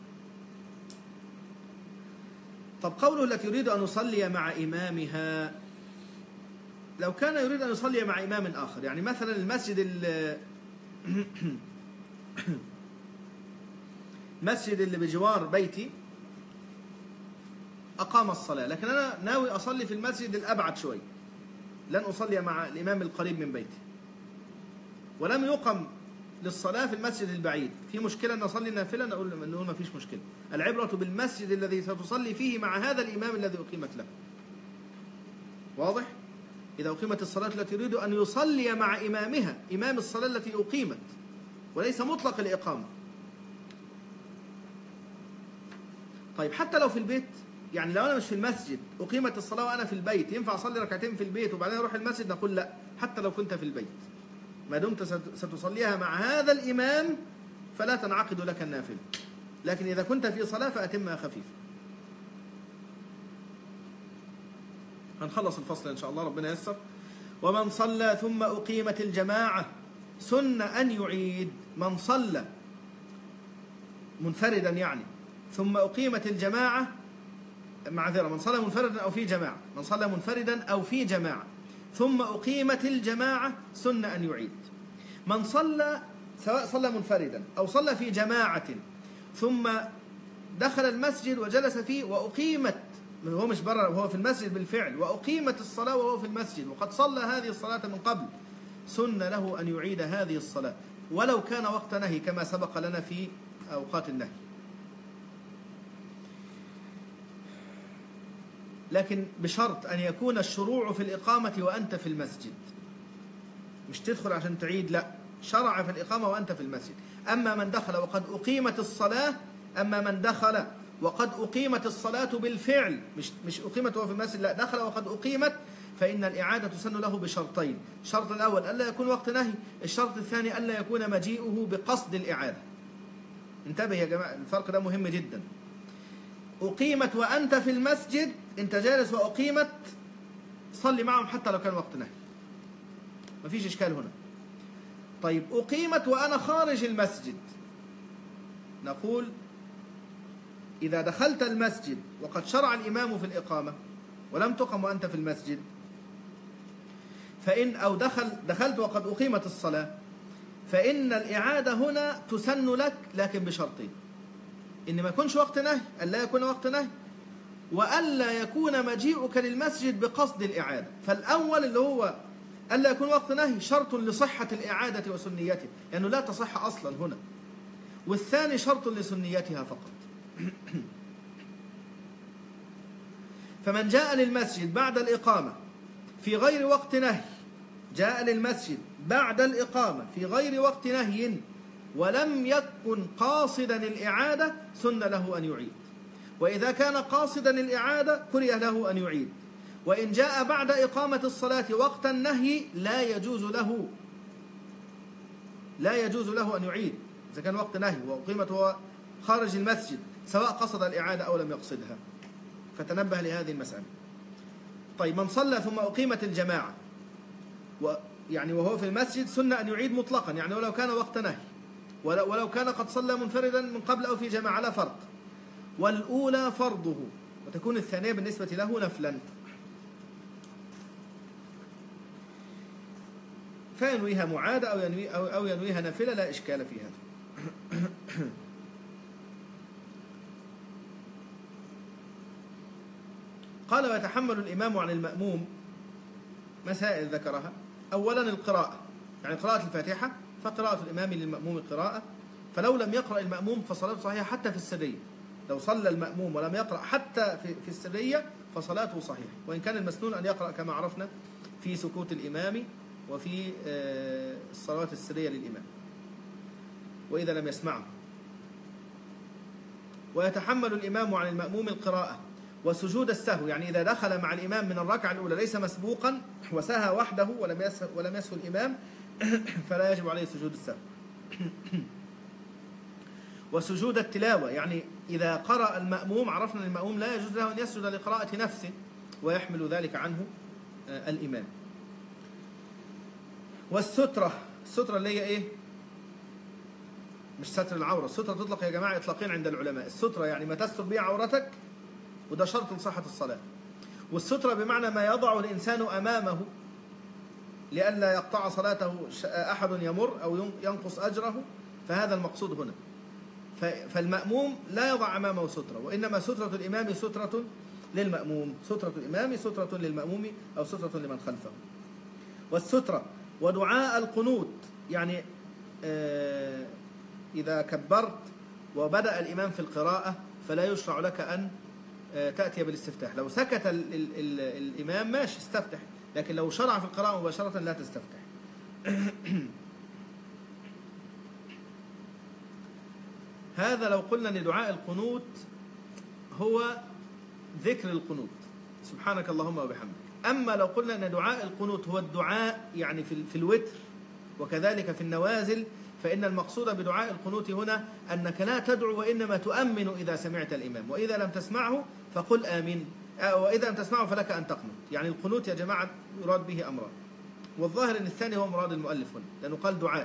طب قوله التي يريد أن يصلي مع إمامها، لو كان يريد أن يصلي مع إمام آخر، يعني مثلا المسجد المسجد اللي بجوار بيتي أقام الصلاة، لكن أنا ناوي أصلي في المسجد الأبعد شوي، لن أصلي مع الإمام القريب من بيتي، ولم يقم للصلاة في المسجد البعيد، في مشكلة أن أصلي نافلة؟ نقول نقول ما فيش مشكلة. العبرة بالمسجد الذي ستصلي فيه مع هذا الإمام الذي أقيمت له. واضح؟ إذا أقيمت الصلاة التي يريد أن يصلي مع إمامها، إمام الصلاة التي أقيمت، وليس مطلق الإقامة. طيب حتى لو في البيت، يعني لو أنا مش في المسجد أقيمت الصلاة وأنا في البيت، ينفع أصلي ركعتين في البيت وبعدين أروح المسجد؟ نقول لا، حتى لو كنت في البيت ما دمت ستصليها مع هذا الإمام فلا تنعقد لك النافلة، لكن إذا كنت في صلاة فأتمها خفيفة. هنخلص الفصل إن شاء الله، ربنا ييسر. ومن صلى ثم أقيمت الجماعة سن أن يعيد. من صلى منفردا يعني ثم أقيمت الجماعة، معذرة، من صلى منفردا أو في جماعة، من صلى منفردا أو في جماعة ثم أقيمت الجماعة سن أن يعيد. من صلى سواء صلى منفردا أو صلى في جماعة ثم دخل المسجد وجلس فيه وأقيمت، هو مش برا، هو في المسجد بالفعل، وأقيمت الصلاة وهو في المسجد وقد صلى هذه الصلاة من قبل، سن له أن يعيد هذه الصلاة ولو كان وقت نهي كما سبق لنا في أوقات النهي. لكن بشرط أن يكون الشروع في الإقامة وأنت في المسجد، مش تدخل عشان تعيد، لا، شرع في الإقامة وأنت في المسجد. أما من دخل وقد أقيمت الصلاة أما من دخل وقد أقيمت الصلاة بالفعل، مش مش أقيمت وهو في المسجد، لا، دخل وقد أقيمت، فإن الإعادة تسن له بشرطين: الشرط الأول ألا يكون وقت نهي، الشرط الثاني ألا يكون مجيئه بقصد الإعادة. انتبه يا جماعة، الفرق ده مهم جدا. أقيمت وأنت في المسجد، أنت جالس وأقيمت، صلي معهم حتى لو كان وقت نهي، مفيش إشكال هنا. طيب أقيمت وأنا خارج المسجد، نقول إذا دخلت المسجد وقد شرع الإمام في الإقامة ولم تقم وأنت في المسجد، فإن أو دخل دخلت وقد أقيمت الصلاة، فإن الإعادة هنا تسن لك، لكن بشرطين: إن ما يكونش وقت نهي، ألا يكون وقت نهي، وألا يكون مجيئك للمسجد بقصد الإعادة. فالأول اللي هو ألا يكون وقت نهي شرط لصحة الإعادة وسنيتها، لأنه لا تصح أصلا هنا، والثاني شرط لسنيتها فقط. فمن جاء للمسجد بعد الإقامة في غير وقت نهي، جاء للمسجد بعد الإقامة في غير وقت نهي ولم يكن قاصدا الإعادة سن له أن يعيد، وإذا كان قاصدا الإعادة كره له أن يعيد. وإن جاء بعد إقامة الصلاة وقت النهي لا يجوز له لا يجوز له أن يعيد إذا كان وقت نهي وأقيمت وهو خارج المسجد، سواء قصد الإعادة أو لم يقصدها. فتنبه لهذه المسألة. طيب من صلى ثم أقيمت الجماعة يعني وهو في المسجد سن أن يعيد مطلقا، يعني ولو كان وقت نهي، ولو كان قد صلى منفردا من قبل أو في جماعة لا فرق. والأولى فرضه، وتكون الثانية بالنسبة له نفلا. فينويها معادة أو ينوي أو ينويها نافلة، لا إشكال في هذا. قال: ويتحمل الإمام عن المأموم مسائل ذكرها. أولا القراءة، يعني قراءة الفاتحة، فقراءة الإمام للمأموم قراءة، فلو لم يقرأ المأموم فصلاته صحيحة حتى في السرية. لو صلى المأموم ولم يقرأ حتى في السرية فصلاته صحيحة، وإن كان المسنون أن يقرأ كما عرفنا في سكوت الإمام وفي الصلوات السرية للإمام وإذا لم يسمعه. ويتحمل الإمام عن المأموم القراءة وسجود السهو، يعني إذا دخل مع الإمام من الركعة الأولى ليس مسبوقا وسهى وحده ولم يسهو ولم يسهو الإمام فلا يجب عليه سجود السهو. وسجود التلاوة، يعني إذا قرأ المأموم عرفنا أن المأموم لا يجوز له أن يسجد لقراءة نفسه ويحمل ذلك عنه الإمام. والسترة، السترة اللي هي إيه؟ مش ستر العورة، السترة تطلق يا جماعة إطلاقين عند العلماء. السترة يعني ما تستر به عورتك، وده شرط لصحة الصلاة. والسترة بمعنى ما يضع الإنسان أمامه لئلا يقطع صلاته أحد يمر أو ينقص أجره، فهذا المقصود هنا. فالمأموم لا يضع أمامه سترة، وإنما سترة الإمام سترة للمأموم، سترة الإمام سترة للمأموم أو سترة لمن خلفه. والسترة ودعاء القنوت، يعني آه إذا كبرت وبدأ الإمام في القراءة فلا يشرع لك أن آه تأتي بالاستفتاح. لو سكت ال ال ال الإمام ماشي استفتح، لكن لو شرع في القراءة مباشرة لا تستفتح. هذا لو قلنا أن دعاء القنوت هو ذكر القنوت سبحانك اللهم وبحمدك. أما لو قلنا أن دعاء القنوت هو الدعاء يعني في, في الوتر وكذلك في النوازل، فإن المقصود بدعاء القنوت هنا أنك لا تدعو وإنما تؤمن إذا سمعت الإمام، وإذا لم تسمعه فقل آمين، وإذا لم تسمعه فلك أن تقنط. يعني القنوت يا جماعة يراد به أمران، والظاهر أن الثاني هو مراد المؤلف هنا لأنه قال دعاء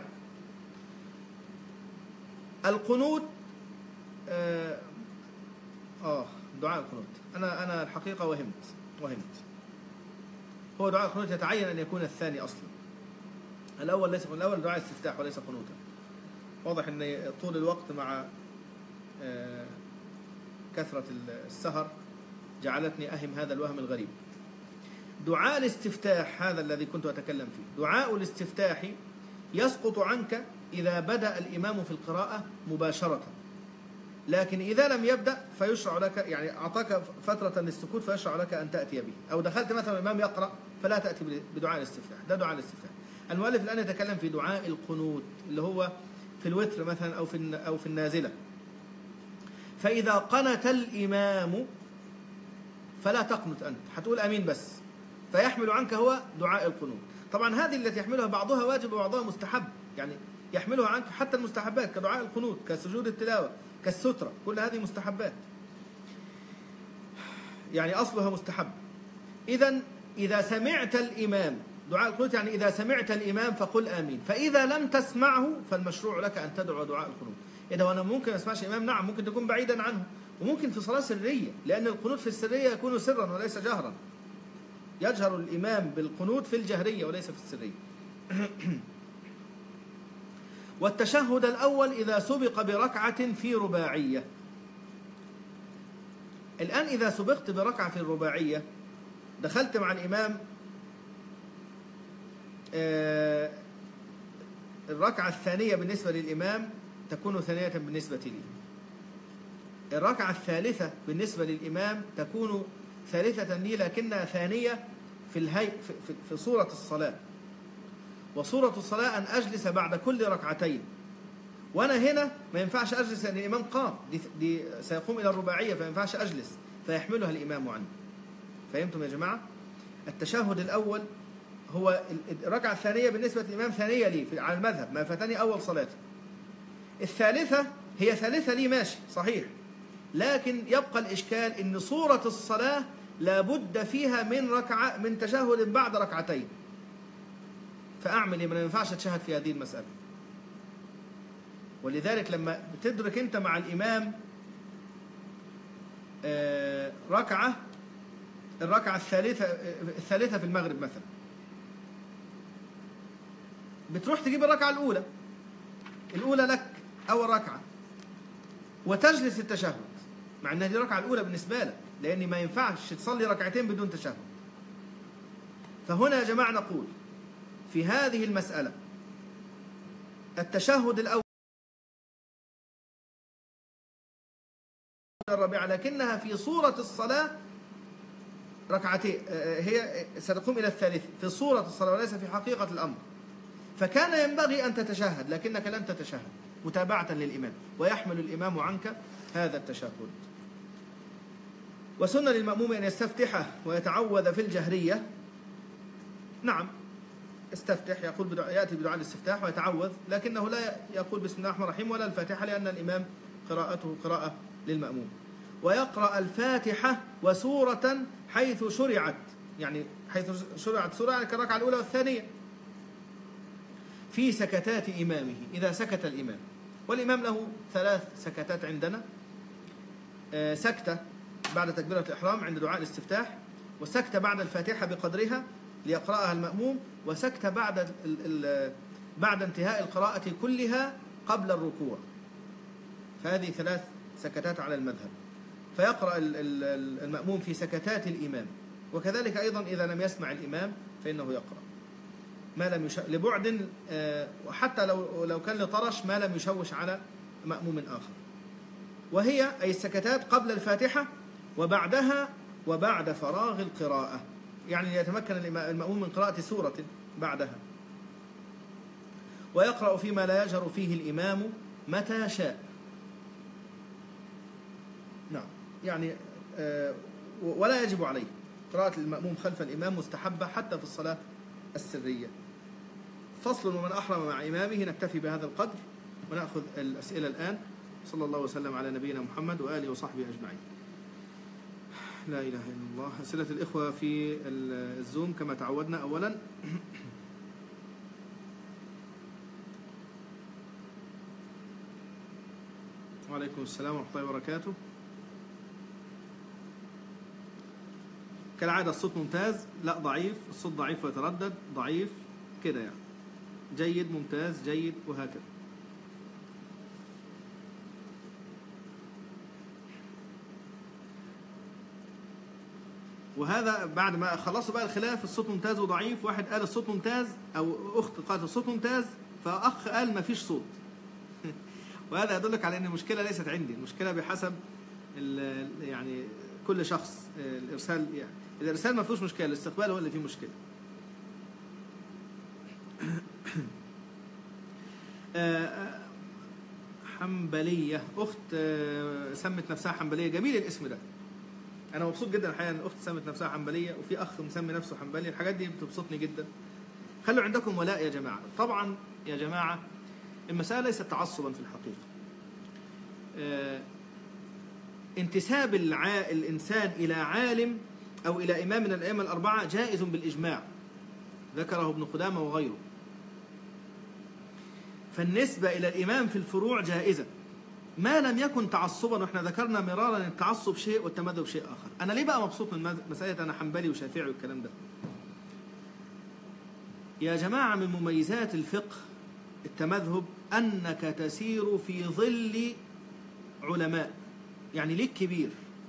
القنوت. آه, آه دعاء القنوت أنا أنا الحقيقة وهمت وهمت هو دعاء القنوت يتعين أن يكون الثاني أصلا. الأول ليس الأول دعاء استفتاح وليس قنوتا. واضح أن طول الوقت مع آه كثرة السهر جعلتني أهم هذا الوهم الغريب. دعاء الاستفتاح هذا الذي كنت أتكلم فيه، دعاء الاستفتاح يسقط عنك إذا بدأ الإمام في القراءة مباشرة، لكن إذا لم يبدأ فيشرع لك، يعني أعطاك فترة للسكوت فيشرع لك أن تأتي به، أو دخلت مثلا الإمام يقرأ فلا تأتي بدعاء الاستفتاح. ده دعاء الاستفتاح. المؤلف الآن يتكلم في دعاء القنوت اللي هو في الوتر مثلا أو في أو في النازلة. فإذا قنت الإمام فلا تقنت أنت، هتقول أمين بس، فيحمل عنك هو دعاء القنوت. طبعا هذه التي يحملها بعضها واجب وبعضها مستحب، يعني يحملها عنك حتى المستحبات كدعاء القنوت كسجود التلاوة كالسترة، كل هذه مستحبات يعني أصلها مستحب. إذن إذا سمعت الإمام دعاء القنوت يعني إذا سمعت الإمام فقل آمين، فإذا لم تسمعه فالمشروع لك أن تدعو دعاء القنوت. إذا أنا ممكن أسمعش الإمام، نعم ممكن تكون بعيدا عنه، وممكن في صلاة سرية، لأن القنوت في السرية يكون سرا وليس جهرا، يجهر الإمام بالقنوت في الجهرية وليس في السرية. والتشهد الأول إذا سبق بركعة في رباعية. الآن إذا سبقت بركعة في الرباعية دخلت مع الإمام آه الركعة الثانية بالنسبة للإمام تكون ثانية بالنسبة لي، الركعة الثالثة بالنسبة للإمام تكون ثالثة لي لكنها ثانية في الهي في, في صورة الصلاة. وصورة الصلاة أن أجلس بعد كل ركعتين، وأنا هنا ما ينفعش أجلس لأن الإمام قام، دي, دي سيقوم إلى الرباعية فما ينفعش أجلس، فيحملها الإمام عني. فهمتم يا جماعة؟ التشهد الأول هو الركعة الثانية بالنسبة للإمام ثانية لي على المذهب، ما فاتني أول صلاتي. الثالثة هي ثالثة لي ماشي صحيح، لكن يبقى الإشكال إن صورة الصلاة لابد فيها من ركعة من تشهد بعد ركعتين، فأعمل إيه؟ ما ينفعش أتشهد في هذه المسألة. ولذلك لما بتدرك أنت مع الإمام ركعة الركعة الثالثة الثالثة في المغرب مثلا، بتروح تجيب الركعة الأولى الأولى لك أول ركعة وتجلس التشهد، مع أنها دي الركعة الأولى بالنسبة لك، لأن ما ينفعش تصلي ركعتين بدون تشهد. فهنا يا جماعة نقول في هذه المسألة التشهد الأول الرابعة، لكنها في صورة الصلاة ركعتين، هي ستقوم إلى الثالثة في صورة الصلاة وليس في حقيقة الأمر. فكان ينبغي أن تتشهد لكنك لم تتشهد متابعة للإمام، ويحمل الإمام عنك هذا التشهد. وسنة للمأموم أن يستفتح ويتعوذ في الجهرية. نعم استفتح، يقول بدع... يأتي بدعاء الاستفتاح ويتعوذ، لكنه لا يقول بسم الله الرحمن الرحيم ولا الفاتحة، لأن الإمام قراءته قراءة للمأموم. ويقرأ الفاتحة وسورة حيث شرعت، يعني حيث شرعت سورة يعني كالركعة الأولى والثانية، في سكتات إمامه إذا سكت الإمام. والإمام له ثلاث سكتات عندنا، سكتة بعد تكبيرة الإحرام عند دعاء الاستفتاح، وسكتة بعد الفاتحة بقدرها ليقرأها المأموم، وسكتة بعد ال ال بعد انتهاء القراءة كلها قبل الركوع. فهذه ثلاث سكتات على المذهب. فيقرأ المأموم في سكتات الإمام، وكذلك أيضا إذا لم يسمع الإمام فإنه يقرأ ما لم يش... لبعد، وحتى لو لو كان لطرش ما لم يشوش على مأموم آخر. وهي أي السكتات قبل الفاتحة وبعدها وبعد فراغ القراءة، يعني يتمكن المأموم من قراءة سورة بعدها. ويقرأ فيما لا يجهر فيه الإمام متى شاء. نعم، يعني ولا يجب عليه قراءة المأموم خلف الإمام، مستحبة حتى في الصلاة السرية. فصل: ومن أحرم مع إمامه. نكتفي بهذا القدر ونأخذ الأسئلة الآن. صلى الله وسلم على نبينا محمد وآله وصحبه أجمعين. لا إله إلا الله. أسئلة الإخوة في الزوم كما تعودنا. أولا وعليكم السلام ورحمة الله وبركاته. كالعادة الصوت ممتاز، لا ضعيف، الصوت ضعيف ويتردد، ضعيف كده يعني، جيد، ممتاز، جيد، وهكذا. وهذا بعد ما خلصوا بقى الخلاف الصوت ممتاز وضعيف، واحد قال الصوت ممتاز أو أخت قالت الصوت ممتاز، فأخ قال ما فيش صوت. وهذا يدلك على أن المشكلة ليست عندي، المشكلة بحسب يعني كل شخص. الإرسال يعني الإرسال ما فيهوش مشكلة، الاستقبال هو اللي فيه مشكلة. حنبلية، أخت سمت نفسها حنبلية، جميل الاسم ده، أنا مبسوط جدا الحقيقة أن أخت سمت نفسها حنبلية وفي أخ مسمي نفسه حنبلي، الحاجات دي بتبسطني جدا. خلوا عندكم ولاء يا جماعة. طبعا يا جماعة المسألة ليست تعصبا في الحقيقة. انتساب الع... الإنسان إلى عالم أو إلى إمام من الأئمة الأربعة جائز بالإجماع، ذكره ابن قدامة وغيره. فالنسبة إلى الإمام في الفروع جائزة ما لم يكن تعصبا، وإحنا ذكرنا مرارا أن التعصب شيء والتمذهب شيء آخر. أنا ليه بقى مبسوط من مسألة أنا حنبلي وشافعي والكلام ده؟ يا جماعة من مميزات الفقه التمذهب أنك تسير في ظل علماء، يعني ليك كبير.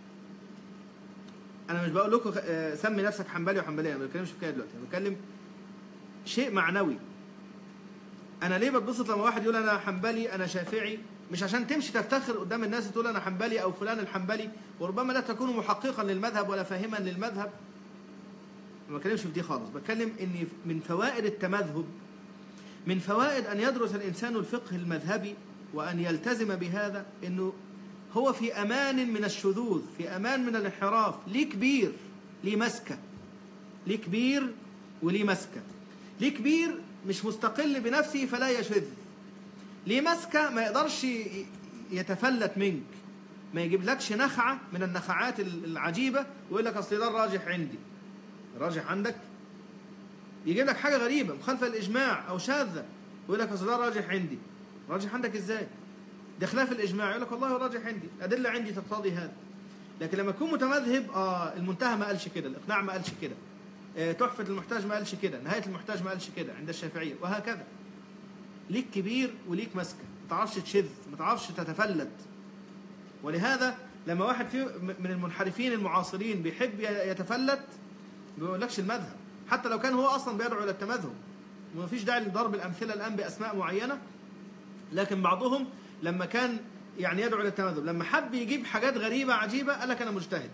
أنا مش بقول لكم سمي نفسك حنبلي وحنبلية، أنا ما بتكلمش في كده دلوقتي، أنا بتكلم شيء معنوي. أنا ليه بتبسط لما واحد يقول أنا حنبلي أنا شافعي؟ مش عشان تمشي تفتخر قدام الناس تقول أنا حنبلي أو فلان الحنبلي، وربما لا تكون محققا للمذهب ولا فاهما للمذهب. ما بتكلمش في دي خالص، بتكلم إن من فوائد التمذهب، من فوائد أن يدرس الإنسان الفقه المذهبي وأن يلتزم بهذا، إنه هو في أمان من الشذوذ، في أمان من الانحراف. ليه كبير، ليه مسكة، ليه كبير وليه مسكة. ليه كبير مش مستقل بنفسه فلا يشذ، ليه مسكة ما يقدرش يتفلت منك، ما يجيب لكش نخعة من النخعات العجيبة ويقول لك أصل ده الراجح عندي. الراجح عندك يجيب لك حاجة غريبة مخالفة الإجماع أو شاذة ويقول لك أصل ده الراجح عندي. راجح عندك إزاي؟ ده خلاف الإجماع، يقول لك والله الراجح عندي، أدلة عندي تقتضي هذا. لكن لما تكون متمذهب اه المنتهى ما قالش كده، الإقناع ما قالش كده، آه تحفة المحتاج ما قالش كده، نهاية المحتاج ما قالش كده عند الشافعية، وهكذا. ليك كبير وليك مسكة، ما تعرفش تشذ، ما تعرفش تتفلت. ولهذا لما واحد فيه من المنحرفين المعاصرين بيحب يتفلت ما بيقولكش المذهب، حتى لو كان هو اصلا بيدعو الى التمذهب. وما فيش داعي لضرب الامثله الان باسماء معينه، لكن بعضهم لما كان يعني يدعو الى التمذهب، لما حب يجيب حاجات غريبه عجيبه قال لك انا مجتهد.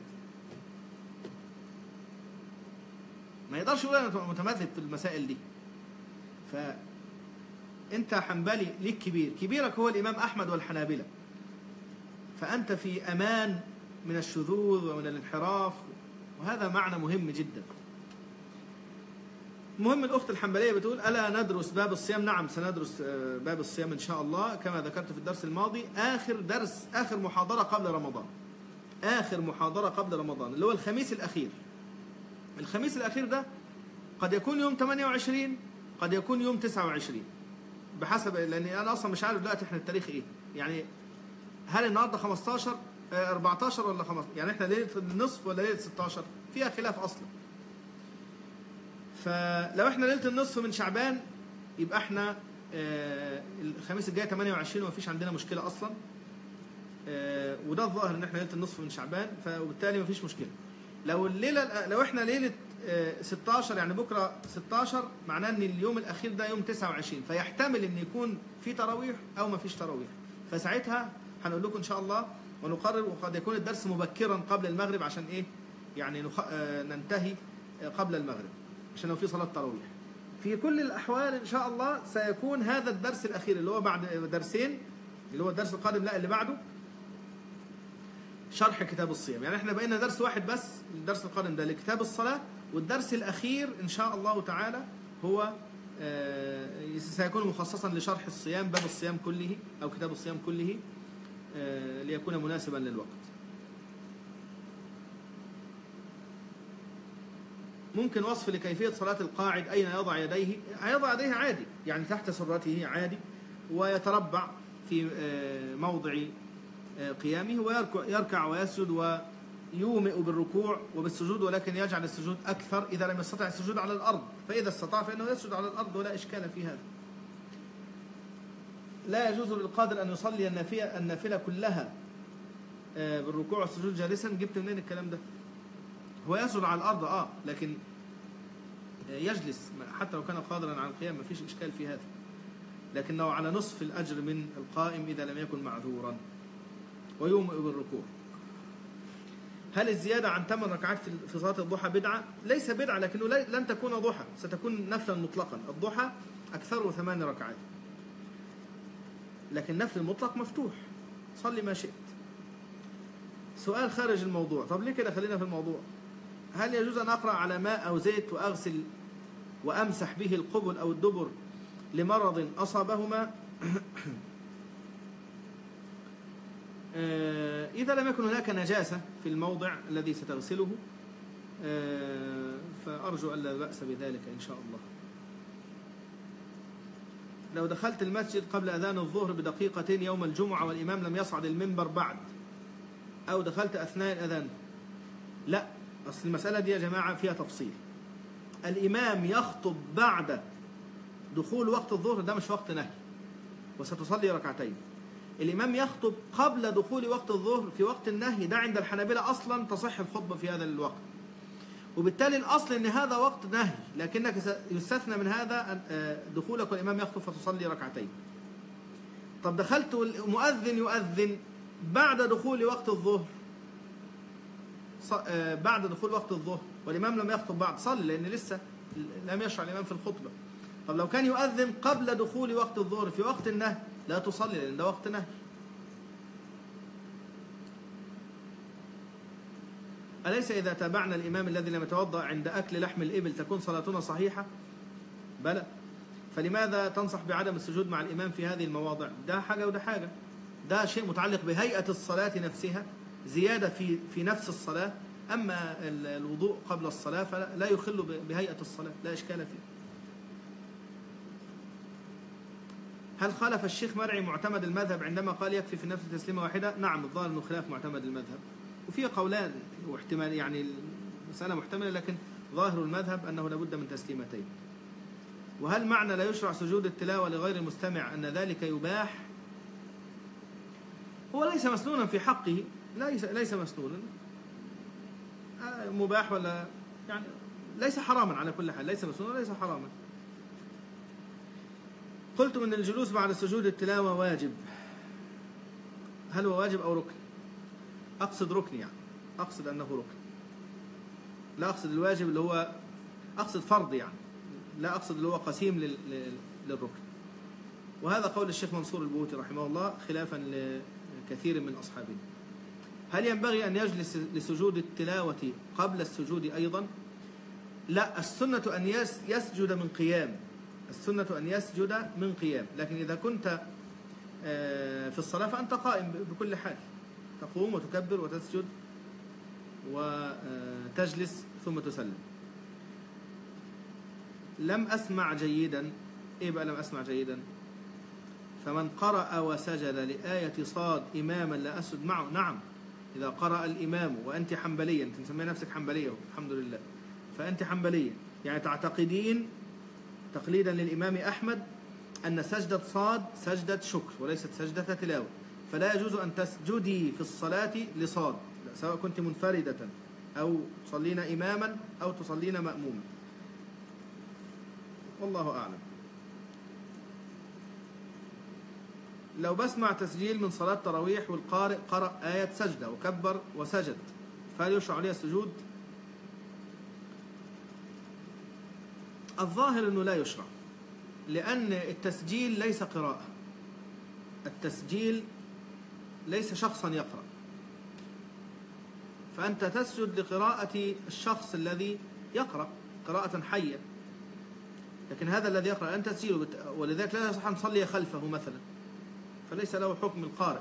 ما يقدرش يقول انا متمذهب في المسائل دي. فانت حنبلي ليك كبير، كبيرك هو الامام احمد والحنابلة، فانت في امان من الشذوذ ومن الانحراف، وهذا معنى مهم جدا. المهم الأخت الحنبلية بتقول ألا ندرس باب الصيام؟ نعم سندرس باب الصيام إن شاء الله كما ذكرت في الدرس الماضي، آخر درس آخر محاضرة قبل رمضان، آخر محاضرة قبل رمضان اللي هو الخميس الأخير. الخميس الأخير ده قد يكون يوم ثمانية وعشرين، قد يكون يوم تسعة وعشرين، بحسب، لأن أنا أصلا مش عارف دلوقتي إحنا التاريخ إيه، يعني هل النهارده خمستاشر أربعتاشر ولا خمستاشر، يعني إحنا ليلة النصف ولا ليلة ستاشر؟ فيها خلاف أصلا. فلو احنا ليله النصف من شعبان يبقى احنا آه الخميس الجاي ثمانية وعشرين ومفيش عندنا مشكله اصلا، آه وده الظاهر ان احنا ليله النصف من شعبان، فبالتالي مفيش مشكله. لو الليله لو احنا ليله آه ستاشر يعني بكره ستاشر، معناه ان اليوم الاخير ده يوم تسعة وعشرين، فيحتمل ان يكون في تراويح او مفيش تراويح، فساعتها هنقول لكم ان شاء الله ونقرر. وقد يكون الدرس مبكرا قبل المغرب عشان ايه يعني نخ... آه ننتهي قبل المغرب عشان لو في صلاة تراويح. في كل الأحوال إن شاء الله سيكون هذا الدرس الأخير اللي هو بعد درسين، اللي هو الدرس القادم لا اللي بعده، شرح كتاب الصيام. يعني احنا بقينا درس واحد بس، الدرس القادم ده لكتاب الصلاة، والدرس الأخير إن شاء الله تعالى هو آه سيكون مخصصا لشرح الصيام، باب الصيام كله أو كتاب الصيام كله، آه ليكون مناسبا للوقت. ممكن وصف لكيفية صلاة القاعد، أين يضع يديه؟ هيضع يديه عادي، يعني تحت سرته عادي، ويتربع في موضع قيامه، ويركع يركع ويسجد ويومئ بالركوع وبالسجود، ولكن يجعل السجود أكثر إذا لم يستطع السجود على الأرض، فإذا استطاع فإنه يسجد على الأرض ولا إشكال في هذا. لا يجوز للقادر أن يصلي النافلة كلها بالركوع والسجود جالسا. جبت منين الكلام ده؟ هو يسجد على الأرض آه لكن يجلس حتى لو كان قادرا على القيام، ما فيش إشكال في هذا، لكنه على نصف الأجر من القائم إذا لم يكن معذورا. ويومئ بالركوع. هل الزيادة عن ثمان ركعات في صلاة الضحى بدعة؟ ليس بدعة، لكنه لن تكون ضحى، ستكون نفلا مطلقا. الضحى أكثره ثمان ركعات، لكن نفل المطلق مفتوح، صلي ما شئت. سؤال خارج الموضوع، طب ليه كده؟ خلينا في الموضوع. هل يجوز أن أقرأ على ماء أو زيت وأغسل وأمسح به القبل أو الدبر لمرض أصابهما؟ إذا لم يكن هناك نجاسة في الموضع الذي ستغسله فأرجو أن لا بأس بذلك إن شاء الله. لو دخلت المسجد قبل أذان الظهر بدقيقتين يوم الجمعة والإمام لم يصعد المنبر بعد، أو دخلت أثناء الأذان، لا، أصل المسألة دي يا جماعة فيها تفصيل. الإمام يخطب بعد دخول وقت الظهر، ده مش وقت نهي وستصلي ركعتين. الإمام يخطب قبل دخول وقت الظهر في وقت النهي، ده عند الحنابلة أصلا تصح الخطبة في هذا الوقت، وبالتالي الأصل أن هذا وقت نهي، لكنك يستثنى من هذا دخولك والإمام يخطب فتصلي ركعتين. طب دخلت المؤذن يؤذن بعد دخول وقت الظهر، بعد دخول وقت الظهر والإمام لم يخطب بعد، صلي، لأن لسه لم يشرع الإمام في الخطبة. طب لو كان يؤذن قبل دخول وقت الظهر في وقت النهي لا تصلي، لأن ده وقت نهي. أليس إذا تابعنا الإمام الذي لم يتوضأ عند أكل لحم الإبل تكون صلاتنا صحيحة؟ بلى. فلماذا تنصح بعدم السجود مع الإمام في هذه المواضع؟ ده حاجة وده حاجة، ده شيء متعلق بهيئة الصلاة نفسها، زيادة في في نفس الصلاة. أما الوضوء قبل الصلاة فلا يخل بهيئة الصلاة، لا إشكال فيه. هل خالف الشيخ مرعي معتمد المذهب عندما قال يكفي في النفس تسليمة واحدة؟ نعم، الظاهر أنه خلاف معتمد المذهب، وفي قولان واحتمال، يعني المسألة محتملة، لكن ظاهر المذهب أنه لابد من تسليمتين. وهل معنى لا يشرع سجود التلاوة لغير المستمع أن ذلك يباح؟ هو ليس مسنونا في حقه، ليس ليس مسنونا، مباح ولا يعني ليس حراما على كل حال، ليس مسنونا ليس حراما. قلت من الجلوس بعد سجود التلاوة واجب. هل هو واجب أو ركن؟ أقصد ركن، يعني أقصد أنه ركن، لا أقصد الواجب اللي هو، أقصد فرض يعني، لا أقصد اللي هو قسيم للركن. وهذا قول الشيخ منصور البوتي رحمه الله خلافا لكثير من أصحابه. هل ينبغي أن يجلس لسجود التلاوة قبل السجود أيضا؟ لا، السنة أن يسجد من قيام، السنة أن يسجد من قيام، لكن إذا كنت في الصلاة فأنت قائم بكل حال، تقوم وتكبر وتسجد وتجلس ثم تسلم. لم أسمع جيدا. إيه بقى لم أسمع جيدا؟ فمن قرأ وسجد لآية صاد إماما لا أسجد معه. نعم، إذا قرأ الإمام وأنت حنبلية، أنت تسمي نفسك حنبلية الحمد لله، فأنت حنبلية يعني تعتقدين تقليدا للإمام أحمد أن سجدة صاد سجدة شكر وليست سجدة تلاوة، فلا يجوز أن تسجدي في الصلاة لصاد، سواء كنت منفردة أو تصلين إماما أو تصلين مأموما، والله أعلم. لو بسمع تسجيل من صلاة تراويح والقارئ قرأ آية سجدة وكبر وسجد، فهل يشرع عليه السجود؟ الظاهر أنه لا يشرع، لأن التسجيل ليس قراءة، التسجيل ليس شخصا يقرأ، فأنت تسجد لقراءة الشخص الذي يقرأ قراءة حية، لكن هذا الذي يقرأ أنت تسجيله، ولذلك لا يصح أن تصلي خلفه مثلا، فليس له حكم القارئ.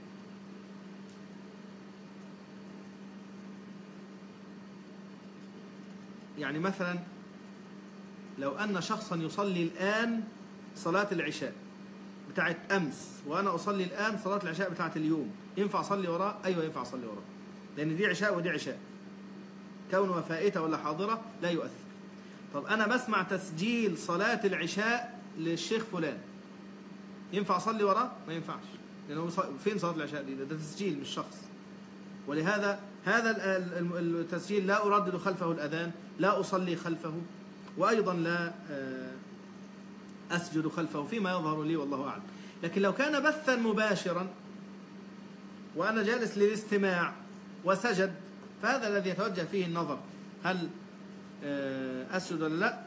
يعني مثلا لو أن شخصا يصلي الآن صلاة العشاء بتاعت أمس، وأنا أصلي الآن صلاة العشاء بتاعت اليوم، ينفع أصلي وراه؟ أيوة ينفع أصلي وراه، لأن دي عشاء ودي عشاء، كونها فائتة ولا حاضرة لا يؤثر. طب أنا بسمع تسجيل صلاة العشاء للشيخ فلان، ينفع أصلي وراه؟ ما ينفعش، لأنه فين صلاة العشاء دي؟ ده تسجيل مش شخص. ولهذا هذا التسجيل لا أردد خلفه الأذان، لا أصلي خلفه، وأيضا لا أسجد خلفه فيما يظهر لي والله أعلم. لكن لو كان بثا مباشرا وأنا جالس للاستماع وسجد، فهذا الذي يتوجه فيه النظر، هل أسجد ولا لا؟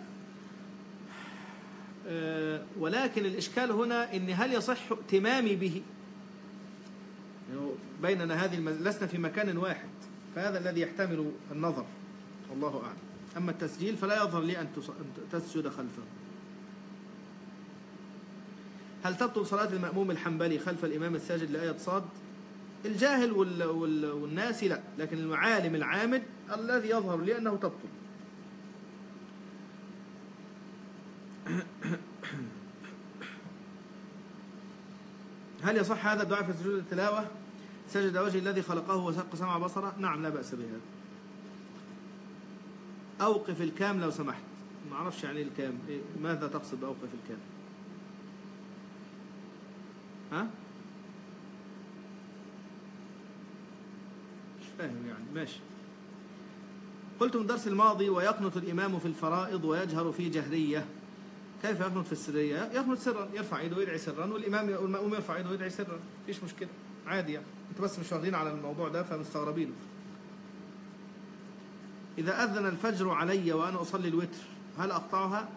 ولكن الإشكال هنا إن هل يصح ائتمامي به؟ يعني بيننا هذه المز... لسنا في مكان واحد، فهذا الذي يحتمل النظر والله أعلم. أما التسجيل فلا يظهر لي أن تسجد خلفه. هل تبطل صلاة المأموم الحنبلي خلف الإمام الساجد لآية صاد؟ الجاهل وال... وال... والناس لا، لكن المعالم العامد الذي يظهر لي أنه تبطل. هل يصح هذا الدعاء في سجود التلاوة؟ سجد وجه الذي خلقه وسق سمع بصره؟ نعم لا بأس بهذا. أوقف الكام لو سمحت. ما أعرفش يعني الكام، إيه؟ ماذا تقصد بأوقف الكام؟ ها؟ مش فاهم يعني، ماشي. قلت من الدرس الماضي ويقنط الإمام في الفرائض ويجهر في جهرية، كيف يقنط في السرية؟ يقنط سرا، يرفع يده ويدعي سرا، والإمام والمأموم يرفع يده ويدعي سرا، مفيش مشكلة، عادي يعني. أنتوا بس مش واخدين على الموضوع ده فمستغربينه. إذا أذن الفجر علي وأنا أصلي الوتر هل أقطعها؟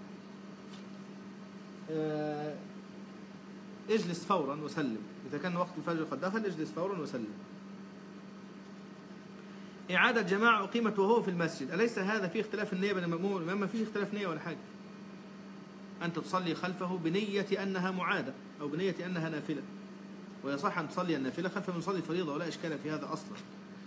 آه اجلس فورا وسلم، إذا كان وقت الفجر قد دخل اجلس فورا وسلم. إعادة جماعة أقيمت وهو في المسجد، أليس هذا فيه اختلاف النية بين المأموم والإمام؟ ما فيه اختلاف نية ولا حاجة، أنت تصلي خلفه بنية أنها معادة أو بنية أنها نافلة، ويصح أن تصلي النافلة خلف من يصلي الفريضة، ولا إشكال في هذا أصلا.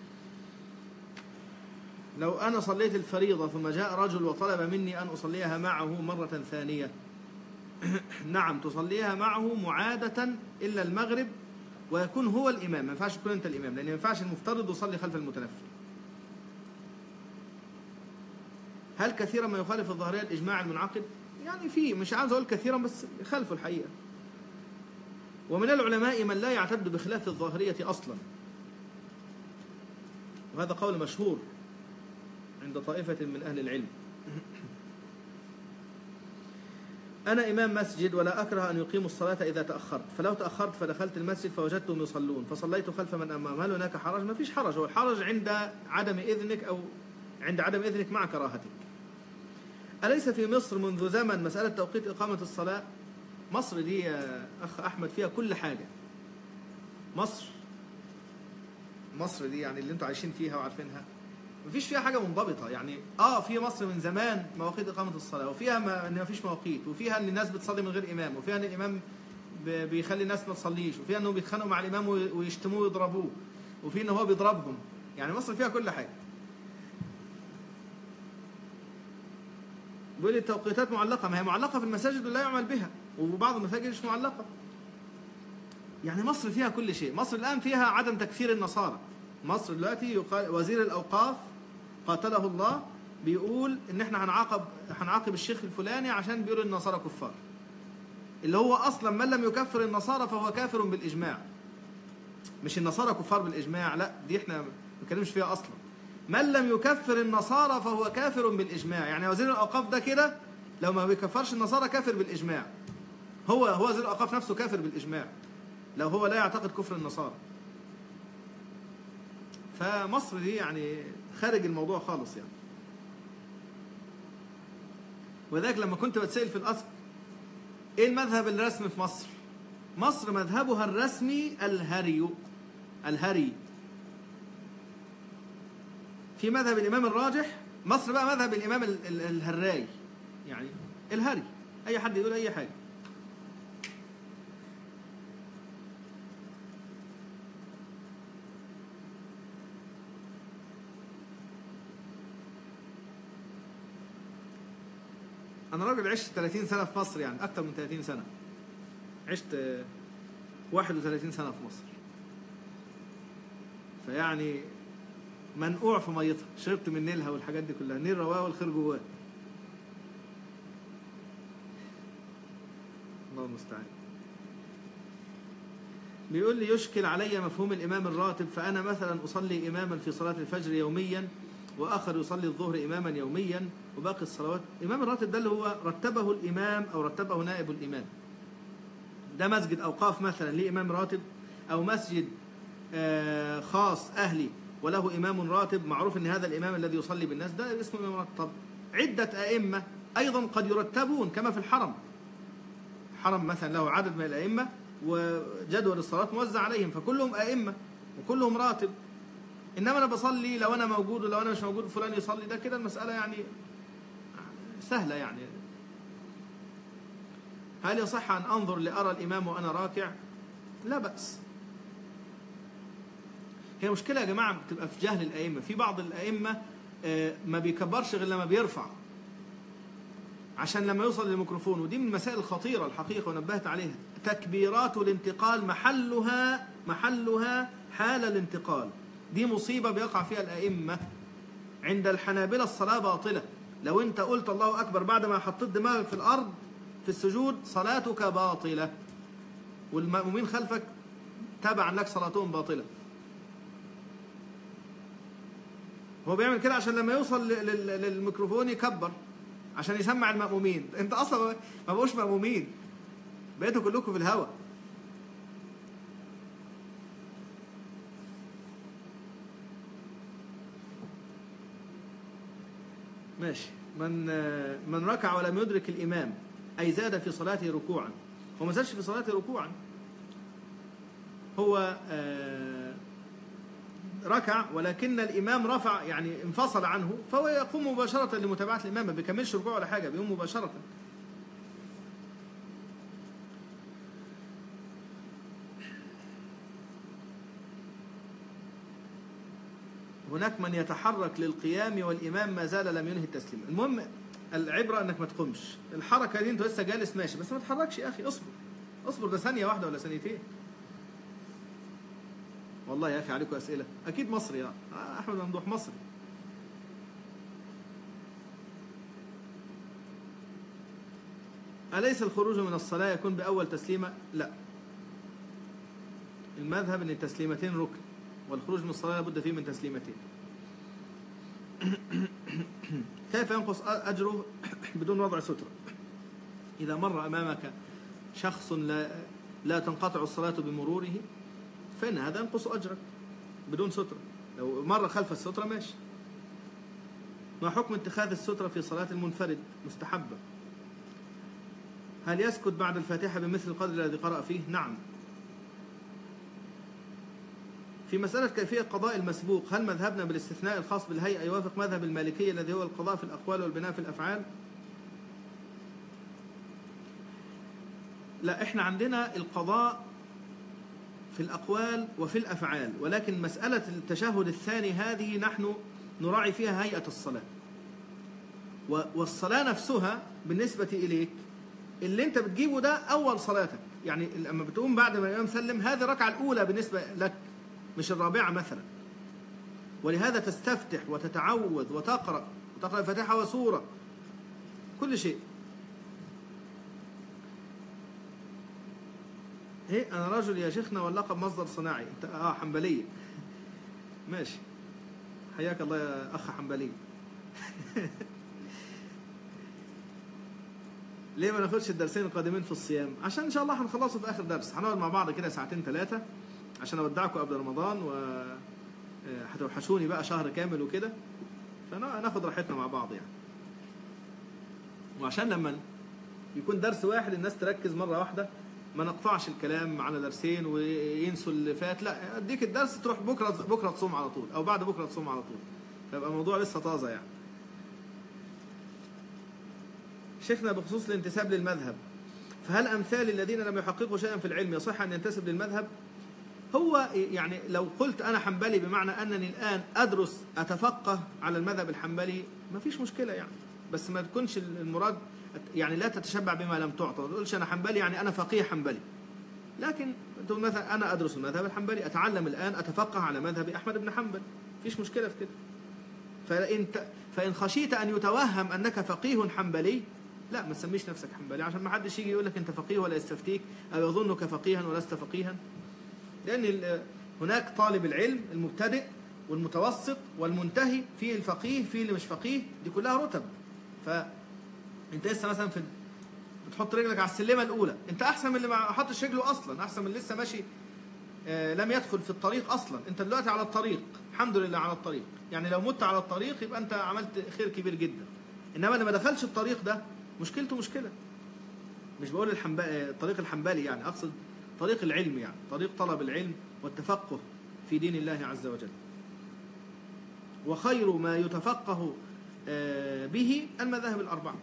لو أنا صليت الفريضة ثم جاء رجل وطلب مني أن أصليها معه مرة ثانية، نعم تصليها معه معادة إلا المغرب ويكون هو الإمام، ما ينفعش تكون أنت الإمام، لأن ما ينفعش المفترض يصلي خلف المتنفل. هل كثيرا ما يخالف الظاهرية الإجماع المنعقد؟ يعني في، مش عاوز أقول كثيرا بس خلفه الحقيقة. ومن العلماء من لا يعتد بخلاف الظاهرية أصلا، وهذا قول مشهور عند طائفة من أهل العلم. أنا إمام مسجد ولا أكره أن يقيموا الصلاة إذا تأخرت، فلو تأخرت فدخلت المسجد فوجدتهم يصلون فصليت خلف من أمام، هل هناك حرج؟ ما فيش حرج، هو الحرج عند عدم إذنك أو عند عدم إذنك مع كراهتك. أليس في مصر منذ زمن مسألة توقيت إقامة الصلاة؟ مصر دي يا أخ أحمد فيها كل حاجة. مصر مصر دي يعني اللي انتوا عايشين فيها وعارفينها، مفيش فيها حاجة منضبطة. يعني اه في مصر من زمان مواقيت إقامة الصلاة، وفيها ما ان مفيش مواقيت، وفيها ان الناس بتصلي من غير إمام، وفيها ان الإمام بيخلي الناس ما تصليش، وفيها انه بيتخانقوا مع الإمام ويشتموه ويضربوه، وفي ان هو بيضربهم. يعني مصر فيها كل حاجة. بيقول التوقيتات معلقة، ما هي معلقة في المساجد ولا يعمل بها، وبعض المساجد مش معلقة. يعني مصر فيها كل شيء. مصر الآن فيها عدم تكفير النصارى. مصر دلوقتي وزير الأوقاف قاتله الله بيقول إن إحنا هنعاقب هنعاقب الشيخ الفلاني عشان بيقول النصارى كفار. اللي هو أصلا من لم يكفر النصارى فهو كافر بالإجماع. مش النصارى كفار بالإجماع، لا دي إحنا ما بنتكلمش فيها أصلا. من لم يكفر النصارى فهو كافر بالإجماع. يعني وزير الأوقاف ده كده لو ما بيكفرش النصارى كافر بالإجماع. هو هو وزير الأوقاف نفسه كافر بالإجماع لو هو لا يعتقد كفر النصارى. فمصر دي يعني خارج الموضوع خالص يعني. وذلك لما كنت بتسأل في الأصل ايه المذهب الرسمي في مصر؟ مصر مذهبها الرسمي الهري. الهري في مذهب الإمام الراجح. مصر بقى مذهب الإمام الهراي، يعني الهري، أي حد يقول أي حاجة. أنا راجل عشت ثلاثين سنة في مصر، يعني أكثر من ثلاثين سنة. عشت واحد وثلاثين سنة في مصر، فيعني منقوع في ميتها، شربت من نيلها والحاجات دي كلها. النيل رواه والخير جواه. الله المستعان. بيقول لي يشكل علي مفهوم الإمام الراتب، فأنا مثلا أصلي إماما في صلاة الفجر يوميا، وآخر يصلي الظهر إماما يوميا، وباقي الصلوات. الإمام الراتب ده اللي هو رتبه الإمام أو رتبه نائب الإمام. ده مسجد أوقاف مثلا ليه إمام راتب، أو مسجد خاص أهلي وله إمام راتب، معروف أن هذا الإمام الذي يصلي بالناس ده اسمه إمام راتب. طب عدة أئمة أيضا قد يرتبون كما في الحرم. الحرم مثلا له عدد من الأئمة وجدول الصلاة موزع عليهم، فكلهم أئمة وكلهم راتب. إنما أنا بصلي لو أنا موجود ولو أنا مش موجود فلان يصلي، ده كده المسألة يعني سهلة. يعني هل يصح أن أنظر لأرى الإمام وأنا راكع؟ لا بأس. هي مشكلة يا جماعة بتبقى في جهل الأئمة. في بعض الأئمة ما بيكبرش غير لما بيرفع عشان لما يوصل للميكروفون، ودي من المسائل الخطيرة الحقيقة ونبهت عليها. تكبيرات الانتقال محلها محلها حال الانتقال، دي مصيبة بيقع فيها الأئمة. عند الحنابلة الصلاة باطلة. لو أنت قلت الله أكبر بعد ما حطيت دماغك في الأرض في السجود صلاتك باطلة، والمأمومين خلفك تابعا لك صلاتهم باطلة. هو بيعمل كده عشان لما يوصل للميكروفون يكبر عشان يسمع المأمومين. انت اصلا ما بقوش مأمومين، بقيتوا كلكم في الهوا. ماشي. من من ركع ولم يدرك الإمام أي زاد في صلاته ركوعا. هو ما زادش في صلاته ركوعا، هو آه ركع ولكن الإمام رفع، يعني انفصل عنه، فهو يقوم مباشرة لمتابعة الإمام، ما بيكملش ركوع ولا حاجة، بيقوم مباشرة. هناك من يتحرك للقيام والإمام ما زال لم ينهي التسليم. المهم العبرة أنك ما تقومش. الحركة دي أنت لسه جالس ماشي، بس ما تتحركش يا أخي، اصبر اصبر، ده ثانية واحدة ولا ثانيتين. والله يا أخي عليكم أسئلة، أكيد مصري يعني. أحمد ممدوح مصري. أليس الخروج من الصلاة يكون بأول تسليمة؟ لا، المذهب أن التسليمتين ركن، والخروج من الصلاة لابد فيه من تسليمتين. كيف ينقص أجره بدون وضع سترة؟ إذا مر أمامك شخص لا, لا تنقطع الصلاة بمروره فإن هذا ينقص أجرك بدون سترة. لو مر خلف السترة ماشي. ما حكم اتخاذ السترة في صلاة المنفرد؟ مستحبة. هل يسكت بعد الفاتحة بمثل القدر الذي قرأ فيه؟ نعم. في مسألة كيفية قضاء المسبوق، هل مذهبنا بالاستثناء الخاص بالهيئة يوافق مذهب المالكية الذي هو القضاء في الأقوال والبناء في الأفعال؟ لا، احنا عندنا القضاء في الأقوال وفي الأفعال، ولكن مسألة التشهد الثاني هذه نحن نراعي فيها هيئة الصلاة. والصلاة نفسها بالنسبة إليك اللي انت بتجيبه ده أول صلاتك، يعني لما بتقوم بعد ما الإمام سلم هذه الركعة الأولى بالنسبة لك، مش الرابعة مثلا. ولهذا تستفتح وتتعوذ وتقرأ وتقرأ الفاتحة وسورة كل شيء. ايه انا رجل يا شيخنا واللقب مصدر صناعي. انت اه حنبلية ماشي، حياك الله يا اخ حنبلي. ليه ما ناخدش الدرسين القادمين في الصيام؟ عشان ان شاء الله هنخلصه في اخر درس، هنقعد مع بعض كده ساعتين ثلاثة عشان اودعكم قبل رمضان، و هتوحشوني بقى شهر كامل وكده، فناخد راحتنا مع بعض يعني. وعشان لما يكون درس واحد الناس تركز مرة واحدة، ما نقطعش الكلام على درسين وينسوا اللي فات، لا اديك الدرس تروح بكره بكره تصوم على طول، او بعد بكره تصوم على طول، فيبقى الموضوع لسه طازه يعني. شيخنا بخصوص الانتساب للمذهب، فهل امثال الذين لم يحققوا شيئا في العلم يصح ان ينتسب للمذهب؟ هو يعني لو قلت انا حنبلي بمعنى انني الان ادرس اتفقه على المذهب الحنبلي ما فيش مشكله يعني، بس ما تكونش المراد يعني لا تتشبع بما لم تعطى. ما تقولش انا حنبلي يعني انا فقيه حنبلي، لكن تقول مثلا انا ادرس المذهب الحنبلي، اتعلم الان اتفقه على مذهب احمد بن حنبل، مفيش مشكله في كده. فان فان خشيت ان يتوهم انك فقيه حنبلي، لا ما تسميش نفسك حنبلي، عشان ما حدش يجي يقول لك انت فقيه ولا يستفتيك او يظنك فقيها ولست فقيها. لان هناك طالب العلم المبتدئ والمتوسط والمنتهي، في الفقيه في اللي مش فقيه، دي كلها رتب. ف انت لسه مثلا في بتحط رجلك على السلمه الاولى، انت احسن من اللي ما حطش رجله اصلا، احسن من اللي لسه ماشي آه لم يدخل في الطريق اصلا. انت دلوقتي على الطريق، الحمد لله على الطريق، يعني لو مت على الطريق يبقى انت عملت خير كبير جدا. انما اللي ما دخلش الطريق ده مشكلته مشكله. مش بقول الحنبلي الطريق الحنبلي يعني، اقصد طريق العلم، يعني طريق طلب العلم والتفقه في دين الله عز وجل. وخير ما يتفقه آه به المذاهب الاربعه.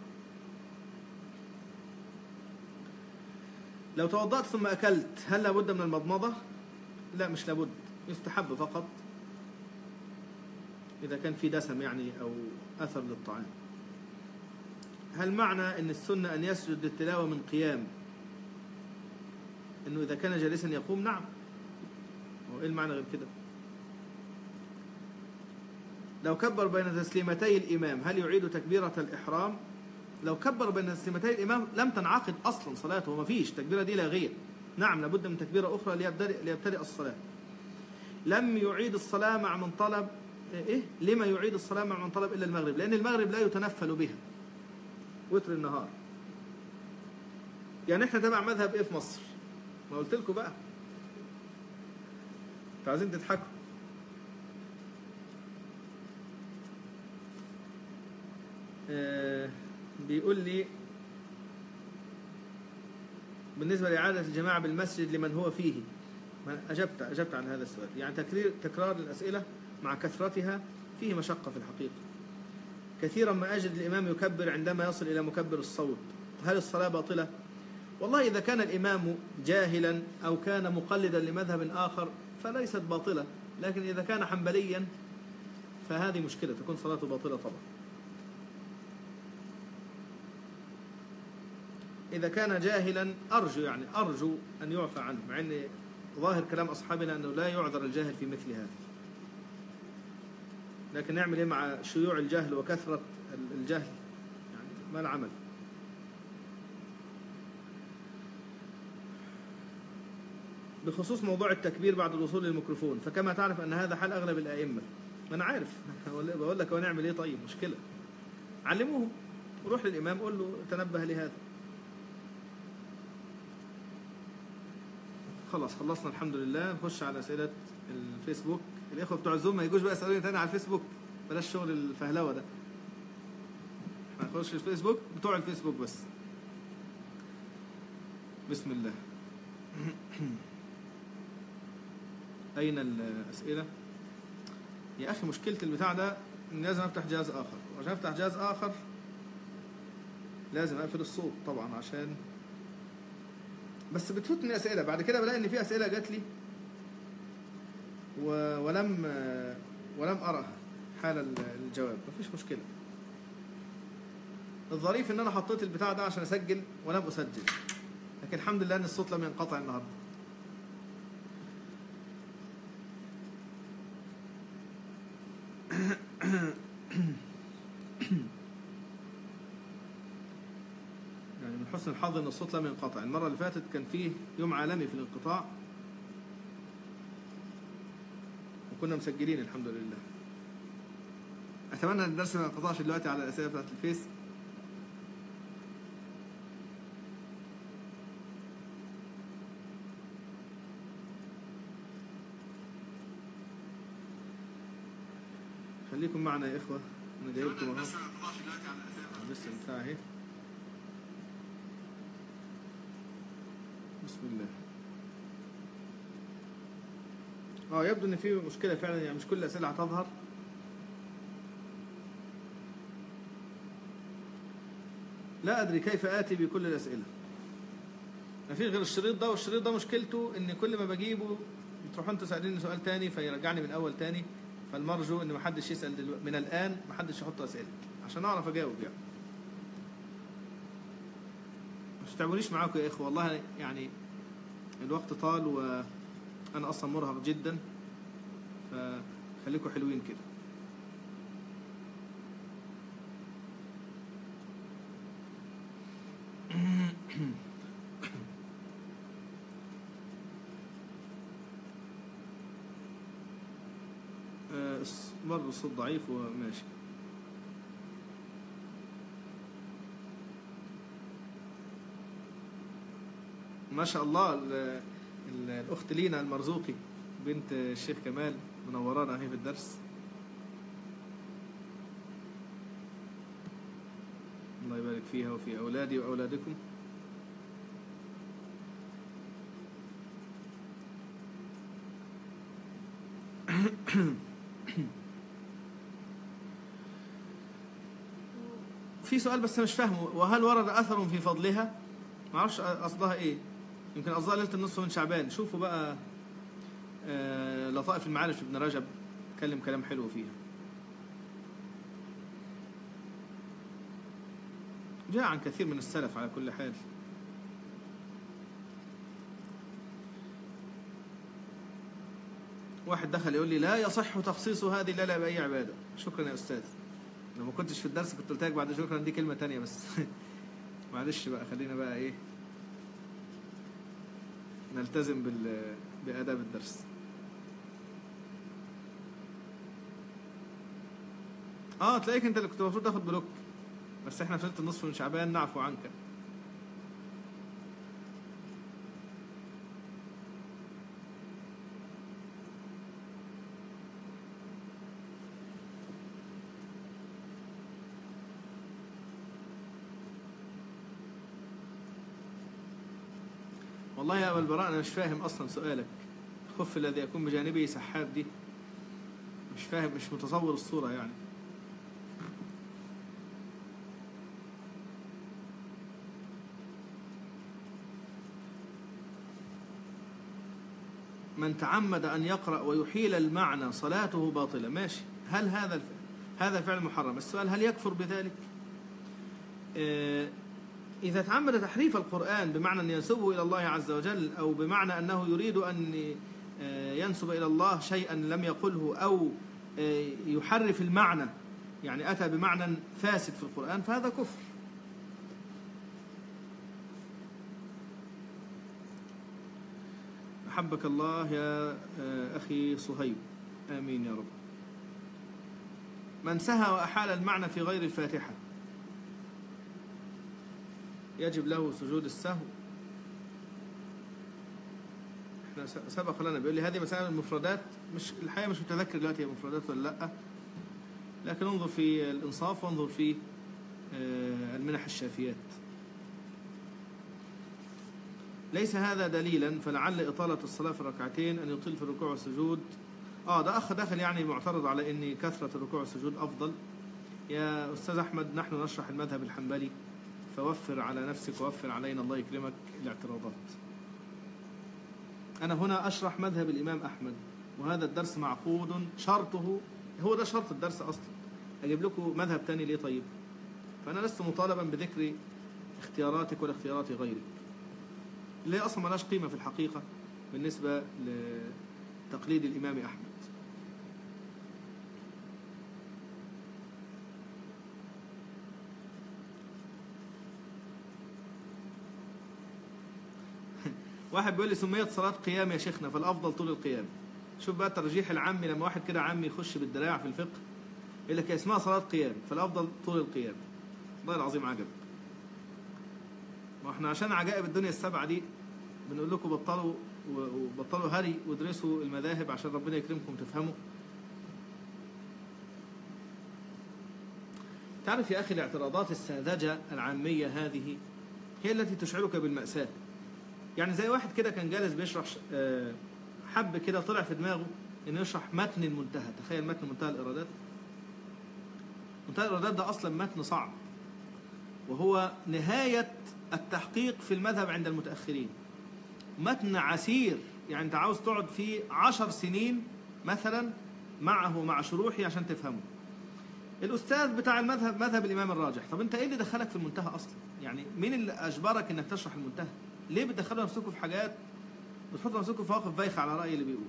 لو توضأت ثم أكلت هل لابد من المضمضة؟ لا مش لابد، يستحب فقط إذا كان في دسم يعني أو أثر للطعام. هل معنى أن السنة أن يسجد للتلاوة من قيام أنه إذا كان جالسا يقوم؟ نعم. هو إيه المعنى غير كده؟ لو كبر بين تسليمتي الإمام هل يعيد تكبيرة الإحرام؟ لو كبر بين تسليمتي الإمام لم تنعقد أصلا صلاته، وما فيش تكبيرة دي لاغية. نعم لابد من تكبيرة أخرى ليبتدئ, ليبتدئ الصلاة. لم يعيد الصلاة مع من طلب إيه؟ لما يعيد الصلاة مع من طلب إلا المغرب؟ لأن المغرب لا يتنفل بها، وتر النهار. يعني إحنا تبع مذهب إيه في مصر؟ ما قلت لكم بقى، انتوا عايزين تضحكوا. آه بيقول لي بالنسبة لإعادة الجماعة بالمسجد لمن هو فيه، أجبت أجبت عن هذا السؤال. يعني تكرير تكرار الأسئلة مع كثرتها فيه مشقة في الحقيقة. كثيرا ما أجد الإمام يكبر عندما يصل إلى مكبر الصوت، هل الصلاة باطلة؟ والله إذا كان الإمام جاهلا أو كان مقلدا لمذهب آخر فليست باطلة، لكن إذا كان حنبليا فهذه مشكلة، تكون صلاته باطلة طبعا. إذا كان جاهلا أرجو يعني أرجو أن يعفى عنه، مع أن ظاهر كلام أصحابنا أنه لا يعذر الجاهل في مثل هذا، لكن نعمل إيه مع شيوع الجهل وكثرة الجهل؟ يعني ما العمل؟ بخصوص موضوع التكبير بعد الوصول للميكروفون، فكما تعرف أن هذا حال أغلب الأئمة. أنا عارف، بقول لك ونعمل إيه؟ طيب مشكلة، علموه وروح للإمام قول له تنبه لهذا. خلاص خلصنا الحمد لله. نخش على أسئلة الفيسبوك. الإخوة بتوع الزوم ما يجوش بقى يسألوني تاني على الفيسبوك، بلاش شغل الفهلوة ده. احنا نخش الفيسبوك بتوع الفيسبوك بس. بسم الله. أين الأسئلة؟ يا أخي مشكلة البتاع ده إن لازم أفتح جهاز آخر، وعشان أفتح جهاز آخر لازم أقفل الصوت طبعا، عشان بس بتفوتني أسئلة بعد كده بلاقي إن في أسئلة جات لي ولم ولم أراها حال الجواب. مفيش مشكلة. الظريف إن أنا حطيت البتاع ده عشان أسجل ولم أسجل، لكن الحمد لله إن الصوت لم ينقطع النهارده. يعني من حسن الحظ ان الصوت لم ينقطع. المره اللي فاتت كان فيه يوم عالمي في الانقطاع وكنا مسجلين الحمد لله. اتمنى ان الدرس ما ينقطعش دلوقتي على الاسئله بتاعت الفيس. خليكم معنا يا اخوه، انا جاي لكم اهو. لسه بتاع اهي. بسم الله. اه يبدو ان في مشكله فعلا، يعني مش كل الاسئله هتظهر. لا ادري كيف اتي بكل الاسئله. ما فيش غير الشريط ده، والشريط ده مشكلته ان كل ما بجيبه بتروحوا انتوا ساليني سؤال تاني فيرجعني من الاول تاني. فالمرجو ان محدش يسال دلوقتي من الان، محدش يحط اسئله عشان اعرف اجاوب. يعني مش تعبونيش معاكم يا اخوه والله، يعني الوقت طال وانا اصلا مرهق جدا، فخليكم حلوين كده. برضه الصوت ضعيف وماشي. ما شاء الله. ال ال الأخت لينا المرزوقي بنت الشيخ كمال منورانا اهي في الدرس. الله يبارك فيها وفي أولادي وأولادكم. في سؤال بس مش فاهمه، وهل ورد أثر في فضلها؟ ما اعرفش قصدها ايه. يمكن قصدها ليلة النصف من شعبان. شوفوا بقى آه لطائف المعارف ابن رجب اتكلم كلام حلو فيها. جاء عن كثير من السلف على كل حال. واحد دخل يقول لي لا يصح تخصيص هذه الليلة بأي عبادة. شكرا يا أستاذ، لو ما كنتش في الدرس كنت قلت لك بعد شكرا دي كلمة تانية بس. معلش بقى، خلينا بقى ايه نلتزم بال بآداب الدرس. اه تلاقيك انت اللي كنت المفروض تاخد بلوك، بس احنا في ليلة النصف من شعبان نعفو عنك. والله يا أبا البراء أنا مش فاهم أصلا سؤالك. الخف الذي يكون بجانبه سحاب دي مش فاهم، مش متصور الصورة يعني. من تعمد أن يقرأ ويحيل المعنى صلاته باطلة. ماشي، هل هذا الفعل هذا فعل محرم؟ السؤال هل يكفر بذلك؟ آه إذا تعمد تحريف القرآن بمعنى أن ينسبه إلى الله عز وجل، أو بمعنى أنه يريد أن ينسب إلى الله شيئا لم يقله، أو يحرف المعنى، يعني أتى بمعنى فاسد في القرآن، فهذا كفر. أحبك الله يا أخي صهيب، آمين يا رب. من سهى وأحال المعنى في غير الفاتحة يجب له سجود السهو. احنا سبق لنا بيقول لي هذه مسائل المفردات، مش الحقيقة مش متذكر دلوقتي هي مفردات ولا لا، لكن انظر في الإنصاف وانظر في المنح الشافيات. ليس هذا دليلا، فلعل إطالة الصلاة في الركعتين أن يطيل في الركوع والسجود. آه ده أخ داخل يعني معترض على أن كثرة الركوع والسجود أفضل. يا أستاذ أحمد، نحن نشرح المذهب الحنبلي، فوفر على نفسك ووفر علينا الله يكرمك الاعتراضات. أنا هنا أشرح مذهب الإمام أحمد، وهذا الدرس معقود، شرطه هو ده شرط الدرس أصلا. أجيب لكم مذهب تاني ليه؟ طيب فأنا لست مطالبا بذكر اختياراتك ولا اختيارات غيرك، اللي أصلا ملاش قيمة في الحقيقة بالنسبة لتقليد الإمام أحمد. واحد بيقول لي سميت صلاة قيام يا شيخنا، فالأفضل طول القيام. شوف بقى الترجيح العامي، لما واحد كده عامي يخش بالدراع في الفقه يقول لك اسمها صلاة قيام، فالأفضل طول القيام. والله العظيم عجب. ما احنا عشان عجائب الدنيا السبعة دي بنقول لكم بطلوا وبطلوا هري وادرسوا المذاهب عشان ربنا يكرمكم تفهموا. تعرف يا أخي الاعتراضات الساذجة العامية هذه هي التي تشعرك بالمأساة. يعني زي واحد كده كان جالس بيشرح حب كده طلع في دماغه انه يشرح متن المنتهى. تخيل متن منتهى الإرادات. منتهى الإرادات ده أصلا متن صعب، وهو نهاية التحقيق في المذهب عند المتأخرين. متن عسير، يعني انت عاوز تقعد فيه عشر سنين مثلا معه مع شروحه عشان تفهمه. الأستاذ بتاع المذهب مذهب الإمام الراجح. طب انت ايه اللي دخلك في المنتهى أصلا؟ يعني مين اللي أجبرك انك تشرح المنتهى؟ ليه بتدخلوا نفسكم في حاجات، بتحطوا نفسكم في مواقف بايخة على رأي اللي بيقول؟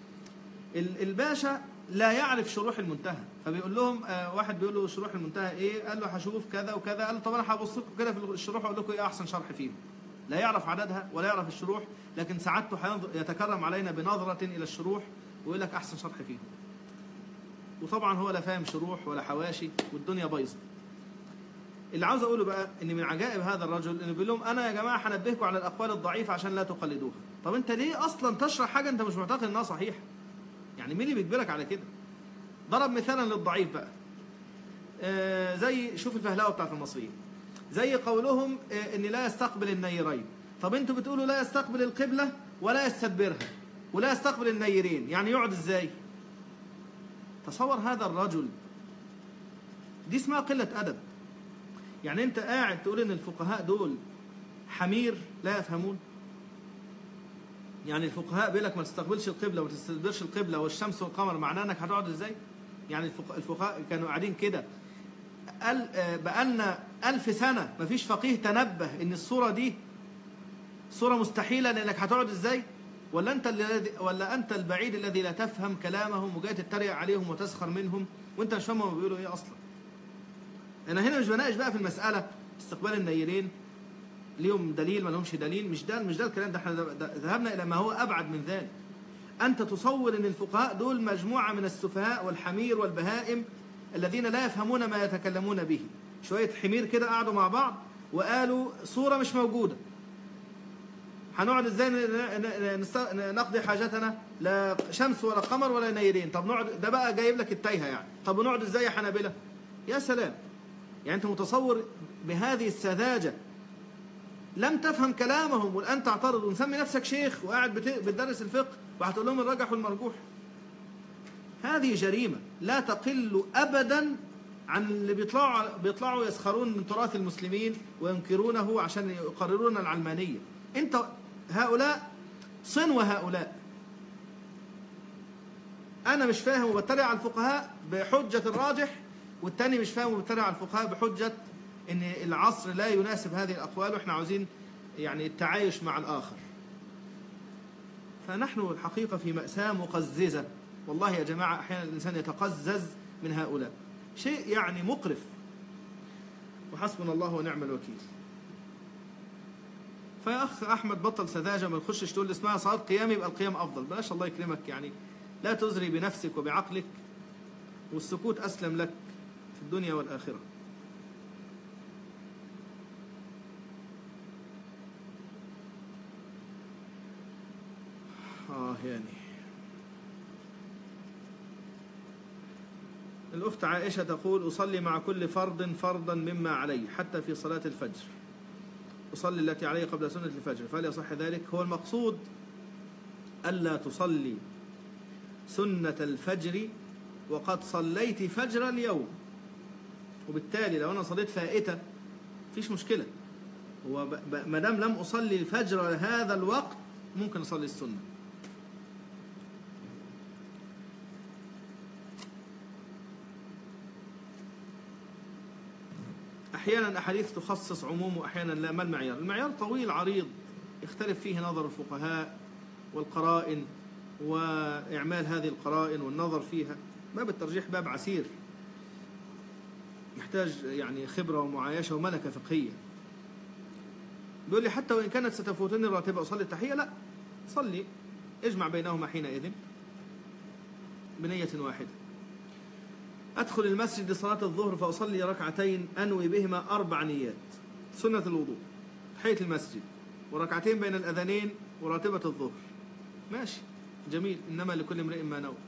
الباشا لا يعرف شروح المنتهى، فبيقول لهم آه واحد بيقول له شروح المنتهى ايه؟ قال له هشوف كذا وكذا. قال له طب انا هبص لكم كده في الشروح واقول لكم ايه احسن شرح فيهم. لا يعرف عددها ولا يعرف الشروح، لكن سعادته يتكرم علينا بنظرة إلى الشروح ويقول لك أحسن شرح فيهم. وطبعا هو لا فاهم شروح ولا حواشي والدنيا بايظة. اللي عاوز أقوله بقى إن من عجائب هذا الرجل إنه بيقول لهم أنا يا جماعة هنبهكم على الأقوال الضعيفة عشان لا تقلدوها. طب أنت ليه أصلا تشرح حاجة أنت مش معتقد إنها صحيحة؟ يعني مين اللي بيجبرك على كده؟ ضرب مثالا للضعيف بقى. آه زي شوف الفهلاوة بتاعت المصريين، زي قولهم آه إن لا يستقبل النيرين. طب انتوا بتقولوا لا يستقبل القبلة ولا يستدبرها ولا يستقبل النيرين، يعني يقعد ازاي؟ تصور هذا الرجل، دي اسمها قلة أدب. يعني انت قاعد تقول ان الفقهاء دول حمير لا يفهمون. يعني الفقهاء بيقول لك ما تستقبلش القبلة وما تستدبرش القبلة والشمس والقمر، معناه انك هتقعد ازاي؟ يعني الفقهاء كانوا قاعدين كده بقالنا ألف سنة ما فيش فقيه تنبه ان الصورة دي صورة مستحيلة لأنك هتقعد إزاي؟ ولا أنت الذي ولا أنت البعيد الذي لا تفهم كلامهم وجاي تتريق عليهم وتسخر منهم وأنت مش فاهم هم بيقولوا إيه أصلا. أنا هنا مش بناقش بقى في المسألة استقبال النيرين ليهم دليل ما لهمش دليل، مش ده مش ده الكلام ده. احنا ذهبنا إلى ما هو أبعد من ذلك. أنت تصور إن الفقهاء دول مجموعة من السفهاء والحمير والبهائم الذين لا يفهمون ما يتكلمون به. شوية حمير كده قعدوا مع بعض وقالوا صورة مش موجودة، هنقعد ازاي نقضي حاجتنا؟ لا شمس ولا قمر ولا نيرين. طب نقعد، ده بقى جايب لك التايهه يعني. طب نقعد ازاي يا حنابلة؟ يا سلام. يعني انت متصور بهذه السذاجه لم تفهم كلامهم والان تعترض ومسمي نفسك شيخ وقاعد بتدرس الفقه وهتقول لهم الراجح والمرجوح. هذه جريمه لا تقل ابدا عن اللي بيطلعوا بيطلعوا يسخرون من تراث المسلمين وينكرونه عشان يقررون العلمانيه. انت هؤلاء صنو هؤلاء. انا مش فاهم وبتريق على الفقهاء بحجه الراجح، والتاني مش فاهم وبتريق على الفقهاء بحجه إن العصر لا يناسب هذه الأقوال وإحنا عاوزين يعني التعايش مع الآخر. فنحن الحقيقة في مأساة مقززة والله يا جماعة. أحيانا الإنسان يتقزز من هؤلاء، شيء يعني مقرف. وحسبنا الله ونعم الوكيل. فيا أخ أحمد بطل سذاجة، ما تخشش تقول اسمها صلاة قيام يبقى القيام أفضل، بلاش الله يكرمك. يعني لا تزري بنفسك وبعقلك، والسكوت أسلم لك في الدنيا والآخرة. آه يعني الأخت عائشة تقول أصلي مع كل فرض فرضا مما علي حتى في صلاة الفجر، أصلي التي علي قبل سنة الفجر، فهل يصح ذلك؟ هو المقصود ألا تصلي سنة الفجر وقد صليت فجر اليوم، وبالتالي لو أنا صليت فائتة فيش مشكلة. هو ما دام لم أصلي الفجر هذا الوقت ممكن أصلي السنة. أحيانا أحاديث تخصص عموم وأحيانا لا. ما المعيار؟ المعيار طويل عريض يختلف فيه نظر الفقهاء والقرائن وإعمال هذه القرائن والنظر فيها. باب الترجيح باب عسير يحتاج يعني خبرة ومعايشة وملكة فقهية. بيقول لي حتى وإن كانت ستفوتني الراتبة أصلي التحية؟ لا، صلي، اجمع بينهما حينئذ بنية واحدة. أدخل المسجد لصلاة الظهر فأصلي ركعتين أنوي بهما أربع نيات: سنة الوضوء، تحية المسجد، وركعتين بين الأذانين، وراتبة الظهر. ماشي جميل، إنما لكل امرئ ما نوى.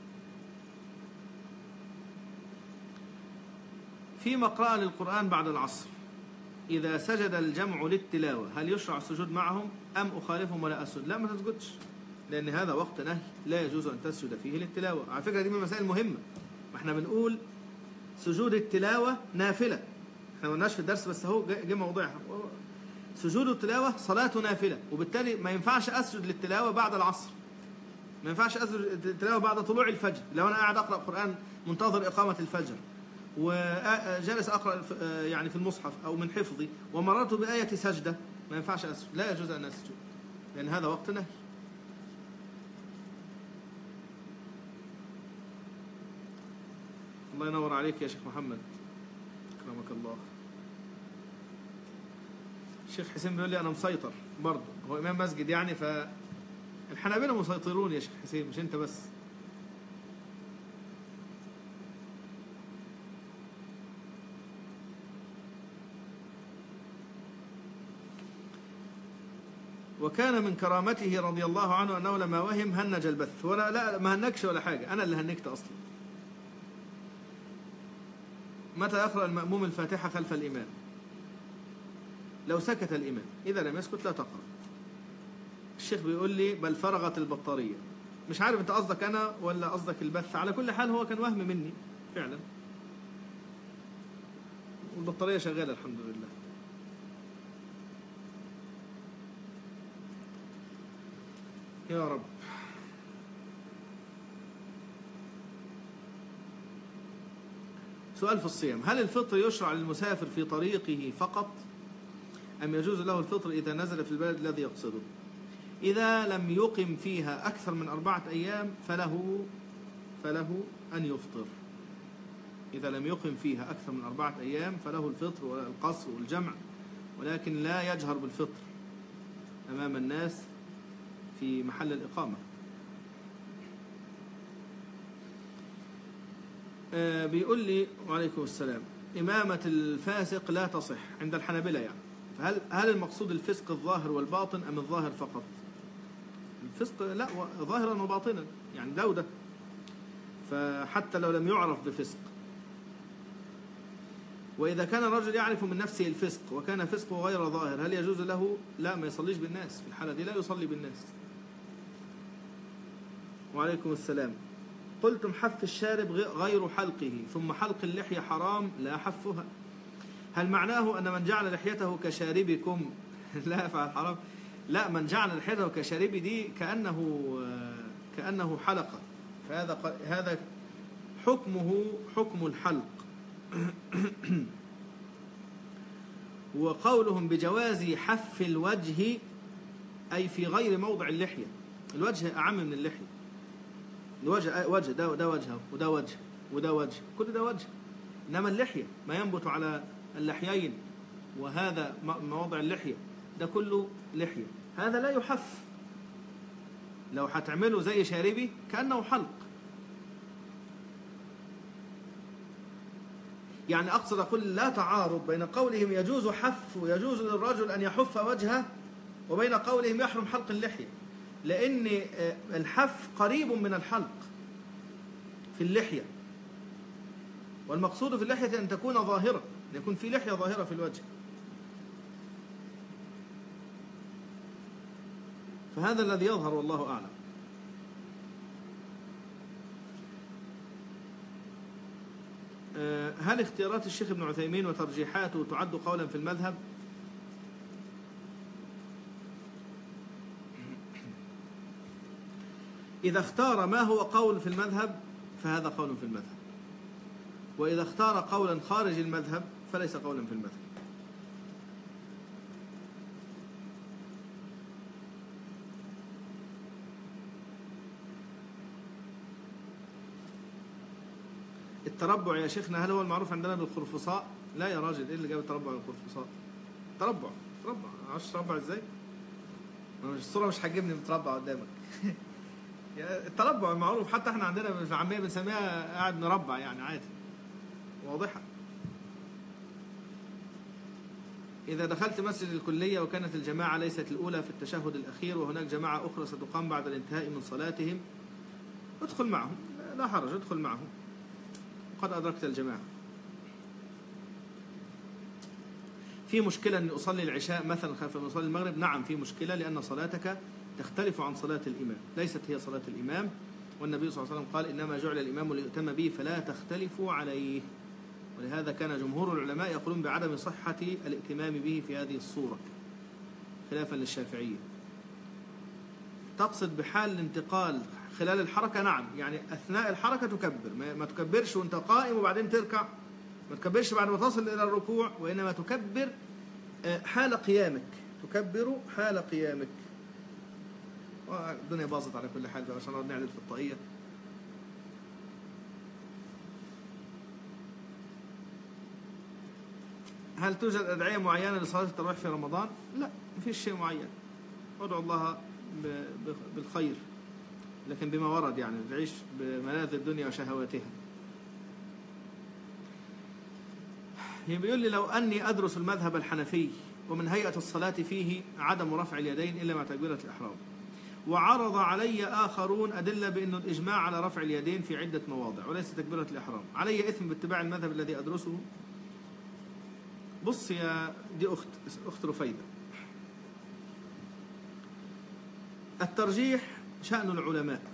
في مقرأة للقرآن بعد العصر إذا سجد الجمع للتلاوة هل يشرع السجود معهم أم أخالفهم ولا أسجد؟ لا، ما تسجدش، لأن هذا وقت نهي لا يجوز أن تسجد فيه للتلاوة. على فكرة دي من المسائل المهمة، ما احنا بنقول سجود التلاوة نافلة، احنا ما قلناش في الدرس بس اهو جه موضوعها. سجود التلاوة صلاة نافلة، وبالتالي ما ينفعش أسجد للتلاوة بعد العصر، ما ينفعش أسجد للتلاوة بعد طلوع الفجر. لو أنا قاعد أقرأ قرآن منتظر إقامة الفجر وجالس أقرأ يعني في المصحف أو من حفظي ومررت بآية سجدة، ما ينفعش أسجد، لا يجوز أن أسجد، لأن هذا وقت نهي. الله ينور عليك يا شيخ محمد، أكرمك الله. الشيخ حسين بيقول لي أنا مسيطر برضه، هو إمام مسجد يعني، فالحنابلة مسيطرون يا شيخ حسين، مش أنت بس. وكان من كرامته رضي الله عنه أنه لما وهم هنج البث. ولا لا ما هنكش ولا حاجة، أنا اللي هنكت أصلا. متى يقرأ المأموم الفاتحة خلف الإمام؟ لو سكت الإمام، إذا لم يسكت لا تقرأ. الشيخ بيقول لي بل فرغت البطارية. مش عارف أنت قصدك أنا ولا قصدك البث، على كل حال هو كان وهم مني فعلا، والبطارية شغالة الحمد لله. يا رب. سؤال في الصيام: هل الفطر يشرع للمسافر في طريقه فقط أم يجوز له الفطر إذا نزل في البلد الذي يقصده؟ إذا لم يقم فيها أكثر من أربعة أيام فله فله أن يفطر. إذا لم يقم فيها أكثر من أربعة أيام فله الفطر والقصر والجمع، ولكن لا يجهر بالفطر أمام الناس في محل الإقامة. آه بيقول لي وعليكم السلام: إمامة الفاسق لا تصح عند الحنابلة يعني، فهل هل المقصود الفسق الظاهر والباطن أم الظاهر فقط؟ الفسق لا، ظاهرا وباطنا يعني ده وده، فحتى لو لم يعرف بفسق. وإذا كان الرجل يعرف من نفسه الفسق وكان فسقه غير ظاهر هل يجوز له؟ لا، ما يصليش بالناس في الحالة دي، لا يصلي بالناس. وعليكم السلام: قلتم حف الشارب غير حلقه ثم حلق اللحية حرام لا حفها، هل معناه أن من جعل لحيته كشاربكم لا يفعل حرام؟ لا، من جعل لحيته كشاربي دي كأنه كأنه حلقة، فهذا هذا حكمه حكم الحلق. وقولهم بجواز حف الوجه أي في غير موضع اللحية. الوجه أعم من اللحية. الوجه وجه ده ده وجه وده وجه وده وجه، كل ده وجه. إنما اللحية ما ينبت على اللحيين، وهذا مواضع اللحية ده كله لحية، هذا لا يحف. لو هتعمله زي شاربي كأنه حلق. يعني أقصد أقول لا تعارض بين قولهم يجوز حف ويجوز للرجل أن يحف وجهه وبين قولهم يحرم حلق اللحية، لأن الحف قريب من الحلق في اللحية، والمقصود في اللحية أن تكون ظاهرة، أن يكون في لحية ظاهرة في الوجه. فهذا الذي يظهر والله أعلم. هل اختيارات الشيخ ابن عثيمين وترجيحاته تعد قولا في المذهب؟ إذا اختار ما هو قول في المذهب فهذا قول في المذهب، وإذا اختار قولا خارج المذهب فليس قولا في المذهب. التربع يا شيخنا هل هو المعروف عندنا بالخرفصاء؟ لا يا راجل، ايه اللي جاب التربع بالخرفصاء؟ تربع تربع معرفش تربع ازاي؟ مش الصوره مش هتجيبني متربع قدامك. التربع المعروف، حتى احنا عندنا في العاميه بنسميها قاعد نربع، يعني عادي واضحه. إذا دخلت مسجد الكلية وكانت الجماعة ليست الأولى في التشهد الأخير وهناك جماعة أخرى ستقام بعد الانتهاء من صلاتهم، ادخل معهم لا حرج، ادخل معهم قد أدركت الجماعة. في مشكلة أن أصلي العشاء مثلا خلف من أصلي المغرب؟ نعم في مشكلة، لأن صلاتك تختلف عن صلاة الإمام، ليست هي صلاة الإمام، والنبي صلى الله عليه وسلم قال إنما جعل الإمام ليؤتم به فلا تختلفوا عليه. ولهذا كان جمهور العلماء يقولون بعدم صحة الائتمام به في هذه الصورة خلافا للشافعية. تقصد بحال الانتقال خلال الحركة؟ نعم، يعني أثناء الحركة تكبر، ما تكبرش وانت قائم وبعدين تركع، ما تكبرش بعد ما تصل إلى الركوع، وإنما تكبر حال قيامك، تكبر حال قيامك. الدنيا باظت على كل حال بقى عشان نقعد نعدل في الطاقية. هل توجد أدعية معينة لصلاة التراويح في رمضان؟ لا، ما فيش شيء معين، ادعو الله بالخير لكن بما ورد، يعني تعيش بملاذ الدنيا وشهواتها. بيقول لي لو أني أدرس المذهب الحنفي ومن هيئة الصلاة فيه عدم رفع اليدين إلا مع تكبيرة الإحرام، وعرض علي آخرون أدلة بأن الإجماع على رفع اليدين في عدة مواضع وليس تكبيرة الإحرام، علي إثم باتباع المذهب الذي أدرسه؟ بص يا دي أخت أخت رفيدة، الترجيح شأن العلماء،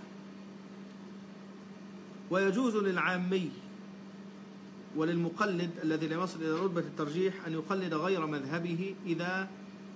ويجوز للعامي وللمقلد الذي لا يصل إلى رتبة الترجيح أن يقلد غير مذهبه إذا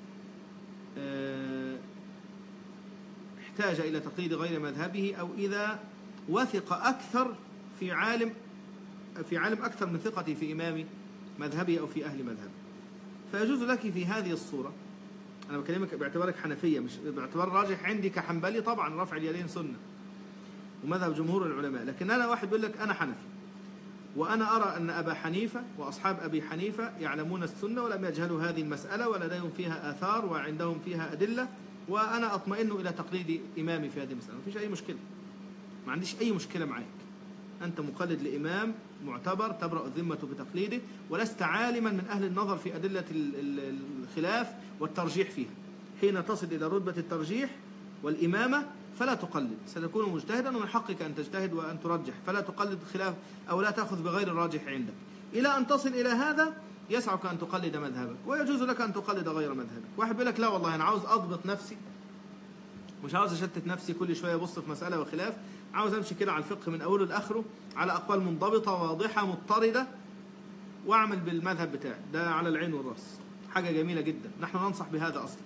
احتاج إلى تقليد غير مذهبه، أو إذا وثق أكثر في عالم في عالم أكثر من ثقتي في إمام مذهبي أو في أهل مذهبي. فيجوز لك في هذه الصورة، أنا بكلمك باعتبارك حنفية مش باعتبار راجح عندي كحنبلي، طبعا رفع اليدين سنة ومذهب جمهور العلماء، لكن أنا واحد بيقول لك أنا حنفي وأنا أرى أن أبا حنيفة وأصحاب أبي حنيفة يعلمون السنة ولم يجهلوا هذه المسألة ولديهم فيها آثار وعندهم فيها أدلة، وأنا أطمئن إلى تقليد إمامي في هذه المسألة، ما فيش أي مشكلة، ما عنديش أي مشكلة معك. أنت مقلد لإمام معتبر تبرأ الذمة بتقليده، ولست عالما من أهل النظر في أدلة الخلاف والترجيح فيها. حين تصل إلى رتبة الترجيح والإمامة فلا تقلد، ستكون مجتهدا ومن حقك أن تجتهد وأن ترجح، فلا تقلد خلاف أو لا تأخذ بغير الراجح عندك. إلى أن تصل إلى هذا يسعك أن تقلد مذهبك، ويجوز لك أن تقلد غير مذهبك. واحد بيقول لك لا والله أنا عاوز أضبط نفسي، مش عاوز أشتت نفسي كل شوية أبص في مسألة وخلاف، عاوز أمشي كده على الفقه من أوله لآخره على أقوال منضبطة واضحة مضطردة وأعمل بالمذهب بتاعي، ده على العين والرأس، حاجة جميلة جدا، نحن ننصح بهذا أصلا،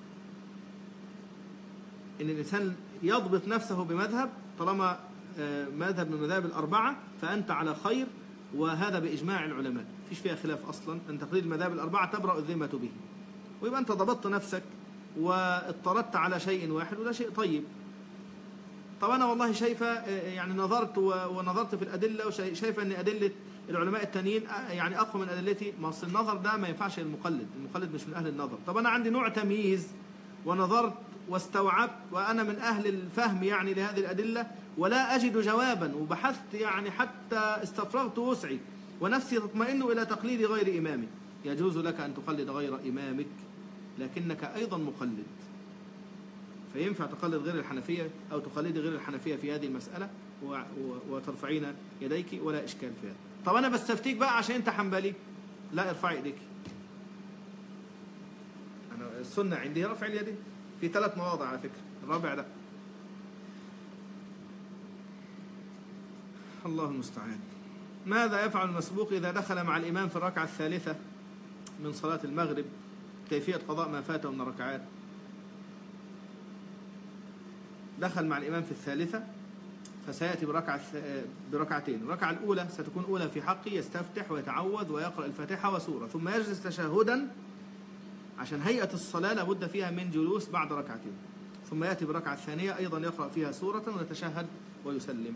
إن الإنسان يضبط نفسه بمذهب، طالما مذهب من المذاهب الأربعة فأنت على خير، وهذا بإجماع العلماء، فيش فيها خلاف أصلا، أن تقليد المذاهب الأربعة تبرأ الذمة به. ويبقى أنت ضبطت نفسك واضطردت على شيء واحد، وده شيء طيب. طب أنا والله شايفة يعني نظرت ونظرت في الأدلة وشايفة أن أدلة العلماء التانيين يعني أقوى من أدلتي. ما أصل النظر ده ما ينفعش المقلد، المقلد مش من أهل النظر. طب أنا عندي نوع تمييز ونظرت واستوعبت وأنا من أهل الفهم يعني لهذه الأدلة، ولا أجد جوابا، وبحثت يعني حتى استفرغت وسعي ونفسي تطمئن إلى تقليد غير إمامي. يجوز لك أن تقلد غير إمامك لكنك أيضا مقلد، فينفع تقلد غير الحنفية أو تقلدي غير الحنفية في هذه المسألة وترفعين يديك ولا إشكال فيها. طب أنا بستفتيك بقى عشان أنت حنبلي، لا ارفعي يديك. أنا السنة عندي رفع اليدين في ثلاث مواضع على فكرة، الرابع لا. الله المستعان. ماذا يفعل المسبوق إذا دخل مع الإمام في الركعة الثالثة من صلاة المغرب؟ كيفية قضاء ما فاته من الركعات. دخل مع الإمام في الثالثة فسيأتي بركعة بركعتين. الركعة الأولى ستكون أولى في حقه، يستفتح ويتعوذ ويقرأ الفاتحة وسورة، ثم يجلس تشهدا عشان هيئة الصلاة لابد فيها من جلوس بعد ركعتين، ثم يأتي بركعة الثانية أيضا يقرأ فيها سورة ويتشهد ويسلم.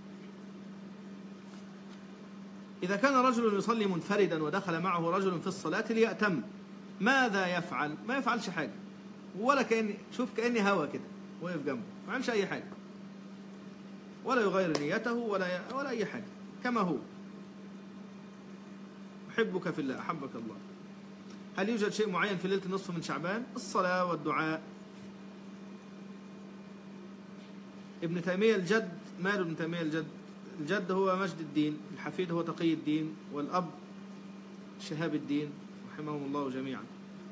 إذا كان رجل يصلي منفردا ودخل معه رجل في الصلاة ليأتم، ماذا يفعل؟ ما يفعلش حاجة، ولا كأني شوف كأني هوا كده وقف جنبه، ما عملش أي حاجة، ولا يغير نيته ولا ولا أي حاجة، كما هو. أحبك في الله أحبك الله. هل يوجد شيء معين في ليلة النصف من شعبان؟ الصلاة والدعاء. ابن تيمية الجد، ماله ابن تيمية الجد؟ الجد هو مجد الدين، الحفيد هو تقي الدين، والأب شهاب الدين رحمهم الله جميعا.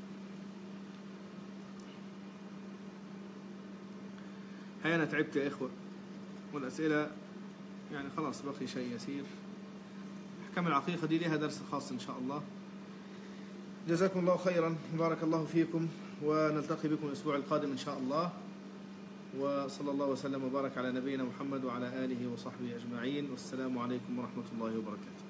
هيا أنا تعبت يا إخوة، والأسئلة يعني خلاص بقي شيء يسير. أحكام العقيقة دي لها درس خاص إن شاء الله. جزاكم الله خيرا، بارك الله فيكم، ونلتقي بكم الأسبوع القادم إن شاء الله. وصلى الله وسلم وبارك على نبينا محمد وعلى آله وصحبه أجمعين، والسلام عليكم ورحمة الله وبركاته.